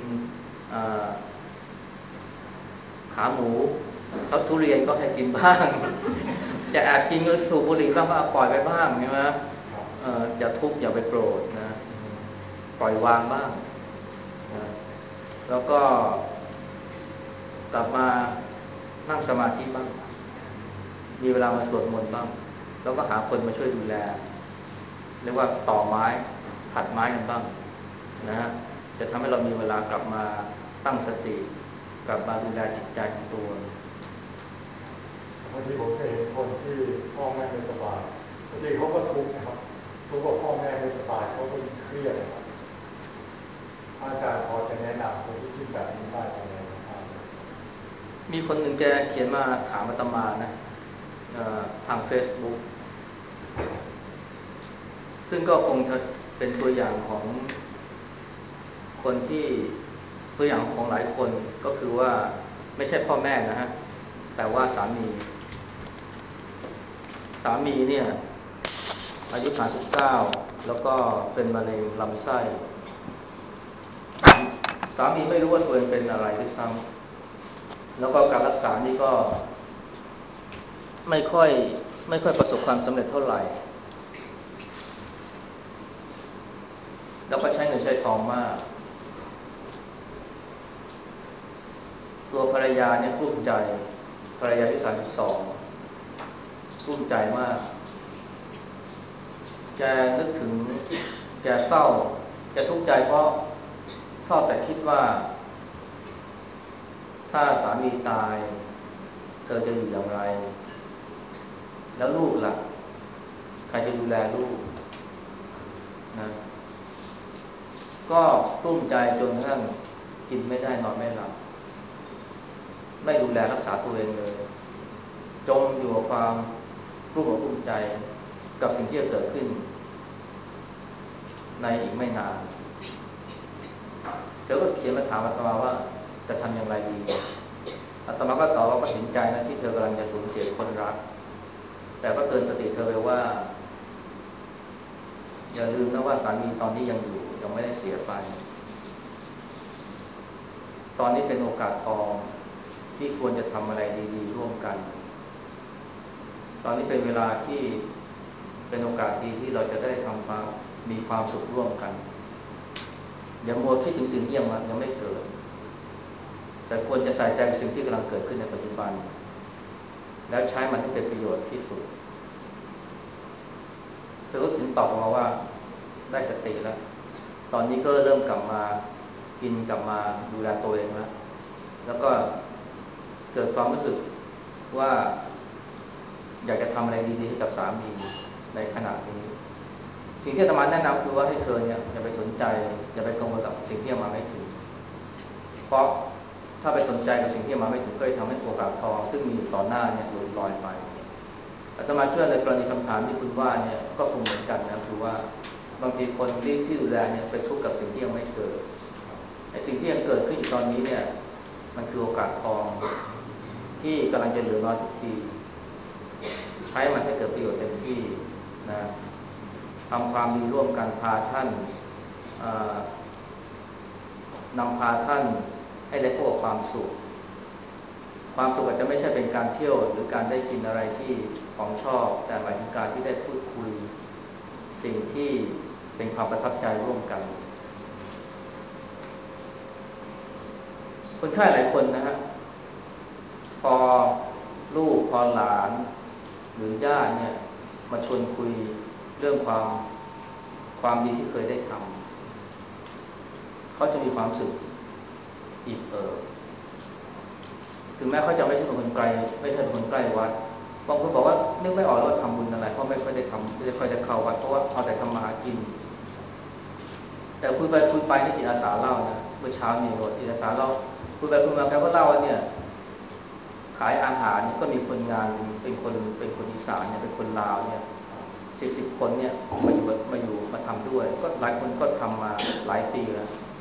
ขาหมูเขาทุเรียนก็ให้กินบ้างจะแอบกินก็สูบบุหรี่บ้างก็ปล่อยไปบ้างใช่ไหมอย่าทุกข์อย่าไปโกรธนะปล่อยวางบ้างนะแล้วก็กลับมานั่งสมาธิบ้างมีเวลามาสวดมนต์บ้างแล้วก็หาคนมาช่วยดูแลเรียกว่าต่อไม้ผัดไม้กันบ้างนะฮะจะทำให้เรามีเวลากลับมาตั้งสติกลับมาดูแลจิตใจของตัวบางทีผมเคยเห็นคนที่พ่อแม่ไม่สบายบางทีเขาก็ทุกข์นะครับทุกข์ว่าพ่อแม่ไม่สบายเขาก็เครียดนะครับอาจารย์พอจะแนะนำคนที่คิดแบบนี้ได้ไหมครับมีคนหนึ่งแกเขียนมาถามอาตมานะทาง Facebook ซึ่งก็คงจะเป็นตัวอย่างของคนที่ตัวอย่างของหลายคนก็คือว่าไม่ใช่พ่อแม่นะฮะแต่ว่าสามีสามีเนี่ยอายุสามสิบเก้าแล้วก็เป็นมะเร็งลำไส้สามีไม่รู้ว่าตัวเองเป็นอะไรด้วยซ้ำแล้วก็การรักษานี่ก็ไม่ค่อยไม่ค่อยประสบความสำเร็จเท่าไหร่แล้วก็ใช้เงินใช้ทองมากตัวภรรยาเนี่ยกลุ้มใจภรรยาที่สามสิบสองกลุ้มใจมากแกนึกถึงแกเศร้าแกทุกข์ใจเพราะเศร้าแต่คิดว่าถ้าสามีตายเธอจะอยู่อย่างไรแล้วลูกล่ะใครจะดูแลลูกนะก็กลุ้มใจจนกระทั่งกินไม่ได้นอนไม่หลับไม่ดูแลรักษาตัวเองเลยจมอยู่กับความกลุ้มอกกลุ้มใจกับสิ่งที่จะเกิดขึ้นในอีกไม่นานเธอก็เขียนมาถามอาตมาว่าจะทำอย่างไรดีอาตมาก็ตอบว่าก็เห็นใจนะที่เธอกำลังจะสูญเสียคนรักแต่ก็เตือนสติเธอไว้ว่าอย่าลืมนะว่าสามีตอนนี้ยังอยู่ยังไม่ได้เสียไปตอนนี้เป็นโอกาสทองที่ควรจะทำอะไรดีๆร่วมกันตอนนี้เป็นเวลาที่เป็นโอกาสดีที่เราจะได้ทำความมีความสุขร่วมกันอย่ามัวคิดถึงสิ่งที่ยังยังไม่เกิดแต่ควรจะใส่ใจกับสิ่งที่กำลังเกิดขึ้นในปัจจุบันแล้วใช้มันให้เป็นประโยชน์ที่สุดเธอก็ถึงตอบมาว่าได้สติแล้วตอนนี้ก็เริ่มกลับมากินกลับมาดูแลตัวเองแล้วแล้วก็เกิดความรู้สึกว่าอยากจะทำอะไรดีๆให้กับสามีในขณะนี้สิ่งที่อาตมาแนะนำคือว่าให้เธอเนี่ยอย่าไปสนใจอย่าไปกังวลกับสิ่งที่มาไม่ถึงเพราะถ้าไปสนใจกับสิ่งที่มาไม่ถึงก็จะทำให้โอกาสทองซึ่งมีอยู่ต่อหน้าเนี่ยหลุดลอยไปอาตมาเชื่อในกรณีคำถามที่คุณว่าเนี่ยก็คงเหมือนกันนะคือว่าบางทีคนที่ที่ดูแลเนี่ยไปทุกข์กับสิ่งที่ยังไม่เกิดไอ้สิ่งที่ยังเกิดขึ้นอยู่ตอนนี้เนี่ยมันคือโอกาสทองที่กำลังจะเหลือน้อยทุกทีใช้มันให้เกิดประโยชน์เต็มที่นะทำความดีร่วมกันพาท่านนำพาท่านให้ได้พบกับความสุขความสุขอาจจะไม่ใช่เป็นการเที่ยวหรือการได้กินอะไรที่ของชอบแต่หมายถึงการที่ได้พูดคุยสิ่งที่เป็นความประทับใจร่วมกันคนไข้หลายคนนะฮะพอลูกพอหลานหรือญาติเนี่ยมาชวนคุยเรื่องความความดีที่เคยได้ทำเขาจะมีความสึกอิ่มเอิบถึงแม้เขาจะไม่ใช่เป็นคนไกลไม่ใช่เป็นคนใกล้วัดบางคนบอกว่านึกไม่ออกว่าทำบุญอะไรเพราะไม่ค่อยได้ทำไม่ค่อยได้เข้าวัดเพราะว่าเอาแต่ทำมาหากินแต่คุยไปคุยไปนี่จิตอาสาเล่านะเมื่อเช้านี่บอกจิตอาสาเล่าคุยไปคุยมาแกก็เล่าว่าเนี่ยขายอาหารนี่ก็มีคนงานเป็นคนเป็นคนอีสานเนี่ยเป็นคนลาวเนี่ยสิบสิบคนเนี่ยมาอยู่มาอยู่มาทำด้วยก็หลายคนก็ทำมาหลายปีแล้ว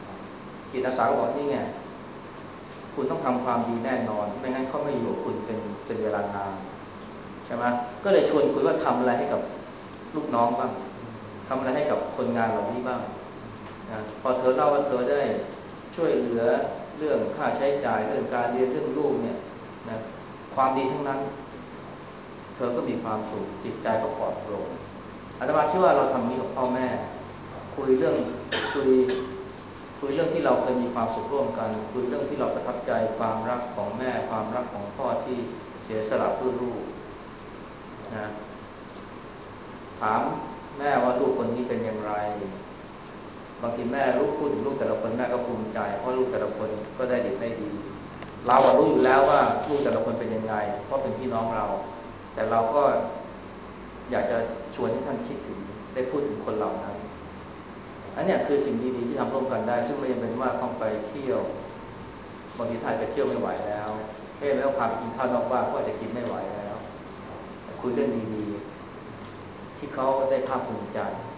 จิตอาสาก็บอกนี่ไงคุณต้องทำความดีแน่นอนไม่งั้นเขาไม่อยู่กับคุณเป็นเป็นเวลานานใช่ไหมก็เลยชวนคุยว่าทำอะไรให้กับลูกน้องบ้างทำอะไรให้กับคนงานเหล่านี้บ้างนะพอเธอเล่าว่าเธอได้ช่วยเหลือเรื่องค่าใช้จ่ายเรื่องการเรียนเรื่องลูกเนี่ยนะความดีทั้งนั้นเธอก็มีความสุขจิตใจก็ปลอดโปร่งอาตมาคิดว่าเราทำนี้กับพ่อแม่คุยเรื่องคุยคุยเรื่องที่เราเคยมีความสุขร่วมกันคุยเรื่องที่เราประทับใจความรักของแม่ความรักของพ่อที่เสียสละเพื่อลูกนะถามแม่ว่าลูกคนนี้เป็นอย่างไรบางทีแม่ลูกพูดถึงลูกแต่ละคนแม่ก็ภูมิใจเพราะลูกแต่ละคนก็ได้ดีได้ดีเรารู้อยู่แล้วว่าลูกแต่ละคนเป็นยังไงเพราะเป็นพี่น้องเราแต่เราก็อยากจะชวนให้ท่านคิดถึงได้พูดถึงคนเหล่านั้นอันนี้คือสิ่งดีๆที่ทำร่วมกันได้ซึ่งไม่จำเป็นว่าต้องไปเที่ยวบางทีท่านไปเที่ยวไม่ไหวแล้วเอ๊ะไม่ต้องพาไปกินข้าวนอกบ้านก็อาจจะกินไม่ไหวแล้วคุยเรื่องดีๆที่เขาได้ภาคภูมิใจ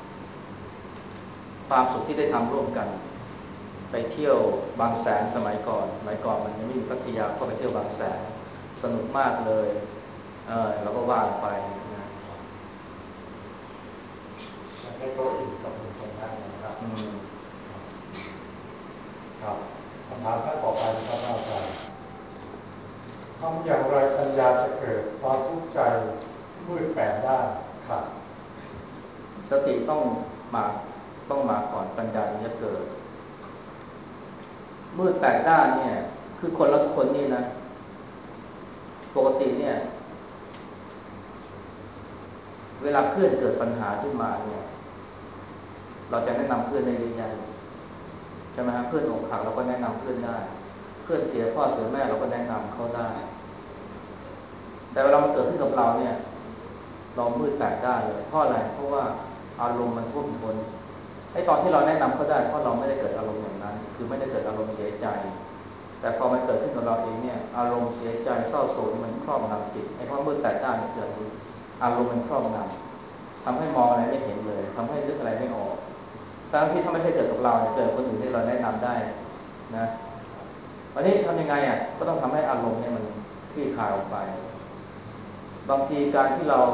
ความสุขที่ได้ทำร่วมกันไปเที่ยวบางแสนสมัยก่อนสมัยก่อนมันยังไม่มีพัทยาก็ไปเที่ยวบางแสนสนุกมากเลยเออเราก็ว่างไปนะให้โตอีกกับคนคนนั้นนะครับครับคำถามท่านต่อไปนะครับอาจารย์ทำอย่างไรปัญญาจะเกิดความทุกข์ใจมืดแปดด้านครับสติต้องมาต้องมาก่อนปัญญาจะเกิดมืดแปดด้านเนี่ยคือคนละทุกคนนี่นะปกติเนี่ยเวลาเพื่อนเกิดปัญหาขึ้นมาเนี่ยเราจะแนะนำเพื่อนได้เยอะแยะใช่ไหมฮะเพื่อนอกหักเราก็แนะนำเพื่อนได้เพื่อนเสียพ่อเสียแม่เราก็แนะนำเขาได้แต่เวลามันเกิดขึ้นกับเราเนี่ยเรามืดแปดด้านเลยเพราะอะไรเพราะว่าอารมณ์มันท่วมท้นไอ้ตอนที่เราแนะนำเขาได้เพราะเราไม่ได้เกิดอารมณ์อย่างนั้นคือไม่ได้เกิดอารมณ์เสียใจแต่พอมันเกิดขึ้นกับเราเองเนี่ยอารมณ์เสียใจเศร้าโศกมันครอบงำจิตไอ้ความมืดแปดด้านเนี่ยเกิดขึ้นอารมณ์มันครอบงำทำให้มองอะไรไม่เห็นเลยทำให้นึกอะไรไม่ออกทั้งที่ถ้าไม่ใช่เกิดกับเราเนี่ยเกิดคนอื่นที่เราแนะนำได้นะวันนี้ทำยังไงอ่ะก็ต้องทำให้อารมณ์เนี่ยมันคลี่คลายออกไปบางทีการที่เรา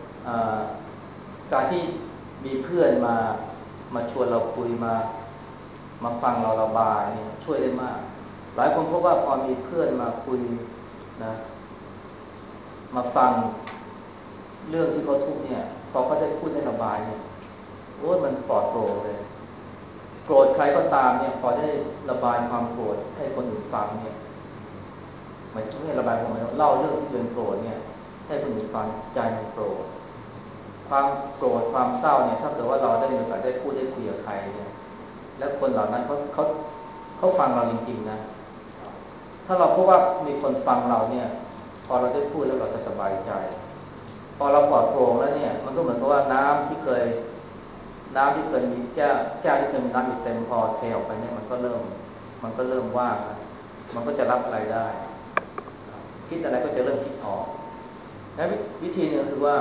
การที่มีเพื่อนมามาชวนเราคุยมามาฟังเราระบายเนี่ยช่วยได้มากหลายคนพบว่าพอมีเพื่อนมาคุยนะมาฟังเรื่องที่เขาทุกข์เนี่ยพอเขาได้พูดได้ระบายเนี่ยโอ้ยมันปลอดโปร่งเลยโกรธใครก็ตามเนี่ยพอได้ระบายความโกรธให้คนอื่นฟังเนี่ยหมายถึงให้ระบายความเล่าเรื่องที่เป็นโกรธเนี่ยให้คนอื่นฟังใจมันโกรธความโกรธความเศร้าเนี่ยถ้าเกิดว่าเราได้มีโอกาสได้พูดได้คุยกับใครเนี่ยแล้วคนเหล่านั้นเขาเขาเขาฟังเราจริงๆนะถ้าเราพบว่ามีคนฟังเราเนี่ยพอเราได้พูดแล้วเราจะสบายใจพอเราปลอดโปร่งแล้วเนี่ยมันก็เหมือนกับว่าน้ำที่เคยน้ำที่เคยมีแก้วแก้วที่เคยมีน้ำอยู่เต็มพอเทออกไปเนี่ยมันก็เริ่มมันก็เริ่มว่างนะมันก็จะรับอะไรได้คิดอะไรก็จะเริ่มคิดออกและวิธีนึงคือว่า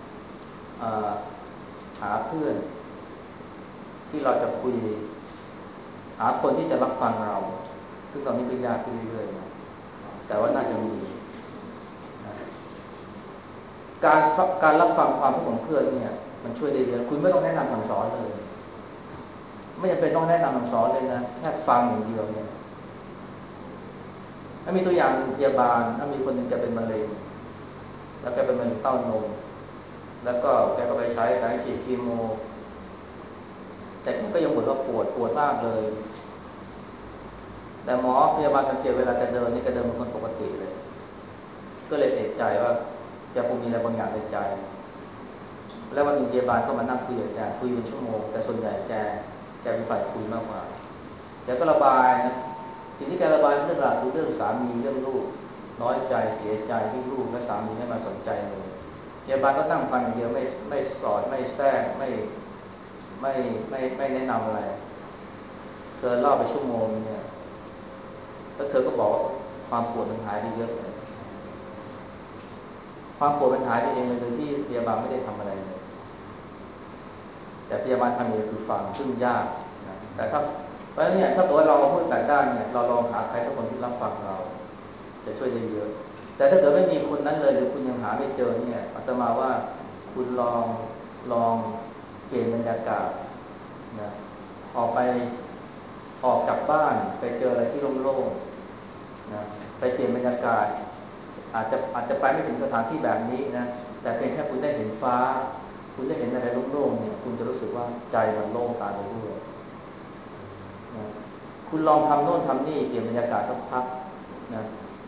หาเพื่อนที่เราจะคุยหาคนที่จะรับฟังเราซึ่งตอนนี้ก็ยากขึ้นเรื่อยๆนะแต่ว่าน่าจะมีการการรับฟังความทุกข์ของเพื่อนเนี่ยมันช่วยได้เยอะคุณไม่ต้องแนะนำสั่งสอนเลยไม่จำเป็นต้องแนะนำสั่งสอนเลยนะแค่ฟังอย่างเดียวเนี่ยถ้ามีตัวอย่างพยาบาลถ้ามีคนหนึ่งจะเป็นมะเร็งแล้วแกเป็นมะเร็งเต้านมแล้วก็แกก็ไปใช้สายฉีดคีโมแต่แกก็ยังบ่นว่าปวดปวดมากเลยแต่หมอพยาบาลสังเกตเวลาแกเดินนี่แกเดินเป็นคนปกติเลยก็เลยเอะใจว่าแกคงมีอะไรบางอย่างในใจแล้ววันนึงพยาบาลก็มานั่งคุยกับแกคุยเป็นชั่วโมงแต่ส่วนใหญ่แกแกเป็นฝ่ายคุยมากกว่าแกก็ระบายนะสิ่งที่แกระบายเรื่องราวคือเรื่องสามีเรื่องลูกน้อยใจเสียใจที่ลูกและสามีไม่มาสนใจเลยพยาบาลก็นั่งฟังอย่างเดียวไม่ไม่สอนไม่แทรกไม่ไม่ไม่ไม่แนะนำอะไรเธอเล่าไปชั่วโมงเนี่ยแล้วเธอก็บอกความปวดมันหายไปเยอะเลยความปวดมันหายไปเองเลยโดยที่พยาบาลไม่ได้ทำอะไรเลยแต่พยาบาลทำอย่างเดียวคือฟังซึ่งยากนะแต่ถ้าเพราะฉะนั้นเนี่ยถ้าตัวเรามาพูดแปดด้านเนี่ยเราลองหาใครสักคนที่รับฟังเราจะช่วยได้เยอะแต่ถ้าเกิดไม่มีคนนั้นเลยหรือคุณยังหาไม่เจอเนี่ยอาตมาว่าคุณลองลองเปลี่ยนบรรยากาศนะออกไปออกจากบ้านไปเจออะไรที่โล่งๆนะไปเปลี่ยนบรรยากาศอาจจะอาจจะไปไม่ถึงสถานที่แบบนี้นะแต่เพียงแค่คุณได้เห็นฟ้าคุณได้เห็นอะไรโล่งๆเนี่ยคุณจะรู้สึกว่าใจมันโล่งตามไปด้วยนะคุณลองทำโน่นทำนี่เปลี่ยนบรรยากาศสักพักนะ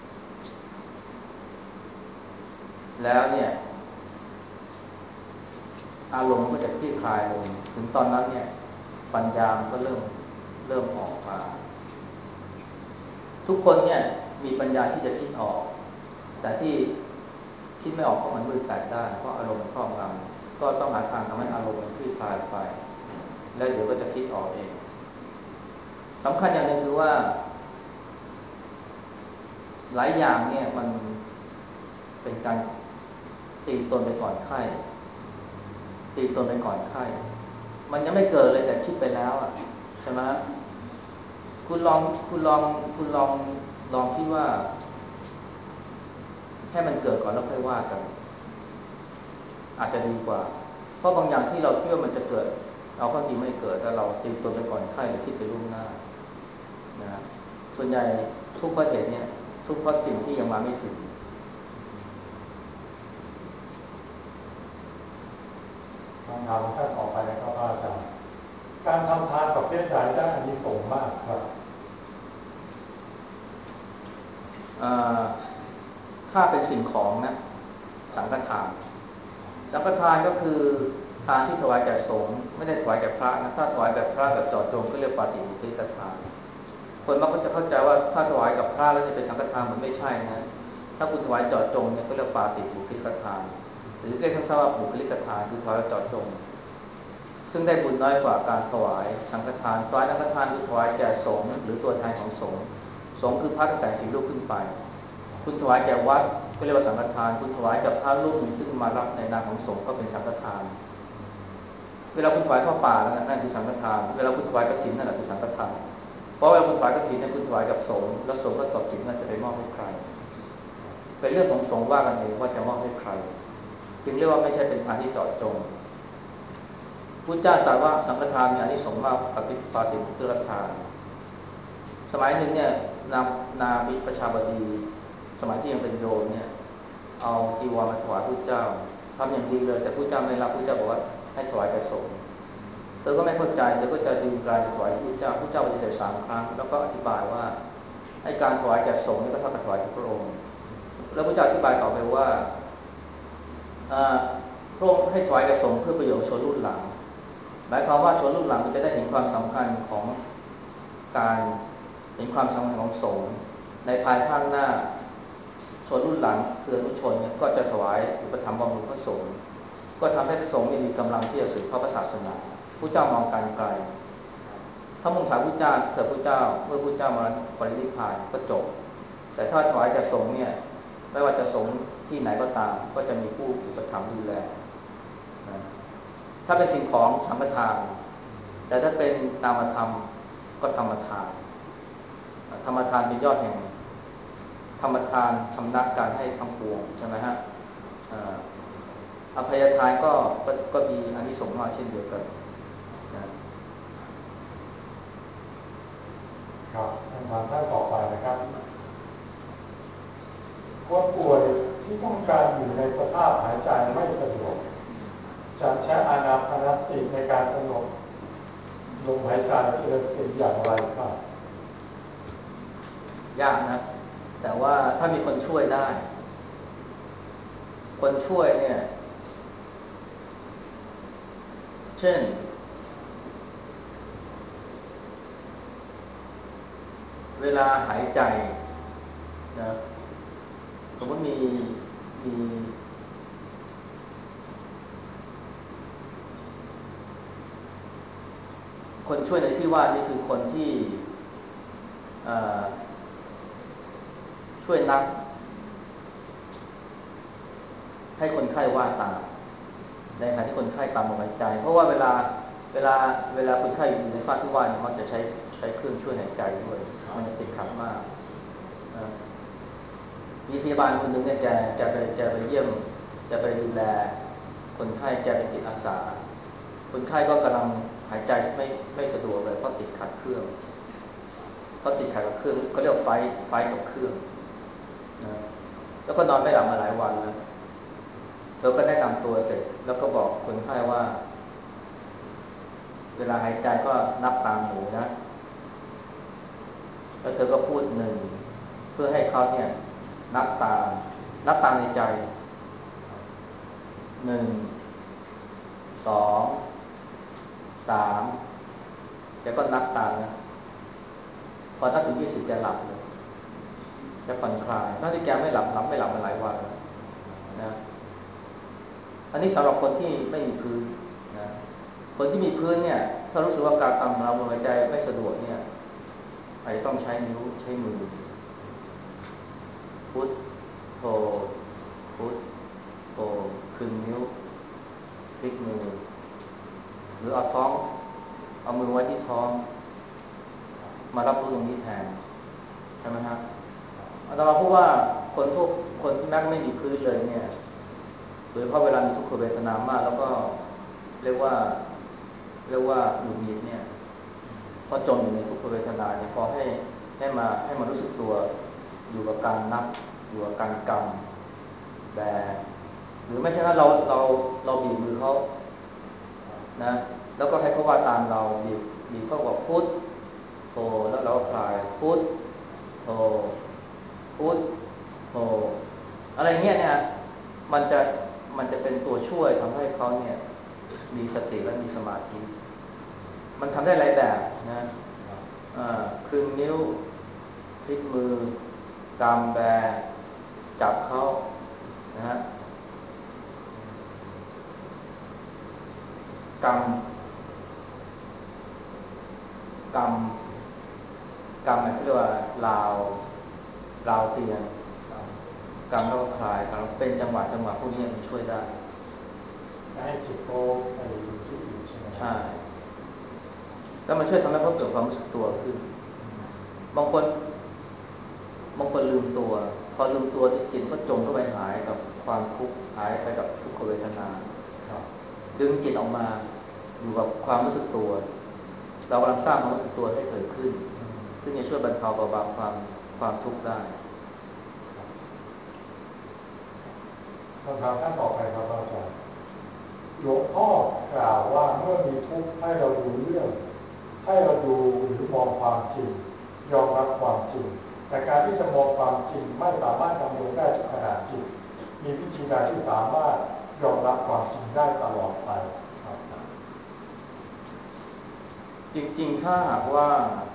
แล้วเนี่ยอารมณ์ก็จะคลี่คลายลงถึงตอนนั้นเนี่ยปัญญามันก็เริ่มเริ่มออกมาทุกคนเนี่ยมีปัญญาที่จะคิดออกแต่ที่คิดไม่ออกเพราะมันมืดแปดด้านเพราะอารมณ์มันครอบงำก็ต้องหาทางทำให้อารมณ์มันคลี่คลายไปแล้วเดี๋ยวก็จะคิดออกเองสำคัญอย่างหนึ่งคือว่าหลายอย่างเนี่ยมันเป็นการตีตนไปก่อนไข้ตีตนไปก่อนไข้มันยังไม่เกิดเลยแต่คิดไปแล้วอ่ะใช่ไหมคุณลองคุณลองคุณลองลองคิดว่าให้มันเกิดก่อนแล้วค่อยว่ากันอาจจะดีกว่าเพราะบางอย่างที่เราคิดว่ามันจะเกิดเราก็ทีไม่เกิดแต่เราตีตนไปก่อนไข้หรือคิดไปล่วงหน้านะส่วนใหญ่ทุกประเหตุเนี่ยทุกเพราะสิ่งที่ยังมาไม่ถึงคำถามท่านต่อไปนะครับอาจารย์การทำทานประเภทใดได้อานิสงส์มากครับถ้าเป็นสิ่งของนะสังฆทานสังฆทานก็คือทานที่ถวายแก่สงฆ์ไม่ได้ถวายแก่พระนะถ้าถวายแบบพระแบบเจาะจงก็เรียกปาฏิโมกขทานคนมักจะเข้าใจว่าถ้าถวายกับพระแล้วจะเป็นสังฆทานมันไม่ใช่นะถ้าคุณถวายเจาะจงเนี่ยก็เรียกปาฏิโมกขทานหรือเรียกสั้นๆว่าบุคลิกทานคือถวายเจาะจงซึ่งได้บุญน้อยกว่าการถวายสังฆทานถวายสังฆทานคือถวายแก่สงฆ์หรือตัวแทนของสงฆ์สงฆ์คือพระตั้งแต่สี่รูปขึ้นไปคุณถวายแก่วัดก็เรียกว่าสังฆทานคุณถวายกับพระรูปหนึ่งซึ่งมารับในนามของสงฆ์ก็เป็นสังฆทานเวลาคุณถวายข้าวป่านั่นคือสังฆทานเวลาคุณถวายกฐินนั่นแหละคือสังฆทานเพราะเวลาคุณถวายกฐินเนี่ยคุณถวายกับสงฆ์แล้วสงฆ์ก็ตัดสินว่าจะไปมอบให้ใครเป็นเรื่องของสงฆ์ว่ากันเองว่าจะมอบให้ใครจึงเรียกว่าไม่ใช่เป็นทานที่เจาะจงพุทธเจ้าตรัสว่าสังฆทานมีอานิสงส์มากกว่าปาฏิโมกขทานสมัยหนึ่งเนี่ยนานามิประชาบดีสมัยที่ยังเป็นโยมเนี่ยเอาจีวรมาถวายพุทธเจ้าทำอย่างดีเลยแต่พุทธเจ้าไม่รับพุทธเจ้าบอกว่าให้ถวายแก่สงฆ์เธอก็ไม่เข้าใจเธอก็จะดึงกลายถวายพุทธเจ้าพุทธเจ้าปฏิเสธสามครั้งแล้วก็อธิบายว่าให้การถวายแก่สงฆ์นี่ก็เท่ากับถวายแก่พระองค์แล้วพุทธเจ้าอธิบายต่อไปว่าพระองค์ให้ถวายแก่สงฆ์เพื่อประโยชน์ชนรุ่นหลังหมายความว่าชนรุ่นหลังจะได้เห็นความสำคัญของการเห็นความสำคัญของสงฆ์ในภายภาคหน้าชนรุ่นหลังคืออนุชนเนี่ยก็จะถวายอุปถัมภ์บำรุงพระสงฆ์ก็ทำให้พระสงฆ์มีกำลังที่จะสืบทอดพระศาสนาผู้เจ้ามองการไกลถ้ามุ่งถามผู้เจ้าเกิดผู้เจ้าเมื่อผู้เจ้ามาปรินิพพานก็จบแต่ถ้าถวายแก่สงฆ์เนี่ยไม่ว่าจะสงฆ์ที่ไหนก็ตามก็จะมีผู้อุปถัมภ์ดูแลนะถ้าเป็นสิ่งของสังฆทานแต่ถ้าเป็นนามธรรมก็ธรรมทานธรรมทานเป็นยอดแห่งธรรมทานชำระการให้ทั้งปวงใช่ไหมฮะอภัยทานก็ก็มีอานิสงส์มากเช่นเดียวกันครับคำถามท่านต่อไปนะครับคนป่วยที่ต้องการอยู่ในสภาพหายใจไม่สะดวกจะใช้อานาปานสติในการกำหนดลมหายใจที่เราเป็นอย่างไรครับยากนะแต่ว่าถ้ามีคนช่วยได้คนช่วยเนี่ยเช่นเวลาหายใจนะสมมติมีมีคนช่วยในที่ว่านี่คือคนที่ช่วยนับให้คนไข้ว่าตามในขณะที่คนไข้ตามลมหายใจเพราะว่าเวลาเวลาเวลาคนไข้อยู่ในสภาพที่ว่ามันจะใช้ใช้เครื่องช่วยหายใจด้วยมันจะติดขัดมากนะมีพยาบาลคนหนึ่งเนี่ยแกแกไปแกไปเยี่ยมแกไปดูแลคนไข้แกเป็นจิตอาสาคนไข้ก็กำลังหายใจไม่ไม่สะดวกเลยเพราะติดขัดเครื่องเพราะติดขัดกับเครื่องก็เรียกไฟไฟกับเครื่องนะแล้วก็นอนไม่หลับมาหลายวันแล้วเธอก็แนะนำตัวเสร็จแล้วก็บอกคนไข้ว่าเวลาหายใจก็นับตามหูนะแล้วเธอก็พูดหนึ่งเพื่อให้เขาเนี่ยนับตามนับตามในใจหนึ่งสองสามแกก็นับตามนะพอนับถึงยี่สิบแกหลับเลยแกผ่อนคลายนอกจากแกไม่หลับหลับไม่หลับมาหลายวันนะอันนี้สำหรับคนที่ไม่มีพื้นนะคนที่มีพื้นเนี่ยถ้ารู้สึกว่าการทำเราหายใจไม่สะดวกเนี่ยอาจจะต้องใช้นิ้วใช้มือพุทโธพุทโธคึงนิ้วพลิกมือหรือเอาท้องเอามือไว้ที่ท้องมารับรู้ตรงนี้แทนใช่ไหมครับอาตมาพูดว่าคนพวกคนที่นักไม่มีพื้นเลยเนี่ยโดยเฉพาะเวลามีทุกขเวทนามากแล้วก็เรียกว่าเรียกว่าหงุดหงิดเนี่ยพอจมอยู่ในทุกขเวทนาเนี่ยพอให้ให้มาให้มารู้สึกตัวอยู่กับการนับอยู่กับการกำแบหรือไม่ใช่ว่าเราเราเราบีบมือเขานะแล้วก็ให้เขาว่าตามเราบีบบีบเขาบอกพุทโธแล้วเราคลายพุทโธพุทโธอะไรเงี้ยเนี่ยมันจะมันจะเป็นตัวช่วยทำให้เขาเนี่ยมีสติและมีสมาธิมันทำได้หลายแบบนะครึ่งนิ้วพลิกมือกำแบจับเขานะฮะกำกำกำเนี่ยเขาเรียกว่าลาวลาวเตียงกำแล้วก็คลายกำเป็นจังหวะจังหวะพวกนี้มันช่วยได้ให้จิตโตไปอยู่ที่อื่นใช่ไหมใช่แล้วมันช่วยทำให้เขาเกิดความรู้สึกตัวขึ้นบางคนบางคนลืมตัวพอลืมตัวจิตก็จมเข้าไปหายกับความทุกข์หายไปกับทุกขเวทนาดึงจิตออกมาอยู่กับความรู้สึกตัวเรากำลังสร้างความรู้สึกตัวให้เกิดขึ้นซึ่งจะช่วยบรรเทาเบาบางความความทุกข์ได้คำถามท่านต่อไปครับอาจารย์หลวงพ่อกล่าวว่าเมื่อมีทุกข์ให้เราดูเรื่องให้เราดูหรือมองความจริงยอมรับความจริงแต่การที่จะมองความจริงไม่สามารถดำรงได้ทุกขณะจิตมีวิธีการที่สามารถยอมรับความจริงได้ตลอดไปครับจริงๆถ้าหากว่า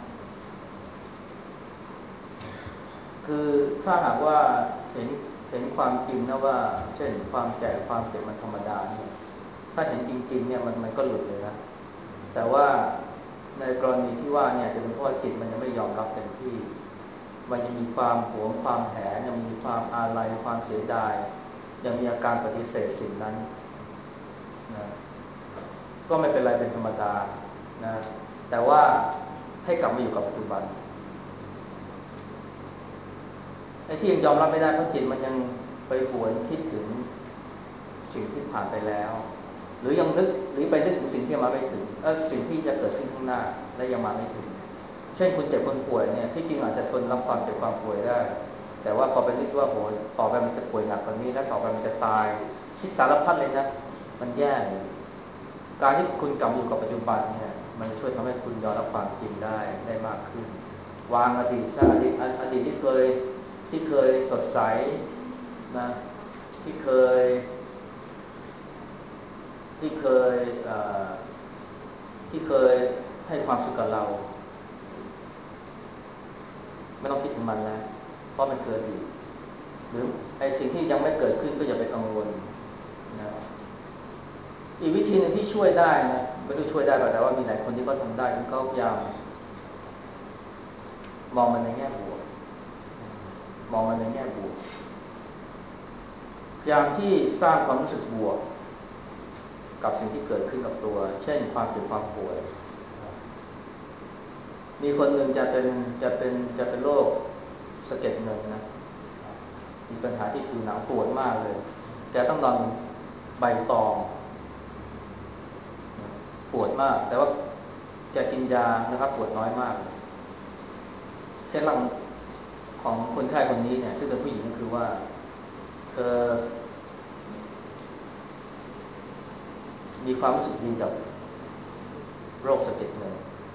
คือถ้าหากว่าเห็นเห็นความจริงนะว่าเช่นความแก่ความเจ็บมันธรรมดาเนี่ยถ้าเห็นจริงๆเนี่ยมันมันก็หลุดเลยนะแต่ว่าในกรณีที่ว่าเนี่ยจะเป็นเพราะจิตมันยังไม่ยอมรับเต็มที่มันยังมีความหวงความแหนยังมีความอาลัยความเสียดายยังมีอาการปฏิเสธสิ่งนั้นนะก็ไม่เป็นไรเป็นธรรมดานะแต่ว่าให้กลับมาอยู่กับปัจจุบันไอ้ที่ยังยอมรับไม่ได้เพราะจิตมันยังไปหวนคิดถึงสิ่งที่ผ่านไปแล้วหรือยังนึกหรือไปนึกถึงสิ่งที่มาไม่ถึงเออสิ่งที่จะเกิดขึ้นข้างหน้าและยังมาไม่ถึงเช่นคุณเจ็บคนป่วยเนี่ยที่จริงอาจจะทนรับความเจ็บความป่วยได้แต่ว่าพอไปนึกว่าโหต่อไปมันจะป่วยหนักกว่านี้และต่อไปมันจะตายคิดสารพัดเลยนะมันแย่เลยการที่คุณกลับอยู่กับปัจจุบันเนี่ยมันช่วยทำให้คุณยอมรับความจริงได้ได้มากขึ้นวางอดีตซะอดีตอดีตที่เคยที่เคยสดใสนะที่เคยที่เคยที่เคยให้ความสุขกับเราไม่ต้องคิดถึงมันแล้วเพราะมันเกิดดีหรือไอ้สิ่งที่ยังไม่เกิดขึ้นก็อย่าไปกังวลนะอีกวิธีหนึ่งที่ช่วยได้นะไม่รู้ช่วยได้แต่ว่ามีหลายคนที่เขาทำได้เขาพยายามมองมันในแง่บวกมองมันในแง่บวกพยายามที่สร้างความรู้สึกบวกกับสิ่งที่เกิดขึ้นกับตัว เช่นความเจ็บความป่วยมีคนหนึ่งจะเป็นจะเป็นจะเป็นโรคสะเก็ดเงินนะมีปัญหาที่ผิวหนังปวดมากเลยแกต้องนอนใบตองปวดมากแต่ว่าแกกินยานะครับปวดน้อยมากเคล็ดลับของคนไข้คนนี้เนี่ยซึ่งเป็นผู้หญิงก็คือว่าเธอมีความรู้สึกดีกับโรคสะเก็ดเงิน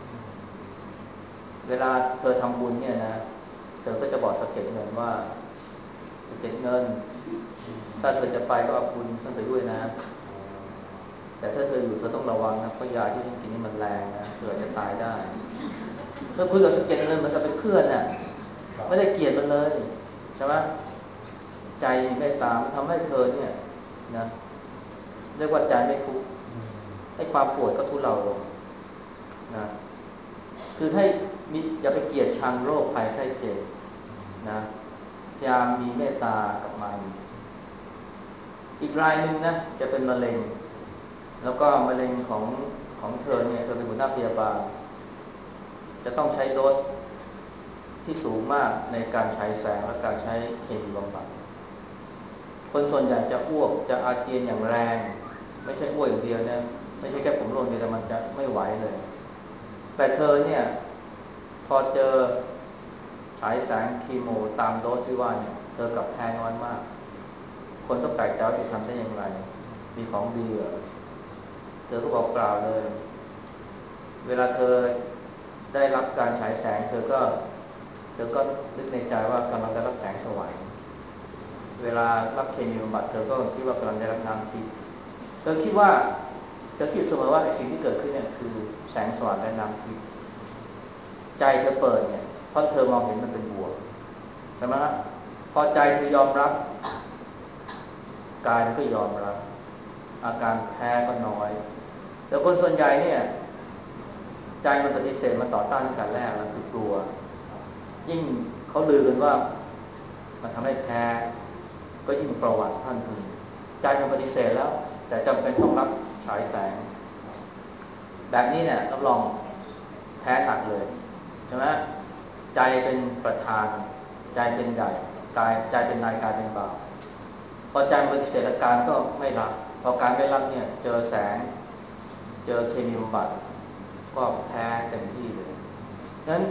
เวลาเธอทำบุญเนี่ยนะเธอก็จะบอกสะเก็ดเงินว่าสะเก็ดเงินถ้าเธอจะไปก็เอาบุญฉันไปด้วยนะแต่ถ้าเธออยู่เธอต้องระวังนะเพราะยาที่ฉันกินนี่มันแรงนะเธอจะตายได้เธอคุยกับสะเก็ดเงินเหมือนกับเป็นเพื่อนน่ะไม่ได้เกลียดมันเลยใช่ไหมใจเมตตาทำให้เธอเนี่ยนะเรียกว่าใจไม่ทุกข์ให้ความปวดก็ทุเลาลงนะคือให้มีอย่าไปเกลียดชังโรคภัยไข้เจ็บนะพยายามมีเมตตากับมันอีกรายหนึ่งนะจะเป็นมะเร็งแล้วก็มะเร็งของของเธอเนี่ยเธอเป็นหัวหน้าพยาบาลจะต้องใช้โดสที่สูงมากในการใช้แสงและการใช้เคมีบำบัดคนส่วนใหญ่จะอ้วกจะอาเจียนอย่างแรงไม่ใช่อ้วกอย่างเดียวนะไม่ใช่แค่ผมร่วงเดียวแต่มันจะไม่ไหวเลยแต่เธอเนี่ยพอเจอฉายแสงคีโมตามโดสที่ว่าเนี่ยเธอกับแพ้น้อยมากคนก็แปลกใจว่าจะทำได้อย่างไรมีของดีเหรอเธอก็บอกเปล่าเลยเวลาเธอได้รับการฉายแสงเธอก็เธอก็นึกในใจว่ากำลังได้รับแสงสว่างเวลารับเคมีบำบัดเธอก็คิดว่ากำลังได้รับน้ำทิพย์เธอคิดว่าเธอคิดเสมอว่าไอ้สิ่งที่เกิดขึ้นเนี่ยคือแสงสว่างและน้ำทิพย์ใจเธอเปิดเนี่ยเพราะเธอมองเห็นมันเป็นบวกใช่ไหมฮะพอใจเธอยอมรับกายมันก็ยอมรับอาการแพ้ก็น้อยแต่คนส่วนใหญ่เนี่ยใจมันปฏิเสธมันต่อต้านตั้งแต่แรกแล้วคือกลัวยิ่งเขาลือกันว่ามันทำให้แพ้ก็ยิ่งประวัติท่านพึงใจมันปฏิเสธแล้วแต่จำเป็นต้องรับฉายแสงแบบนี้เนี่ยรับรองแพ้หนักเลยใช่ไหมใจเป็นประธานใจเป็นใหญ่กายใจเป็นนายกายเป็นบ่าวพอใจปฏิเสธอาการก็ไม่รับพอการไม่รับเนี่ยเจอแสงเจอเคมีบำบัดก็แพ้เต็มที่เลยนั้น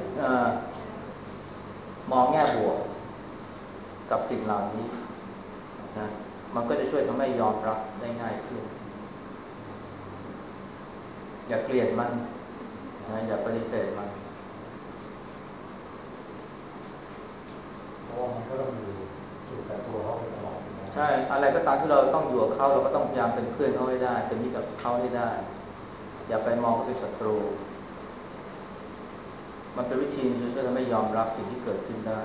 มองแง่บวกกับสิ่งเหล่านี้นะมันก็จะช่วยทำให้ยอมรับได้ง่ายขึ้นอย่าเกลียดมันนะอย่าปฏิเสธมันเพราะว่ามันก็ต้องอยู่อยู่กับตัวเขาไปตลอดใช่อะไรก็ตามที่เราต้องอยู่กับเขาเราก็ต้องพยายามเป็นเพื่อนเขาให้ได้เป็นมิตรกับเขาให้ได้อย่าไปมองเขาเป็นศัตรูมันเป็นวิธีที่ช่วยทำให้ยอมรับสิ่งที่เกิดขึ้นได้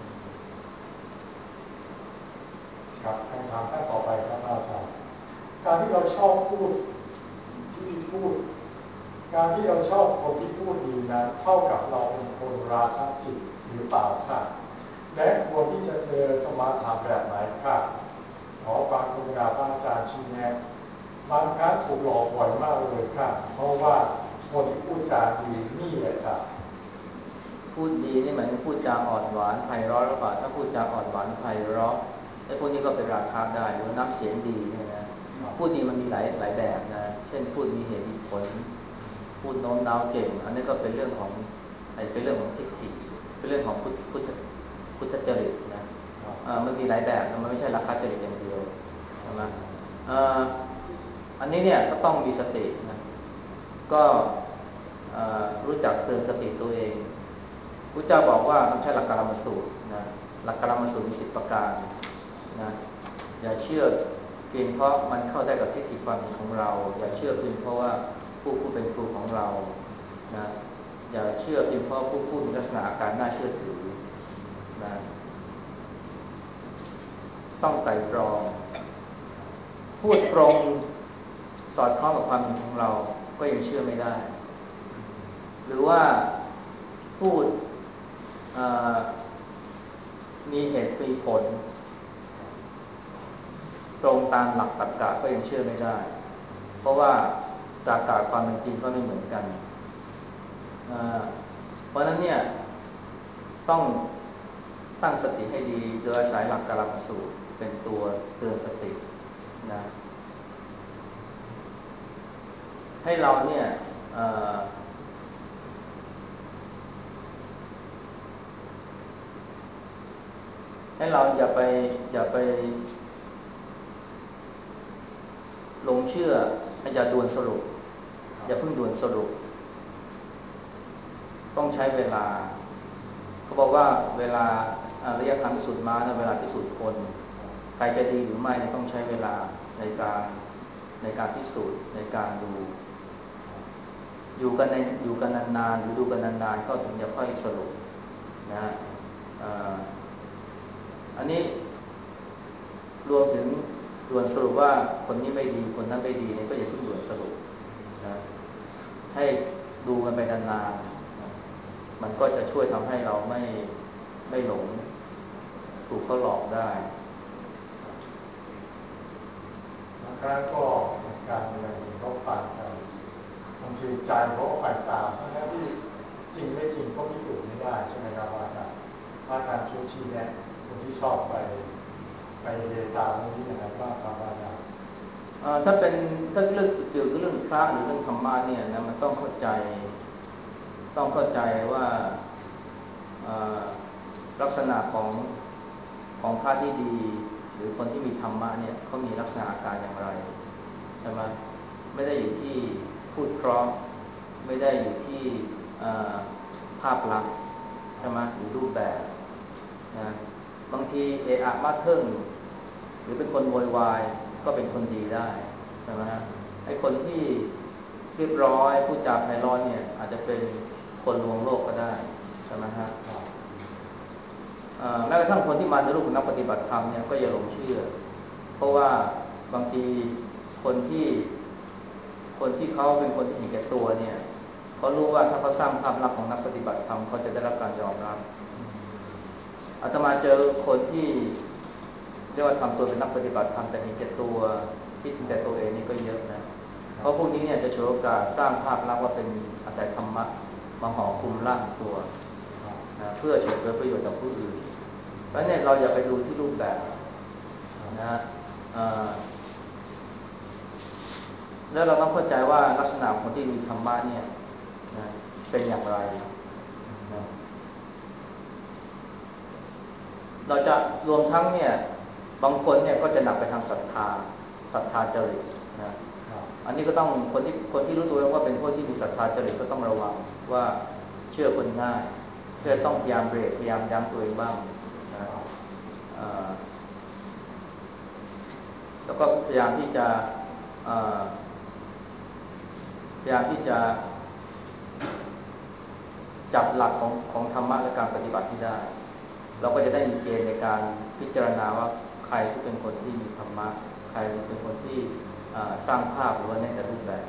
ครับคำถามข้อต่อไปครับอาจารย์การที่เราชอบพูดที่พูดการที่เราชอบคนที่พูดดีนั้นเท่ากับเราเป็นคนราคะจิตหรือเปล่าค่ะและควรที่จะเจอสมาธิแบบไหนค่ะขอฟังคุณอาจารย์ชี้แนะบางครั้งถูกหลอกบ่อยมากเลยค่ะเพราะว่าคนที่พูดจาดีนี่แหละค่ะพูดดีนี่หมายถึงพูดจาอ่อนหวานไพเราะหรือเปล่าถ้าพูดจาอ่อนหวานไพเราะไอ้พวกนี้ก็เป็นราคะได้หรือน้ำเสียงดีเนี่ยนะพูดดีมันมีหลายหลายแบบนะเช่นพูดมีเหตุมีผลพูดโน้มน้าวเก่งอันนี้ก็เป็นเรื่องของไอ้เป็นเรื่องของทิฏฐิเป็นเรื่องของพุทธพุทธพุทธจริตนะอ่ามันมีหลายแบบมันไม่ใช่ราคะจริตอย่างเดียวใช่ไหมอ่าอันนี้เนี่ยก็ต้องมีสตินะก็รู้จักเตือนสติตัวเองพระเจ้าบอกว่าต้องใช้หลักกรรมสูตรนะหลักกรรมสูตรมีสิบประการนะอย่าเชื่อเพียงเพราะมันเข้าได้กับทิฏฐิความเห็นของเราอย่าเชื่อเพียงเพราะว่าผู้พูดเป็นครูของเรานะอย่าเชื่อเพียงเพราะผู้พูดมีลักษณะอาการน่าเชื่อถือนะต้องไตร่ตรองพูดตรงสอดคล้องกับความเห็นของเราก็ยังเชื่อไม่ได้หรือว่าพูดมีเหตุมีผลตรงตามหลักตรรกะก็ยังเชื่อไม่ได้เพราะว่าจากกาความเป็นจริงก็ไม่เหมือนกันเพราะฉะนั้นเนี่ยต้องตั้งสติให้ดีโดยอาศัยหลักกาลสูตรเป็นตัวเตือนสตินะให้เราเนี่ยให้เราอย่าไปอย่าไปลงเชื่ออย่าด่วนสรุปอย่าเพิ่งด่วนสรุปต้องใช้เวลาเขาบอกว่าเวลาอารยธรรมพิสูจน์ม้านะเวลาพิสูจน์คนใครจะดีหรือไม่ต้องใช้เวลาในการในการพิสูจน์ในการดูอยู่กันในอยู่กันนานๆหรือดูกันนานๆก็ถึงจะค่อยสรุปนะอันนี้รวมถึงด่วนสรุปว่าคนนี้ไม่ดีคนนั้นไม่ดีเนี่ยก็อย่าเพิ่งด่วนสรุปนะให้ดูกันไปนานๆมันก็จะช่วยทำให้เราไม่ไม่หลงถูกเขาหลอกได้บางครั้งก็การเมืองเขาฟังกันบางทีใจเขาก็ไปตามทั้งที่จริงไม่จริงก็พิสูจน์ไม่ได้ใช่ไหมครับอาจารย์อาจารย์ชูชีแนะคนที่ชอบไปไปเดตามนี้อย่างไรบ้างครับอาจารย์ถ้าเป็นถ้าเรื่องเกี่ยวกับเรื่องพระหรือเรื่องธรรมะเนี่ยนะมันต้องเข้าใจต้องเข้าใจว่าลักษณะของของพระที่ดีหรือคนที่มีธรรมะเนี่ยเขามีลักษณะอาการอย่างไรใช่ไหมไม่ได้อยู่ที่พูดเพราะไม่ได้อยู่ที่ภาพลักษณ์ใช่ไหมหรือรูปแบบนะบางทีเอะอะมาเทิงหรือเป็นคนโวยวายก็เป็นคนดีได้ใช่ไหมฮะไอ้คนที่เรียบร้อยพูดจาไพเราะเนี่ยอาจจะเป็นคนลวงโลกก็ได้ใช่ไหมฮะแม้กระทั่งคนที่มาในรูปของนักปฏิบัติธรรมเนี่ยก็อย่าหลงเชื่อเพราะว่าบางทีคนที่คนที่เขาเป็นคนที่เห็นแก่ตัวเนี่ยเขารู้ว่าถ้าเขาสร้างภาพลักษณ์ของนักปฏิบัติธรรมเขาจะได้รับการยอมรับอาตมาเจอคนที่เรียกว่าทำตัวเป็นนักปฏิบัติธรรมแต่เห็นแก่ตัวคิดถึงแต่ตัวเองนี่ก็เยอะนะเพราะพวกนี้เนี่ยจะโชว์โอกาสสร้างภาพลักษณ์ว่าเป็นอาศัยธรรมะมาห่อคลุมร่างตัวนะเพื่อเฉยๆประโยชน์จากผู้อื่นเพราะเนี่ยเราอย่าไปดูที่รูปแบบนะฮะแล้วเราต้องเข้าใจว่าลักษณะคนที่มีธรรมะเนี่ยนะเป็นอย่างไรนะเราจะรวมทั้งเนี่ยบางคนเนี่ยก็จะหนักไปทางศรัทธาศรัทธาจริตนะอันนี้ก็ต้องคนที่คนที่รู้ตัวว่าเป็นพวกที่มีศรัทธาจริตก็ต้องระวังว่าเชื่อคนง่ายเพื่อต้องพยายามเบรกพยายามยั้งตัวเองบ้างนะแล้วก็พยายามที่จะพยายามที่จะจับหลักของของธรรมะและการปฏิบัติที่ได้เราก็จะได้มีเกณฑ์ในการพิจารณาว่าใครที่เป็นคนที่มีธรรมะใครเป็นคนที่สร้างภาพหรือว่าเน้นแต่รูปแบบ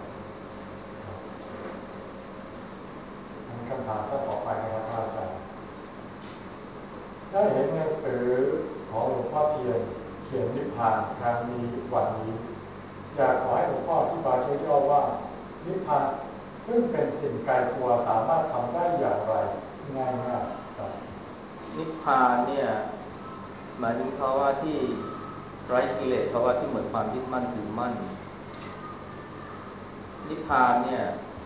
คำถามก็ต่อไปนะครับอาจารย์ได้เห็นหนังสือของหลวงพ่อเทียนเขียนนิพพานครั้งนี้วันนี้อยากขอให้หลวงพ่ออธิบายย่อๆว่านิพพานซึ่งเป็นสิ่งไกลตัวสามารถทำได้อย่างไรง่ายๆครับนิพพานเนี่ยหมายถึงภาวะที่ไร้กิเลสภาวะที่หมดความยึดมั่นถือมั่นนิพพานเนี่ย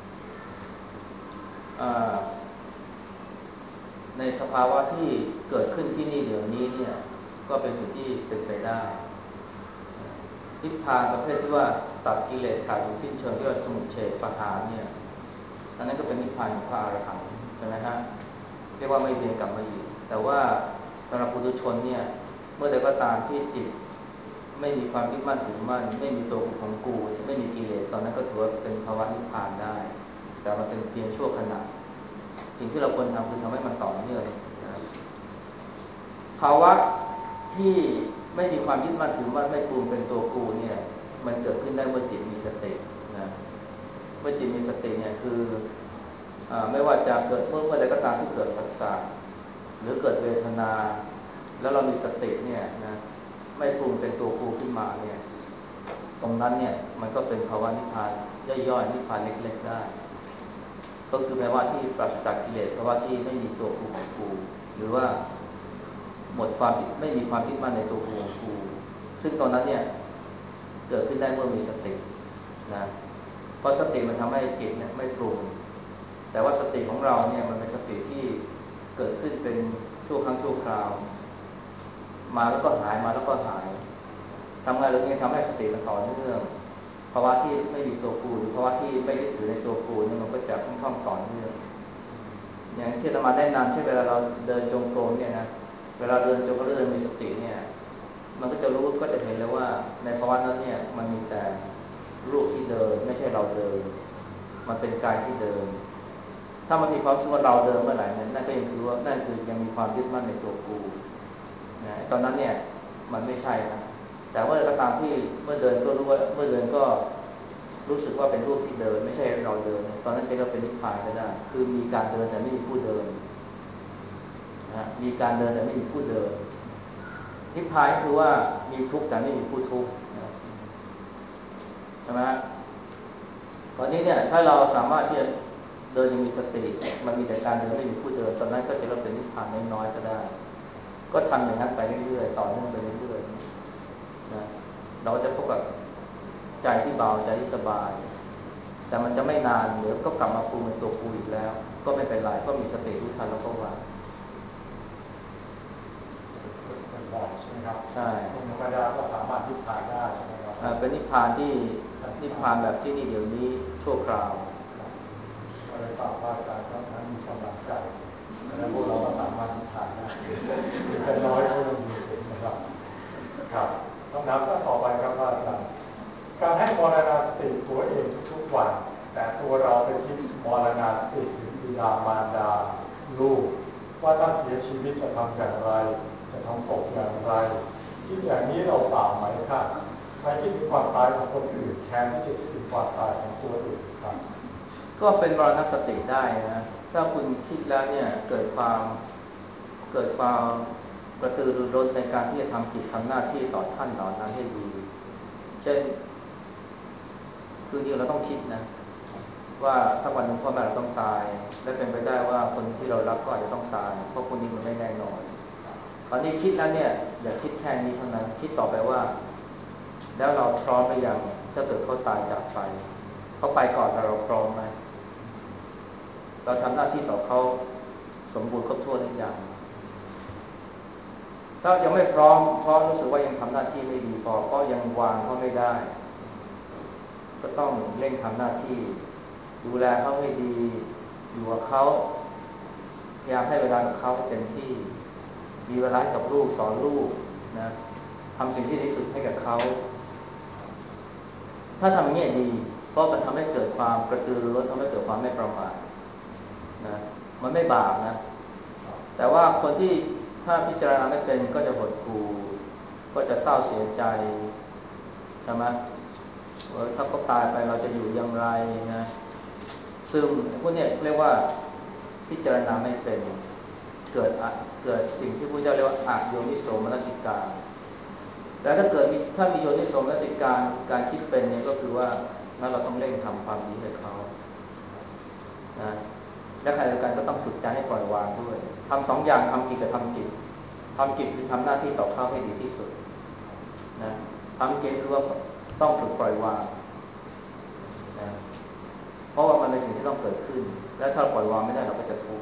ในสภาวะที่เกิดขึ้นที่นี่เดี๋ยวนี้เนี่ยก็เป็นสิ่งที่เป็นไปได้นิพพานประเภทที่ว่าตัดกิเลสขาดสิ้นเชิงที่ว่าสมุทเฉทประหารเนี่ยอันนั้นก็เป็นนิพพานของพระอรหันต์ใช่ไหมฮะเรียกว่าไม่เวียนกลับมาอีกแต่ว่าสำหรับปุถุชนเนี่ยเมื่อใดก็ตามที่จิตไม่มีความยึดมั่นถือมั่นไม่มีตัวของกูไม่มีกิเลสตอนนั้นก็ถือว่าเป็นภาวะนิพพานได้แต่มันเป็นเพียงชั่วขณะสิ่งที่เราควรทำคือทำให้มันต่อเนื่องนะภาวะที่ไม่มีความยึดมั่นถือมั่นไม่ปรุงเป็นตัวกูเนี่ยมันเกิดขึ้นได้เมื่อจิตมีสตินะเมื่อจิตมีสติเนี่ยคืออ่าไม่ว่าจะเกิดเมื่อเมื่อใดก็ตามที่เกิดผัสสะหรือเกิดเวทนาแล้วเรามีสติเนี่ยนะไม่ปรุงเป็นตัวกูขึ้นมาเนี่ยตรงรงนั้นเนี่ยมันก็เป็นภาวะนิพพานย่อยๆนิพพานเล็กๆได้ก็คือแปลว่าที่ปราศจากกิเลสเพราะว่าที่ไม่มีตัวกูของกูหรือว่าหมดความไม่มีความยึดมั่นในตัวกูของกูซึ่งตอนนั้นเนี่ยเกิดขึ้นได้เมื่อมีสตินะเพราะสติมันทำให้จิตเนี่ยไม่ปรุงแต่ว่าสติของเราเนี่ยมันเป็นสติที่เกิดขึ้นเป็นชั่วครั้งชั่วคราวมาแล้วก็หายมาแล้วก็หายทำไงเราจึงทำให้สติมันต่อเนื่องภาวะที่ไม่มีตัวกูหรือภาวะที่ไม่ยึดถือในตัวกูเนี่ยมันก็จะค่อนข้างต่อเนื่องอย่างที่เรามาได้นำเช่นเวลาเราเดินจงกรมเนี่ยนะเวลาเดินจงกรมเดินมีสติเนี่ยมันก็จะรู้ก็จะเห็นเลยว่าในภาวะนั้นเนี่ยมันมีแต่รูปที่เดินไม่ใช่เราเดินมันเป็นกายที่เดินถ้ามันมีความรู้สึกว่าเราเดินเมื่อไหร่นั้นนั่นก็ยังคือว่านั่นคือยังมีความยึดมั่นในตัวกูนะตอนนั้นเนี่ยมันไม่ใช่นะแต่ว่าก็ตามที่เมื่อเดินก็รู้ว่าเมื่อเดินก็รู้สึกว่าเป็นรูปที่เดินไม่ใช่เราเดินตอนนั้นจะเรียกเป็นนิพพานก็ได้คือมีการเดินแต่ไม่มีผู้เดินนะมีการเดินแต่ไม่มีผู้เดินนิพพานคือว่ามีทุกข์แต่ไม่มีผู้ทุกข์ใช่ไหมตอนนี้เนี่ยถ้าเราสามารถที่จะเดินยังมีสติมันมีแต่การเดินไม่มีผู้เดินตอนนั้นก็จะเรียกเป็นนิพพานน้อยๆก็ได้ก็ทำอย่างนั้นไปเรื่อยๆต่อเนื่องไปเรื่อยๆนะเราจะพบกับใจที่เบาใจที่สบายแต่มันจะไม่นานเดี๋ยวก็กลับมาปรุงเป็นตัวกูอีกแล้วก็ไม่เป็นไรก็มีสติรู้ทันแล้วก็วางฝึกบ่อยๆใช่ไหมครับใช่คนธรรมดาก็สามารถนิพพานได้ใช่ไหมครับเป็นนิพพานที่นิพพานแบบที่นี่เดี๋ยวนี้ชั่วคราวอะไรฝากว่าอาจารย์ก็นั้นมีกำลังใจแล้วพวกเราก็สามารถนิพพานได้จะน้อยก็ยังดีสุดนะครับครับต้องนับต่อไปครับว่าอาจารย์การให้มรณาสติตัวเองทุกๆวันแต่ตัวเราไปคิดมรณาสติถึงบิดามารดาลูกว่าถ้าเสียชีวิตจะทำอย่างไรจะทำศพอย่างไรคิดอย่างนี้เราบาปไหมครับไปคิดถึงความตายของคนอื่นแทนที่จะคิดถึงความตายของตัวอื่นครับก็เป็นมรณสติได้นะถ้าคุณคิดแล้วเนี่ยเกิดความเกิดความกระตือรือร้นในการที่จะทำกิจทำหน้าที่ต่อท่านเหล่านั้นให้ดีเช่นคือนี่เราต้องคิดนะว่าสักวันหนึ่งพ่อแม่เราต้องตายและเป็นไปได้ว่าคนที่เรารักก็อาจจะต้องตายเพราะคนนี้มันไม่แน่นอนตอนนี้คิดแล้วเนี่ยอย่าคิดแค่นี้เท่านั้นคิดต่อไปว่าแล้วเราพร้อมหรือยังถ้าเกิดเขาตายจากไปเขาไปก่อนแต่เราพร้อมไหมเราทำหน้าที่ต่อเขาสมบูรณ์ครบถ้วนหรือยังถ้ายังไม่พร้อมเพราะรู้สึกว่ายังทำหน้าที่ไม่ดีพอเพราะยังวางเขาไม่ได้ก็ต้องเร่งทำหน้าที่ดูแลเขาให้ดีอยู่กับเขาพยายามให้เวลากับเขาให้เต็มที่มีเวลากับลูกสอนลูกนะทำสิ่งที่ดีสุดให้กับเขาถ้าทำอย่างนี้ดีเพราะมันทำให้เกิดความกระตือรือร้นทำให้เกิดความไม่ประมาทนะมันไม่บาปนะแต่ว่าคนที่ถ้าพิจารณาไม่เป็นก็จะหดหู่ก็จะเศร้าเสียใจใช่ไหมว่าถ้าเขาตายไปเราจะอยู่อย่างไรนะซึมพวกนี้เรียกว่าพิจารณาไม่เป็นเกิดเกิดสิ่งที่พระเจ้าเรียกว่าอโยนิโสมนสิการแต่ถ้าเกิดถ้ามีโยนิโสมนสิการการคิดเป็นเนี่ยก็คือว่างั้นเราต้องเร่งทำความดีให้เขานะและขณะเดียวกันก็ต้องฝึกใจให้ปล่อยวางด้วยทำสองอย่างทำกิจกับทำกิจทำกิจคือทำหน้าที่ต่อเขาให้ดีที่สุดนะทำกิจคือว่าต้องฝึกปล่อยวางนะเพราะว่ามันเป็นสิ่งที่ต้องเกิดขึ้นและถ้าปล่อยวางไม่ได้เราก็จะทุกข์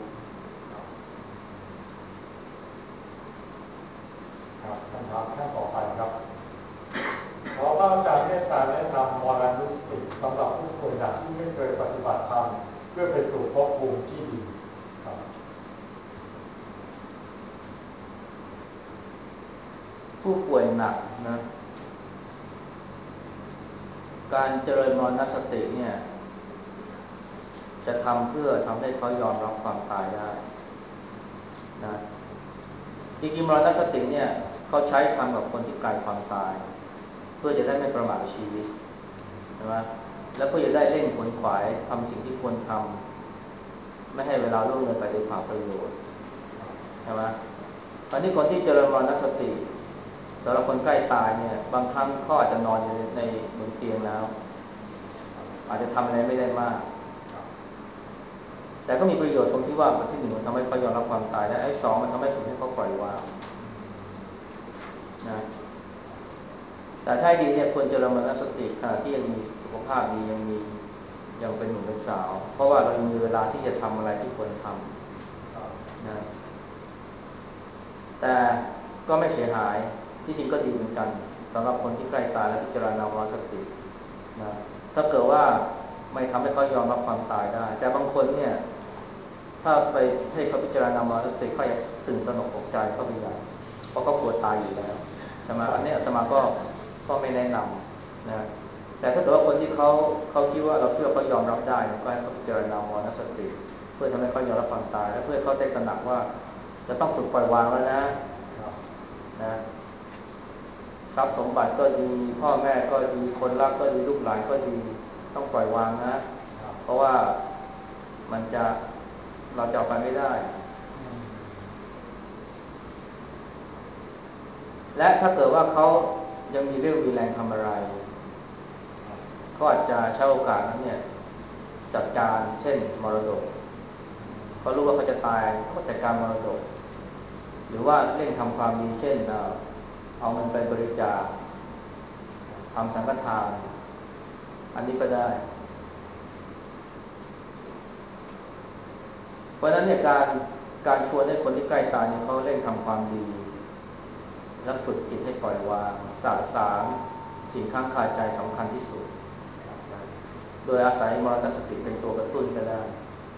ครับคำถามข้อต่อไปครับขอพระอาจารย์เมตตาแนะนำมรณสติสำหรับผู้ป่วยหนักที่ไม่เคยปฏิบัติธรรมเพื่อไปสู่ภพภูมิที่ดีครับผู้ป่วยหนักนะการเจริญมรณสติเนี่ยจะทำเพื่อทำให้เขายอมรับความตายได้นะจริงๆมรณสติเนี่ยเขาใช้ทำกับคนที่ไกลความตายเพื่อจะได้ไม่ประมาทชีวิตใช่ไหมแล้วเพื่อจะได้เร่งขวนขวายทำสิ่งที่ควรทำไม่ให้เวลาล่วงเลยไปโดยเปล่าประโยชน์ใช่ไหมตอนนี้คนที่เจริญมรณสติสำหรับคนใกล้ตายเนี่ยบางครั้งเขาอาจจะนอนอยู่ในบนเตีตียงแล้วอาจจะทำอะไรไม่ได้มากแต่ก็มีประโยชน์ตรงที่ว่าอันที่หนึ่งมันทำให้เขายอมรับความตายได้ไอ้สองมันทำให้ฝึกให้เขาปล่อยวางนะแต่ถ้าดีเนี่ยควรเจริญมรณสติขณะที่ยังมีสุขภาพดียังมียังเป็นหนุ่มเป็นสาวเพราะว่าเรามีเวลาที่จะทำอะไรที่ควรทำนะแต่ก็ไม่เสียหายที่จริงก็ดีเหมือนกันสำหรับคนที่ใกล้ตายและพิจารณามรณสตินะถ้าเกิดว่าไม่ทำให้เขายอมรับความตายได้แต่บางคนเนี่ยถ้าไปให้เขาพิจารณามรณสติเขาจะตื่นตระหนกตกใจเขาไปใหญ่เพราะเขากลัวตายอยู่แล้วใช่ไหมอันนี้อาตมาก็ก็ไม่แนะนำนะแต่ถ้าเกิดว่าคนที่เขาเขาคิดว่าเราเชื่อเขายอมรับได้ก็ให้เขาพิจารณามรณสติเพื่อทำให้เขายอมรับความตายและเพื่อเขาได้ตระหนักว่าจะต้องฝึกปล่อยวางแล้วนะนะทรัพย์สมบัติก็ดีพ่อแม่ก็ดีคนรักก็ดีลูกหลานก็ดีต้องปล่อยวางนะเพราะว่ามันจะเราจะไปไม่ได้และถ้าเกิดว่าเขายังมีเรื่องมีแรงทำอะไรเขาอาจจะใช้โอกาสนั้นเนี่ยจัดการเช่นมรดกเขารู้ว่าเขาจะตายเขาจัดการมรดกหรือว่าเร่งทำความดีเช่นเอาเงินไปบริจาคทำสังฆทานอันนี้ก็ได้เพราะฉะนั้นเนี่ยการการชวนให้คนที่ใกล้ตายเนี่ยเขาเร่งทำความดีและฝึกจิตให้ปล่อยวางสะสางสิ่งข้างคาใจสำคัญที่สุดโดยอาศัยมรณสติเป็นตัวกระตุ้นก็ได้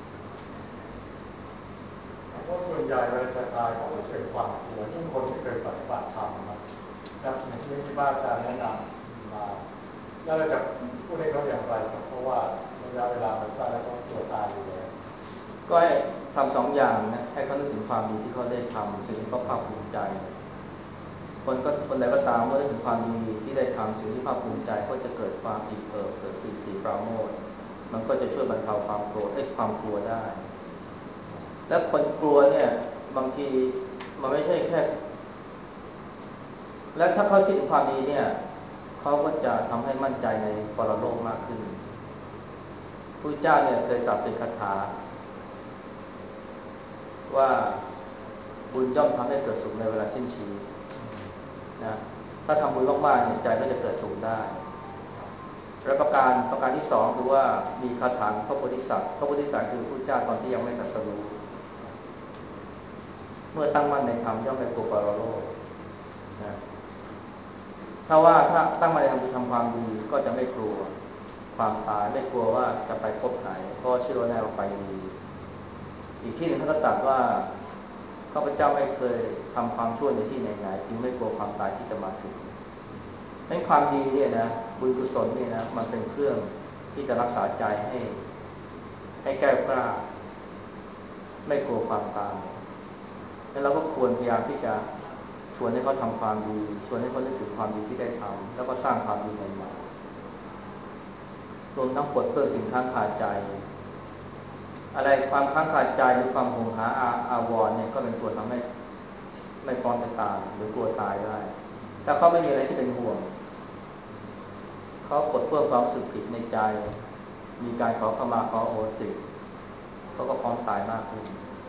เพราะส่วนใหญ่เวลาจะตายเขาจะเกิดความกลัวยิ่งคนที่เคยปฏิบัติธรรมนะแล้วอย่างที่ที่บ้านอาจารย์แนะนำมาแล้วเราจะพูดให้เขาอย่างไรครับเพราะว่าระยะเวลามันสั้นแล้วก็ตัวตายอยู่แล้วก็ให้ทำสองอย่างนะให้เขานึกถึงความดีที่เขาได้ทำสิ่งที่เขาภาคภูมิใจคนก็คนใดก็ตามเมื่อนึกถึงความดีที่ได้ทำสิ่งที่ภาคภูมิใจก็จะเกิดความอิ่มเอิบเกิดปิติปราโมทย์มันก็จะช่วยบรรเทาความโกรธให้ความกลัวได้และคนกลัวเนี่ยบางทีมันไม่ใช่แค่และถ้าเขาคิดถึงความดีเนี่ยเขาก็จะทำให้มั่นใจในปรโลกมากขึ้นพระเจ้าเนี่ยเคยตรัสเป็นคาถาว่าบุญย่อมทำให้เกิดสุขในเวลาสิ้นชีวิตนะถ้าทำบุญมากๆเนี่ยใจก็จะเกิดสุขได้และประการประการที่สองคือว่ามีคาถาพระโพธิสัตว์พระโพธิสัตว์คือพระเจ้าตอนที่ยังไม่ตรัสรู้เมื่อตั้งมั่นในธรรมย่อมไม่กลัวปรโลกนะถ้าว่าถ้าตั้งมั่นในธรรมคือทำความดีก็จะไม่กลัวความตายไม่กลัวว่าจะไปพบไหนเพราะเชื่อว่าแน่ว่าไปดีอีกที่หนึ่งท่านก็ตรัสว่าข้าพเจ้าไม่เคยทำความชั่วในที่ไหนๆจึงไม่กลัวความตายที่จะมาถึงในความดีเนี่ยนะบุญกุศลเนี่ยนะมันเป็นเครื่องที่จะรักษาใจให้ให้แก้วกล้าไม่กลัวความตายแล้วเราก็ควรพยายามที่จะชวนให้เขาทำความดีชวนให้เขานึกถึงความดีที่ได้ทำแล้วก็สร้างความดีใหม่ๆรวมทั้งปลดเปลื้องสิ่งข้างคาใจอะไรความค้างคาใจหรือความหวงหาอาอาวรณ์เนี่ยก็เป็นตัวทำให้ไม่พร้อมจะตายหรือกลัวตายได้ถ้าเขาไม่มีอะไรที่เป็นห่วงเขาปลดเปลื้องความรู้สึกผิดในใจมีการขอขมาขอโอสิเขาก็พร้อมตายมากขึ้น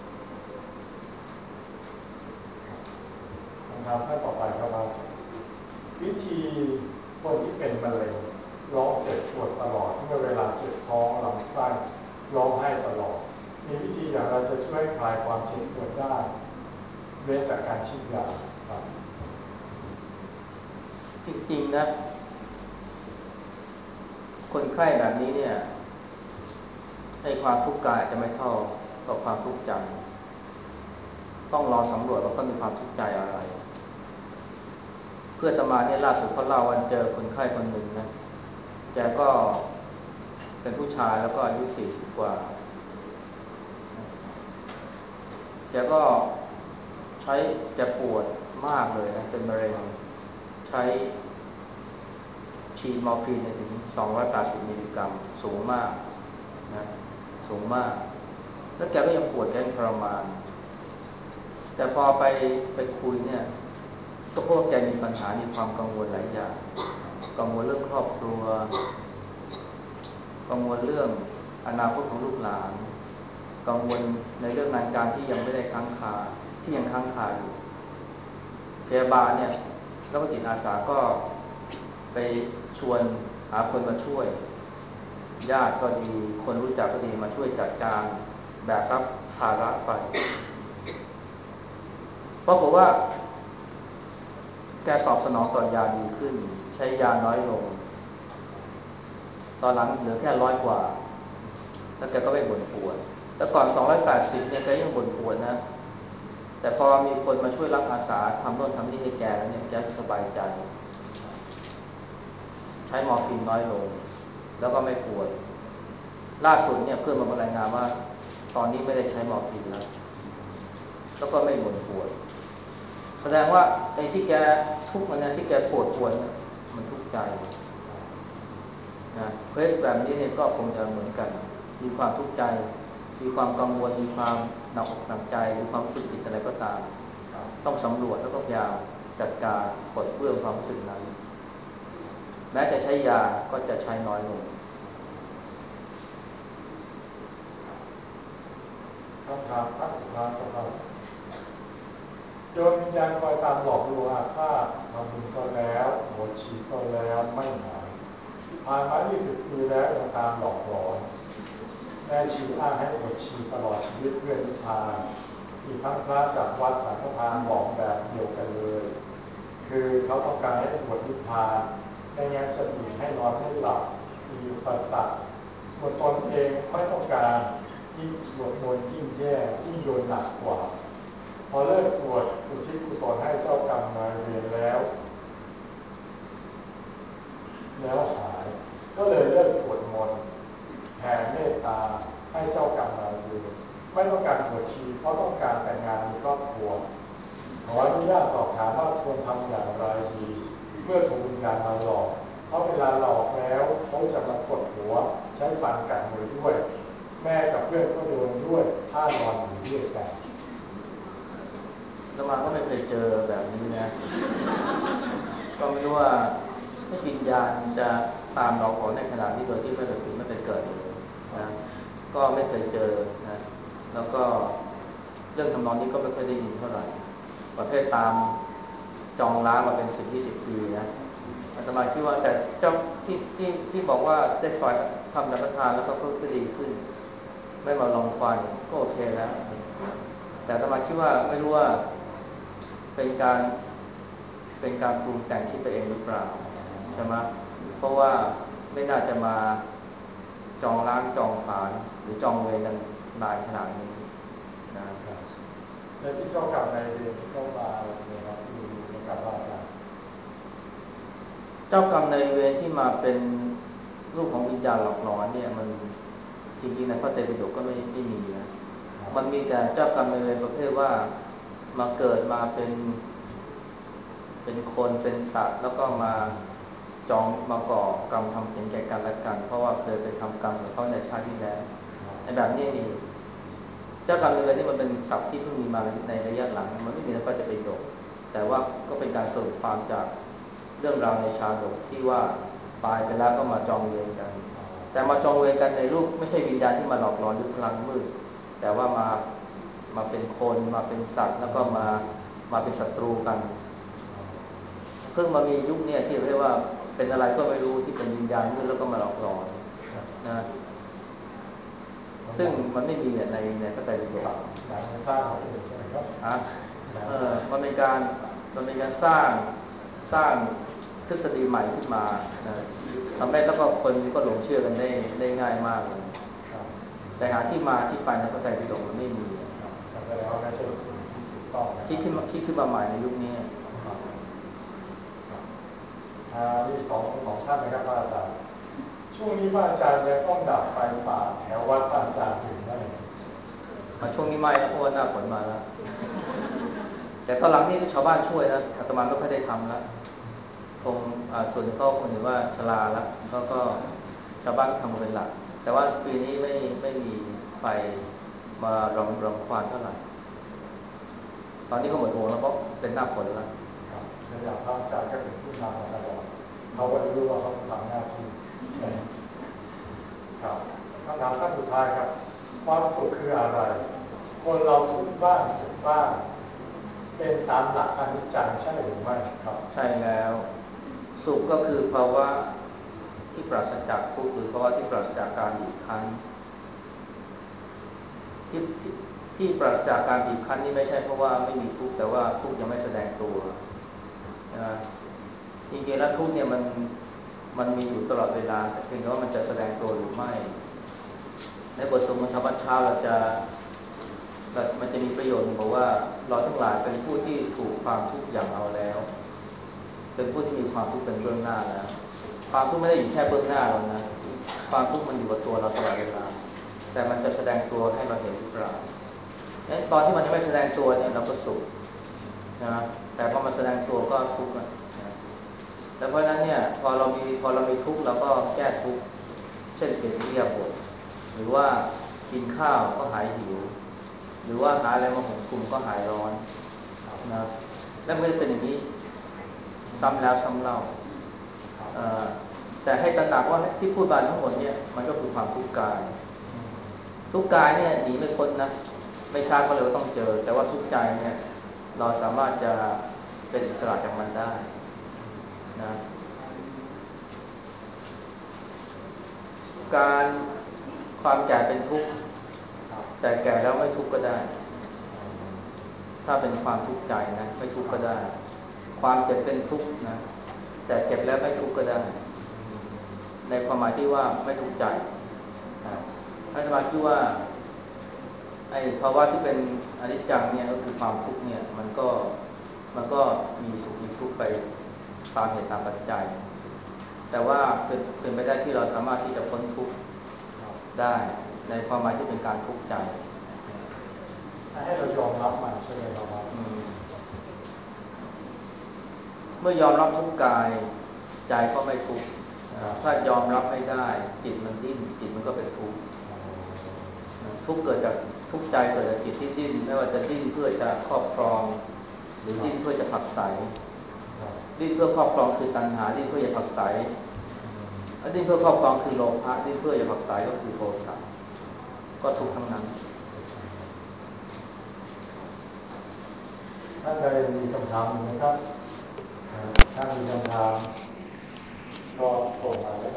คำถามข้อต่อไปครับว่าวิธีคนที่เป็นมะเร็งร้องเจ็บปวดตลอดเมื่อเวลาเจ็บท้องลำไส้ร้องไห้ตลอดมีวิธีอย่างไรจะช่วยคลายความเจ็บปวดได้เว้นจากการฉีดยาครับจริงๆนะคนไข้แบบนี้เนี่ยให้ความทุกข์กายจะไม่เท่ากับความทุกข์ใจต้องรอสำรวจว่าเขามีความทุกข์ใจอะไรเพื่อตมาเนี่ยล่าสุดเขาเล่าวันเจอคนไข้คนหนึ่งนะแกก็เป็นผู้ชายแล้วก็อายุสี่สิบกว่าแกก็ใช้แกปวดมากเลยนะเป็นมะเร็งใช้ฉีดมอร์ฟีนถึงสองร้อยแปดสิบมิลลิกรัมสูงมากนะสูงมากแล้วแกก็ยังปวดแกยังทรมานแต่พอไปไปคุยเนี่ยก็พบว่าแกมีปัญหามีความกังวลหลายอย่างกังวลเรื่องครอบครัวกังวลเรื่องอนาคตของลูกหลานกังวลในเรื่องงานการที่ยังไม่ได้ค้างคาที่ยังค้างคาอยู่พยาบาลเนี่ยแล้วก็จิตอาสาก็ไปชวนหาคนมาช่วยญาติก็ดีคนรู้จักก็ดีมาช่วยจัดการแบกรับภาระไปเพราะผมว่าแกตอบสนองต่อยาดีขึ้นใช้ยาน้อยลงตอนหลังเหลือแค่ร้อยกว่าแล้วแกก็ไม่บ่นปวดแต่ก่อนสองร้อยแปดสิบเนี่ยแกยังบ่นปวดนะแต่พอมีคนมาช่วยรับอาสาทำโน่นทำนี่ให้แกแล้วเนี่ยแกจะสบายใจใช้มอร์ฟีนน้อยลงแล้วก็ไม่ปวดล่าสุดเนี่ยเพื่อนมารายงานว่าตอนนี้ไม่ได้ใช้มอร์ฟีนแล้วแล้วก็ไม่บ่นปวดแสดงว่าไอ้ที่แกทุกข์มันเนี่ยที่แกปวดปวดมันทุกข์ใจนะเคสแบบนี้เนี่ยก็คงจะเหมือนกันมีความทุกข์ใจมีความกังวลมีความหนักอกหนักใจหรือความรู้สึกผิดอะไรก็ตามต้องสำรวจแล้วก็พยายามจัดการปลดเปลื้องความรู้สึกนั้นแม้จะใช้ยาก็จะใช้น้อยลงคำถามครั้งสุดท้ายของเราโยมวิญญาณคอยตามหลอกลวงอาฆาตทำบุญก็แล้วบวชชีก็แล้วไม่หายผ่านมายี่สิบปีแล้วยังตามหลอกหลอนแม่ชีอ้างให้บวชชีตลอดชีวิตเพื่อนิพพานมีทั้งพระจากวัดสังฆทานบอกแบบเดียวกันเลยคือเขาต้องการให้บวชนิพพานไม่งั้นจะบีบให้นอนให้หลับมีอุปสรรคส่วนตนเองไม่ต้องการยิ่งสวดมนต์ยิ่งแย่ยิ่งโดนหนักกว่าพอเลิกสวดอุทิศกุศลให้เจ้ากรรมนายเวรแล้วแล้วหายก็เลยเลิกสวดมนต์แผ่เมตตาให้เจ้ากรรมนายเวรไม่ต้องการบวชชีเพราะต้องการแต่งงานมีครอบครัวขออนุญาตสอบถามว่าควรทำอย่างไรดีเมื่อถูกวิญญาณมาหลอกเพราะเวลาหลอกแล้วเขาจะมากดหัวใช้ฟันกัดมือด้วยแม่กับเพื่อนก็โดนด้วยถ้านอนอยู่ด้วยกันอาตมาก็ไม่เคยเจอแบบนี้นะก็ไม่รู้ว่าไม่วิญญาณจะตามเราของในขณะที่โดยที่ไม่ไปฝึกไม่ไปเกิดเลยนะก็ไม่เคยเจอนะแล้วก็เรื่องทำนองนี้ก็ไม่เคยได้ยินเท่าไหร่ประเภทตามจองล้างมาเป็นสิบยี่สิบปีนะอาตมาคิดว่าแต่เจ้าที่ที่ที่บอกว่าได้ถอยทำสังฆทานแล้วก็เพิ่มขึ้นดีขึ้นไม่มาลองควันก็โอเคแล้วแต่อาตมาคิดว่าไม่รู้ว่าเป็นการเป็นการปรุงแต่งคิดไปเองหรือเปล่าใช่ไหมเพราะว่าไม่น่าจะมาจองล้างจองผลาญหรือจองเวรกันนานขนาดนี้นะครับในที่เจ้ากรรมนายเวรที่เขามาเนี่ยครับที่ในกับว่าอาจารย์เจ้ากรรมนายเวรที่มาเป็นรูปของวิญญาณหลอกหลอนเนี่ยมันจริงๆในพระไตรปิฎกก็ไม่ไม่มีนะมันมีแต่เจ้ากรรมนายเวรประเภทว่ามาเกิดมาเป็นเป็นคนเป็นสัตว์แล้วก็มาจองมาก่อกรรมทำเห็นแก่กันและกันเพราะว่าเคยไปทำกรรมกับเขาในชาติที่แล้วในแบบนี้มีเจ้ากรรมนายเวรที่มันเป็นศัพท์ที่เพิ่งมีมาในระยะหลังมันไม่มีในพระไตรปิฎกแต่ว่าก็เป็นการสรุปความจากเรื่องราวในชาดกที่ว่าตายไปแล้วก็มาจองเวรกันแต่มาจองเวรกันในรูปไม่ใช่วิญญาณที่มาหลอกหลอนหรือพลังมืดแต่ว่ามามาเป็นคนมาเป็นสัตว์แล้วก็มามาเป็นศัตรูกันเพิ่งมามียุคนี้ที่เรียกว่าเป็นอะไรก็ไม่รู้ที่เป็นวิญญาณมืดแล้วก็มาหลอกหลอนนะซึ่งมันไม่มีในในพระไตรปิฎกหนังสร้างมาเองใช่ไหมครับอ่ะเออมันเป็นการมันเป็นการสร้างสร้างทฤษฎีใหม่ขึ้นมานะทำให้แล้วก็คนก็หลงเชื่อกันได้ได้ง่ายมากเลยแต่หาที่มาที่ไปในพระไตรปิฎกมันไม่มีแสดงว่าไม่ใช่สิ่งที่ถูกต้องคิดขึ้นมาคิดขึ้นมาใหม่ในยุคนี้อ่าที่สองสองท่านนะครับอาจารย์ช่วงนี้พระอาจารย์ยังต้องดับไฟป่าแถววัดพระอาจารย์อยู่ไหมมาช่วงนี้ไม่แล้วเพราะว่าหน้าฝนมาแล้วแต่ตอนหลังนี่ชาวบ้านช่วยนะอาตมาไม่ค่อยได้ทำแล้วคงส่วนหนึ่งก็คงถือว่าชราแล้วแล้วก็ชาวบ้านทำมาเป็นหลักแต่ว่าปีนี้ไม่ไม่มีไฟมารองรองควานเท่าไหร่ตอนนี้ก็หมดห่วงแล้วเพราะเป็นหน้าฝนแล้วระยะพระอาจารย์ก็เป็นผู้นำมาตลอดเขาก็รู้ว่าเขาทำหน้าที่นะครับคำถามขั้นสุดท้ายครับความสุขคืออะไรคนเราทุกข์บ้างสุขบ้างเป็นตามหลักอนิจจังใช่หรือไม่ครับใช่แล้วสุขก็คือภาวะที่ปราศจากทุกข์หรือภาวะที่ปราศจากการบีบคั้นที่ที่ที่ปราศจากการบีบคั้นนี่ไม่ใช่เพราะว่าไม่มีทุกข์แต่ว่าทุกข์ยังไม่แสดงตัวนะจริงๆแล้วทุกข์เนี่ยมันมันมีอยู่ตลอดเวลาแต่เพียงแต่ว่ามันจะแสดงตัวหรือไม่ในบทสวดมนต์ธรรมวัดเช้าเราจะมันจะมีประโยชน์บอกว่าเราทั้งหลายเป็นผู้ที่ถูกความทุกข์อย่างเอาแล้วเป็นผู้ที่มีความทุกข์เป็นเบื้องหน้าแล้วความทุกข์ไม่ได้อยู่แค่เบื้องหน้าเรานะความทุกข์มันอยู่กับตัวเราตลอดเวลาแต่มันจะแสดงตัวให้เราเห็นหรือเปล่าตอนที่มันยังไม่แสดงตัวเนี่ยเราก็สุขนะแต่พอมันแสดงตัวก็ทุกข์นะแต่เพราะนั้นเนี่ยพอเรามีพอเรามีทุกข์เราก็แก้ทุกข์เช่นเปลี่ยนอิริยาบถหรือว่ากินข้าวก็หายหิวหรือว่าหาอะไรมาห่มคลุมก็หายร้อนนะแล้วมันจะเป็นอย่างนี้ซ้ำแล้วซ้ำเล่าแต่ให้ตระหนักว่าที่พูดมาทั้งหมดเนี่ยมันก็คือความทุกข์กายทุกข์กายเนี่ยหนีไม่พ้นนะไม่ช้าก็เลยต้องเจอแต่ว่าทุกข์ใจเนี่ยเราสามารถจะเป็นอิสระจากมันได้นะการความแก่เป็นทุกข์แต่แก่แล้วไม่ทุกข์ก็ได้ถ้าเป็นความทุกข์ใจนะไม่ทุกข์ก็ได้ความเจ็บเป็นทุกข์นะแต่เจ็บแล้วไม่ทุกข์ก็ได้ในความหมายที่ว่าไม่ทุกข์ใจในความหมายที่ว่าไอ้ภาวะที่เป็นอนิจจังเนี่ยก็คือความทุกข์เนี่ยมันก็มันก็มีสุขมีทุกข์ไปตามเหตุตามปัจจัยแต่ว่าเป็นเป็นไปได้ที่เราสามารถที่จะพ้นทุกข์ได้ในความหมายที่เป็นการทุกข์ใจให้เรายอมรับมันใช่ไหมครับเมื่อยอมรับทุกข์กายใจก็ไม่ทุกข์ถ้ายอมรับไม่ได้จิตมันดิ้นจิตมันก็เป็นทุกข์ทุกข์เกิดจากทุกข์ใจเกิดจากจิตที่ดิ้นไม่ว่าจะดิ้นเพื่อจะครอบครองหรือดิ้นเพื่อจะผลักไสดิ้นเพื่อครอบครองคือตัณหาดิ้นเพื่อจะผลักไสดิ้นเพื่อครอบครองคือโลภะดิ้นเพื่อจะผลักไสก็คือโทสะก็ทุกข์ทั้งนั้นท่านใดมีคำถามไหมครับถ้ามีคำถามก็ส่งมาได้